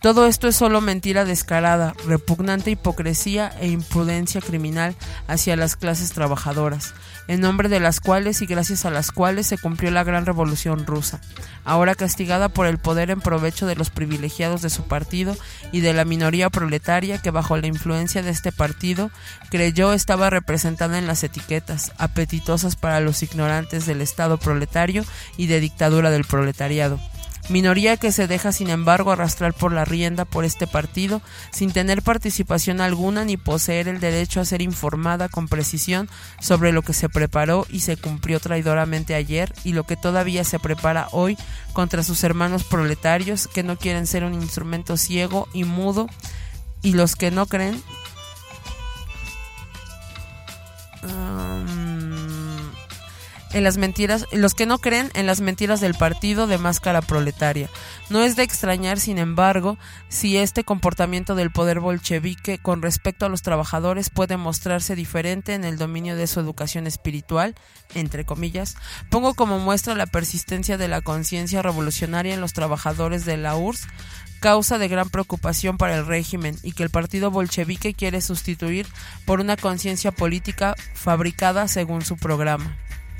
Todo esto es solo mentira descarada, repugnante hipocresía e imprudencia criminal hacia las clases trabajadoras, en nombre de las cuales y gracias a las cuales se cumplió la gran revolución rusa, ahora castigada por el poder en provecho de los privilegiados de su partido y de la minoría proletaria que bajo la influencia de este partido creyó estaba representada en las etiquetas, apetitosas para los ignorantes del Estado proletario y de dictadura del proletariado. Minoría que se deja sin embargo arrastrar por la rienda por este partido sin tener participación alguna ni poseer el derecho a ser informada con precisión sobre lo que se preparó y se cumplió traidoramente ayer y lo que todavía se prepara hoy contra sus hermanos proletarios que no quieren ser un instrumento ciego y mudo y los que no creen en las mentiras, los que no creen en las mentiras del partido de máscara proletaria. No es de extrañar, sin embargo, si este comportamiento del poder bolchevique con respecto a los trabajadores puede mostrarse diferente en el dominio de su educación espiritual, entre comillas. Pongo como muestra la persistencia de la conciencia revolucionaria en los trabajadores de la URSS, causa de gran preocupación para el régimen y que el partido bolchevique quiere sustituir por una conciencia política fabricada según su programa.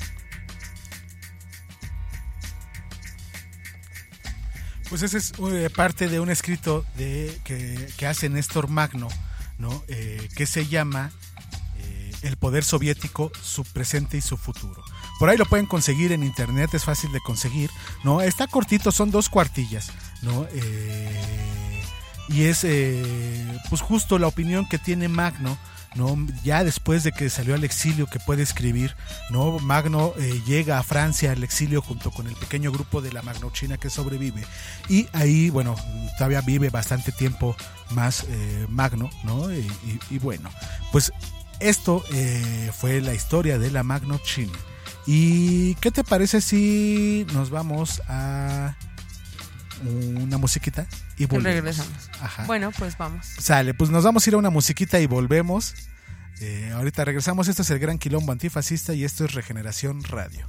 Pues ese es parte de un escrito que hace Néstor Magno, ¿no? Que se llama El poder soviético, su presente y su futuro. Por ahí lo pueden conseguir en internet, es fácil de conseguir, ¿no? Está cortito, son 2 cuartillas, ¿no? Y es pues justo la opinión que tiene Magno, ¿no? Ya después de que salió al exilio, que puede escribir, ¿no? Magno llega a Francia al exilio junto con el pequeño grupo de la Magnowtchina que sobrevive, y ahí, bueno, todavía vive bastante tiempo más Magno, ¿no? Y bueno, pues esto fue la historia de la Magnowtchina. ¿Y qué te parece si nos vamos a una musiquita y volvemos? Regresamos. Ajá. Bueno, pues vamos. Sale, pues nos vamos a ir a una musiquita y volvemos. Ahorita regresamos. Esto es el Gran Quilombo Antifascista y esto es Regeneración Radio.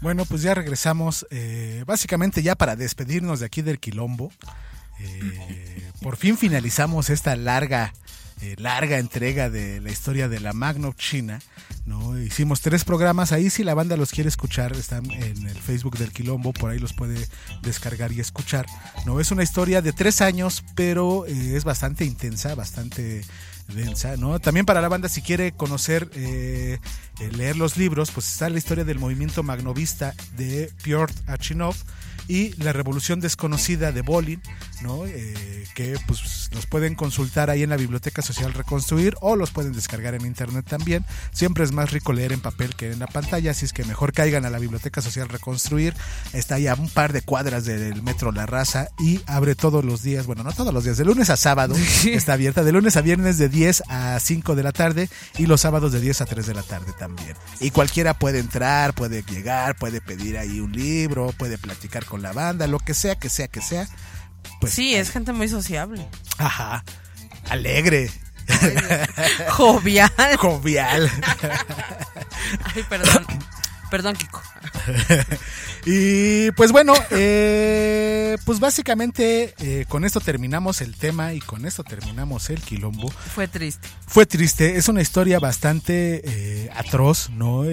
Bueno, pues ya regresamos, básicamente ya para despedirnos de aquí del Quilombo. Por fin finalizamos esta larga entrega de la historia de la Magnopchina, ¿no? Hicimos 3 programas, ahí si la banda los quiere escuchar, están en el Facebook del Quilombo, por ahí los puede descargar y escuchar, ¿no? Es una historia de 3 años, pero es bastante intensa, bastante densa, ¿no? También para la banda, si quiere conocer, leer los libros, pues está la historia del movimiento magnovista de Piotr Achinov y la revolución desconocida de Volin, ¿no? Que pues los pueden consultar ahí en la Biblioteca Social Reconstruir o los pueden descargar en internet también. Siempre es más rico leer en papel que en la pantalla, así es que mejor caigan a la Biblioteca Social Reconstruir. Está ya a un par de cuadras del Metro La Raza y abre todos los días, bueno, no todos los días, de lunes a sábado está abierta, de lunes a viernes de 10 a 5 de la tarde y los sábados de 10 a 3 de la tarde también. Y cualquiera puede entrar, puede llegar, puede pedir ahí un libro, puede platicar con la banda, lo que sea. Pues, sí, es gente muy sociable. Ajá, alegre. Jovial. Ay, perdón, Kiko. Y pues bueno, pues básicamente con esto terminamos el tema y con esto terminamos el Quilombo. Fue triste, es una historia bastante atroz, ¿no?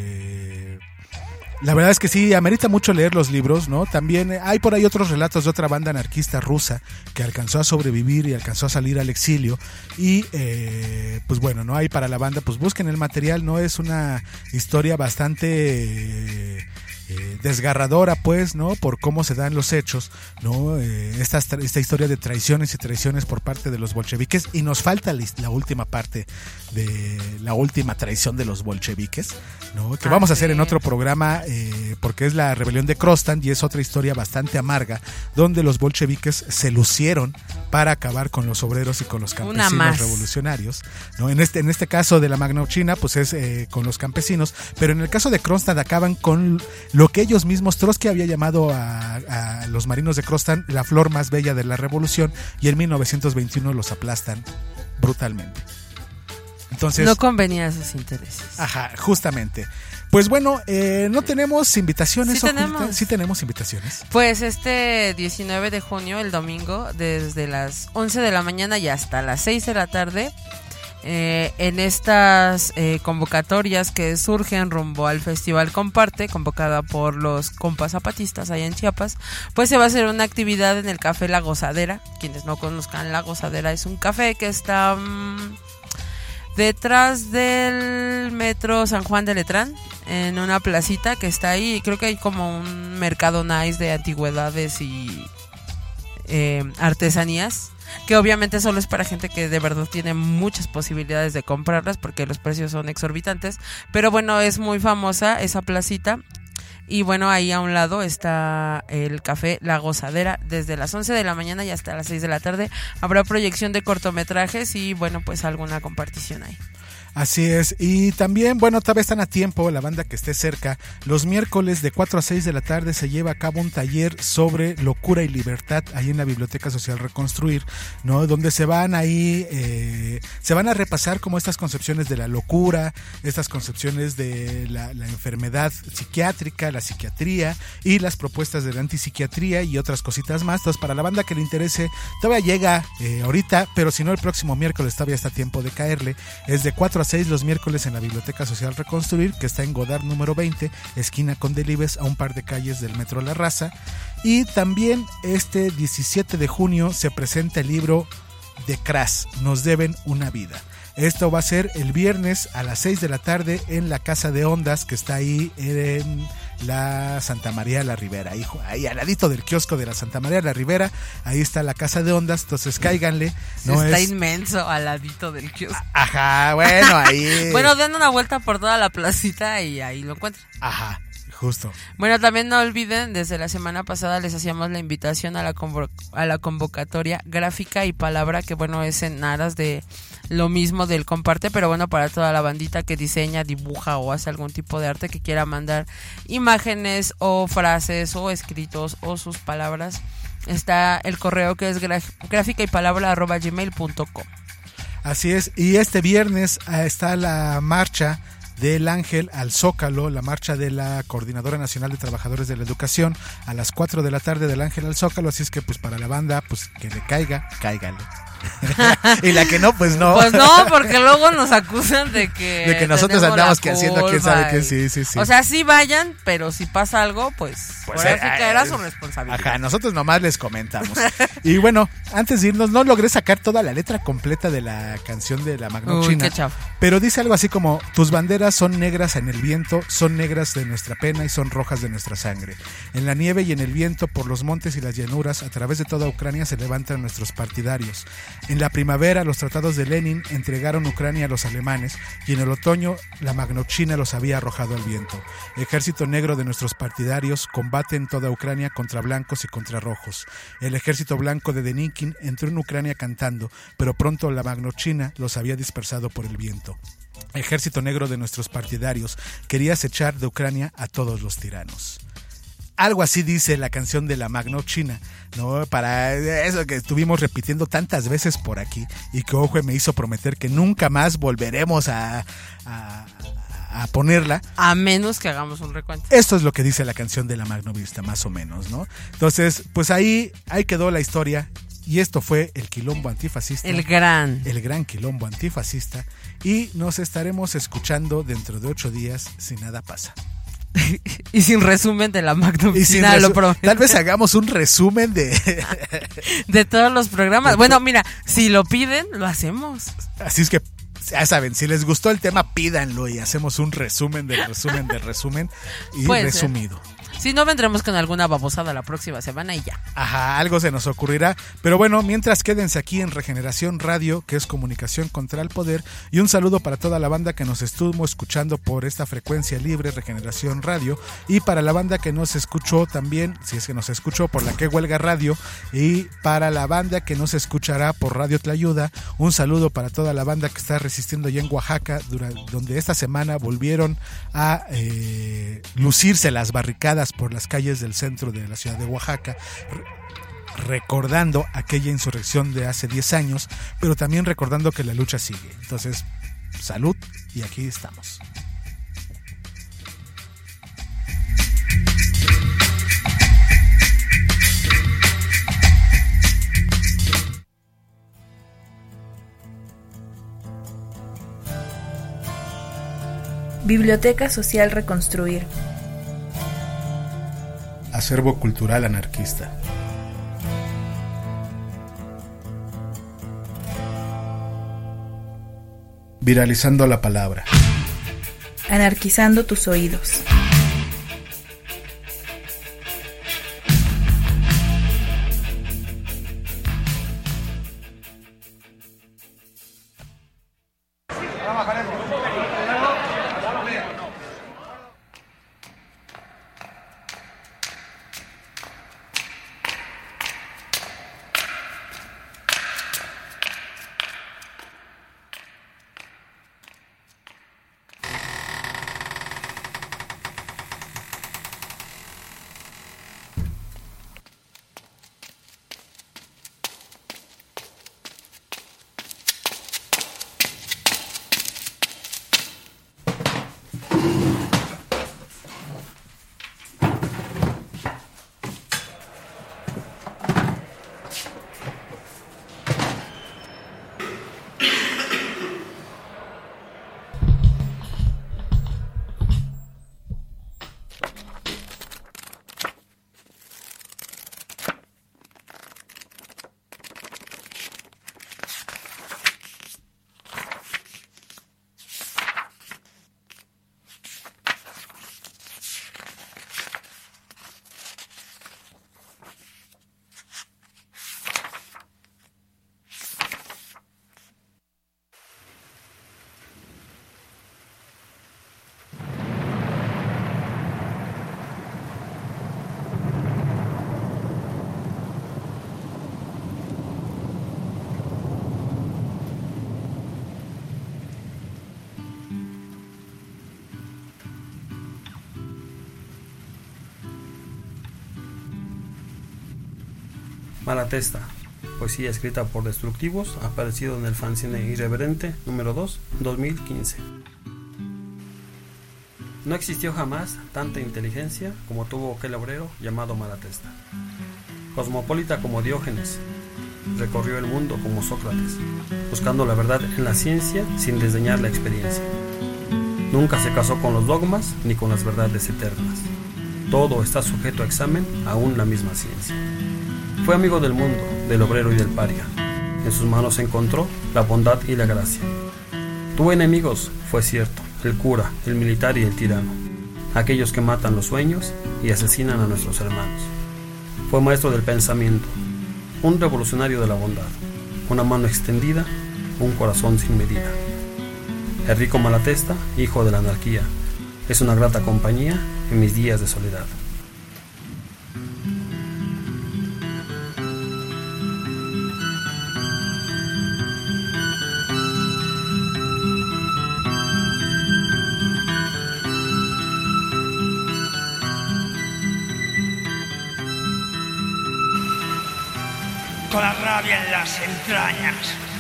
La verdad es que sí, amerita mucho leer los libros, ¿no? También hay por ahí otros relatos de otra banda anarquista rusa que alcanzó a sobrevivir y alcanzó a salir al exilio. Y pues bueno, ¿no? Ahí para la banda, pues busquen el material, ¿no? Es una historia bastante desgarradora, pues, ¿no? Por cómo se dan los hechos, ¿no? Esta historia de traiciones y traiciones por parte de los bolcheviques, y nos falta la última parte de la última traición de los bolcheviques, ¿no? Que vamos a hacer en otro programa, porque es la rebelión de Kronstadt y es otra historia bastante amarga, donde los bolcheviques se lucieron para acabar con los obreros y con los campesinos revolucionarios, ¿no? En este caso de la Magnopchina, pues es con los campesinos, pero en el caso de Kronstadt acaban con lo que ellos mismos, Trotsky había llamado a los marinos de Kronstadt la flor más bella de la revolución, y en 1921 los aplastan brutalmente. Entonces, no convenía a sus intereses. Ajá, justamente. Pues bueno, no tenemos invitaciones. Sí tenemos invitaciones. Pues este 19 de junio, el domingo, desde las 11 de la mañana y hasta las 6 de la tarde, en estas convocatorias que surgen rumbo al Festival Comparte, convocada por los compas zapatistas allá en Chiapas, pues se va a hacer una actividad en el Café La Gozadera. Quienes no conozcan, La Gozadera es un café que está detrás del Metro San Juan de Letrán, en una placita que está ahí. Creo que hay como un mercado nice de antigüedades y artesanías, que obviamente solo es para gente que de verdad tiene muchas posibilidades de comprarlas, porque los precios son exorbitantes. Pero bueno, es muy famosa esa placita. Y bueno, ahí a un lado está el Café La Gozadera. Desde las 11 de la mañana y hasta las 6 de la tarde habrá proyección de cortometrajes y bueno, pues alguna compartición ahí. Así es, y también, bueno, todavía están a tiempo, la banda que esté cerca, los miércoles de 4 a 6 de la tarde se lleva a cabo un taller sobre locura y libertad ahí en la Biblioteca Social Reconstruir, ¿no? Donde se van ahí, se van a repasar como estas concepciones de la locura, estas concepciones de la enfermedad psiquiátrica, la psiquiatría y las propuestas de la antipsiquiatría y otras cositas más. Entonces, para la banda que le interese, todavía llega ahorita, pero si no, el próximo miércoles todavía está a tiempo de caerle. Es de 4 a 6 los miércoles en la Biblioteca Social Reconstruir, que está en Godard número 20, esquina con Delibes, a un par de calles del Metro La Raza. Y también este 17 de junio se presenta el libro de Cras, Nos deben una vida. Esto va a ser el viernes a las 6 de la tarde en la Casa de Ondas, que está ahí en la Santa María de la Ribera, ahí al ladito del kiosco de la Santa María de la Ribera, ahí está la Casa de Ondas. Entonces cáiganle. No está inmenso al ladito del kiosco. Ajá, bueno, ahí. Bueno, den una vuelta por toda la placita y ahí lo encuentran. Ajá, justo. Bueno, también no olviden, desde la semana pasada les hacíamos la invitación a la convocatoria Gráfica y Palabra, que bueno, es en aras de lo mismo del Comparte, pero bueno, para toda la bandita que diseña, dibuja o hace algún tipo de arte, que quiera mandar imágenes o frases o escritos o sus palabras, está el correo que es gráficaypalabra@gmail.com. Así es, y este viernes está la marcha del Ángel al Zócalo, la marcha de la Coordinadora Nacional de Trabajadores de la Educación a las 4 de la tarde del Ángel al Zócalo, así es que pues para la banda, pues que le cáigale. Y la que no, pues no. Pues no, porque luego nos acusan de que nosotros andamos que haciendo quién sabe qué, sí. O sea, sí vayan, pero si pasa algo, pues ahora sí que era su responsabilidad. Ajá, nosotros nomás les comentamos. Y bueno, antes de irnos, no logré sacar toda la letra completa de la canción de la Magna China, pero dice algo así como: tus banderas son negras en el viento, son negras de nuestra pena y son rojas de nuestra sangre. En la nieve y en el viento, por los montes y las llanuras, a través de toda Ucrania se levantan nuestros partidarios. En la primavera, los tratados de Lenin entregaron Ucrania a los alemanes, y en el otoño la Magnochina los había arrojado al viento. Ejército negro de nuestros partidarios combate en toda Ucrania contra blancos y contra rojos. El ejército blanco de Denikin entró en Ucrania cantando, pero pronto la Magnochina los había dispersado por el viento. Ejército negro de nuestros partidarios quería acechar de Ucrania a todos los tiranos. Algo así dice la canción de la Magnochina, ¿no? Para eso que estuvimos repitiendo tantas veces por aquí y que Ojo me hizo prometer que nunca más volveremos a ponerla. A menos que hagamos un recuento. Esto es lo que dice la canción de la Magnovista, más o menos, ¿no? Entonces, pues ahí quedó la historia. Y esto fue el Quilombo Antifascista. El gran Quilombo Antifascista. Y nos estaremos escuchando dentro de 8 días si nada pasa. Y sin resumen de la Magnovista, lo prometo. Tal vez hagamos un resumen de todos los programas. Bueno, mira, si lo piden, lo hacemos. Así es que ya saben, si les gustó el tema, pídanlo y hacemos un resumen del resumen y resumido. Si no, vendremos con alguna babosada la próxima semana y ya. Ajá, algo se nos ocurrirá. Pero bueno, mientras, quédense aquí en Regeneración Radio, que es comunicación contra el poder. Y un saludo para toda la banda que nos estuvo escuchando por esta frecuencia libre, Regeneración Radio. Y para la banda que nos escuchó también, si es que nos escuchó por la Que Huelga Radio. Y para la banda que nos escuchará por Radio Tlayuda. Un saludo para toda la banda que está resistiendo ya en Oaxaca, donde esta semana volvieron a lucirse las barricadas por las calles del centro de la ciudad de Oaxaca, recordando aquella insurrección de hace 10 años, pero también recordando que la lucha sigue. Entonces, salud, y aquí estamos. Biblioteca Social Reconstruir. Acervo cultural anarquista. Viralizando la palabra. Anarquizando tus oídos. Malatesta, poesía escrita por Destructivos, aparecido en el fanzine Irreverente número 2, 2015. No existió jamás tanta inteligencia como tuvo aquel obrero llamado Malatesta. Cosmopolita como Diógenes, recorrió el mundo como Sócrates, buscando la verdad en la ciencia sin desdeñar la experiencia. Nunca se casó con los dogmas ni con las verdades eternas. Todo está sujeto a examen, aún la misma ciencia. Fue amigo del mundo, del obrero y del paria. En sus manos encontró la bondad y la gracia. Tuvo enemigos, fue cierto, el cura, el militar y el tirano, aquellos que matan los sueños y asesinan a nuestros hermanos. Fue maestro del pensamiento, un revolucionario de la bondad, una mano extendida, un corazón sin medida. Enrico Malatesta, hijo de la anarquía, es una grata compañía en mis días de soledad. Con la rabia en las entrañas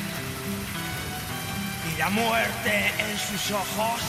y la muerte en sus ojos.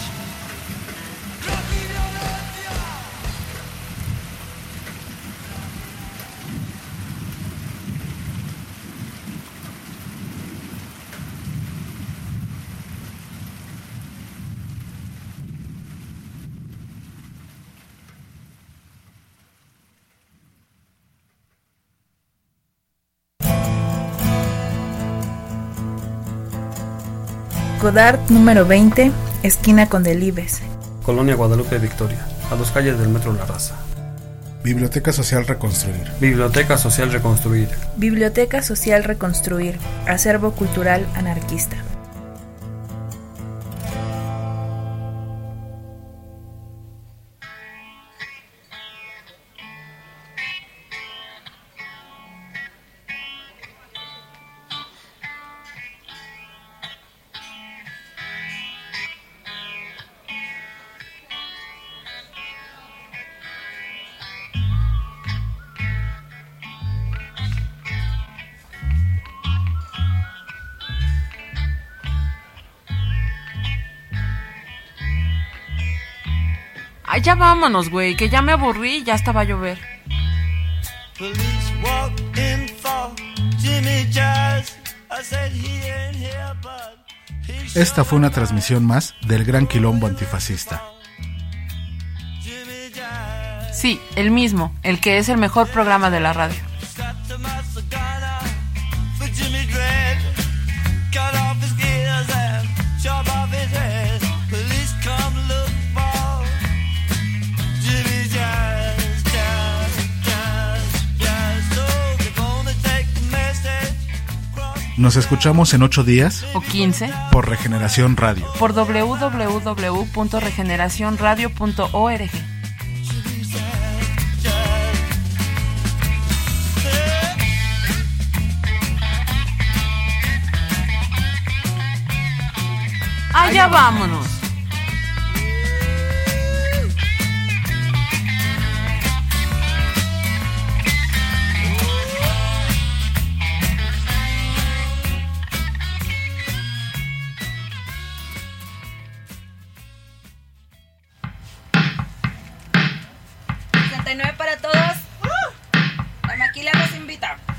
Godard número 20, esquina con Delibes. Colonia Guadalupe Victoria, a 2 calles del Metro La Raza. Biblioteca Social Reconstruir. Biblioteca Social Reconstruir. Biblioteca Social Reconstruir, acervo cultural anarquista. Ay, ya vámonos, güey, que ya me aburrí y ya hasta va a llover. Esta fue una transmisión más del Gran Quilombo Antifascista. Sí, el mismo, el que es el mejor programa de la radio. Nos escuchamos en 8 días o 15 por Regeneración Radio. Por www.regeneracionradio.org. Allá vámonos. Para todos. La maquila los invita.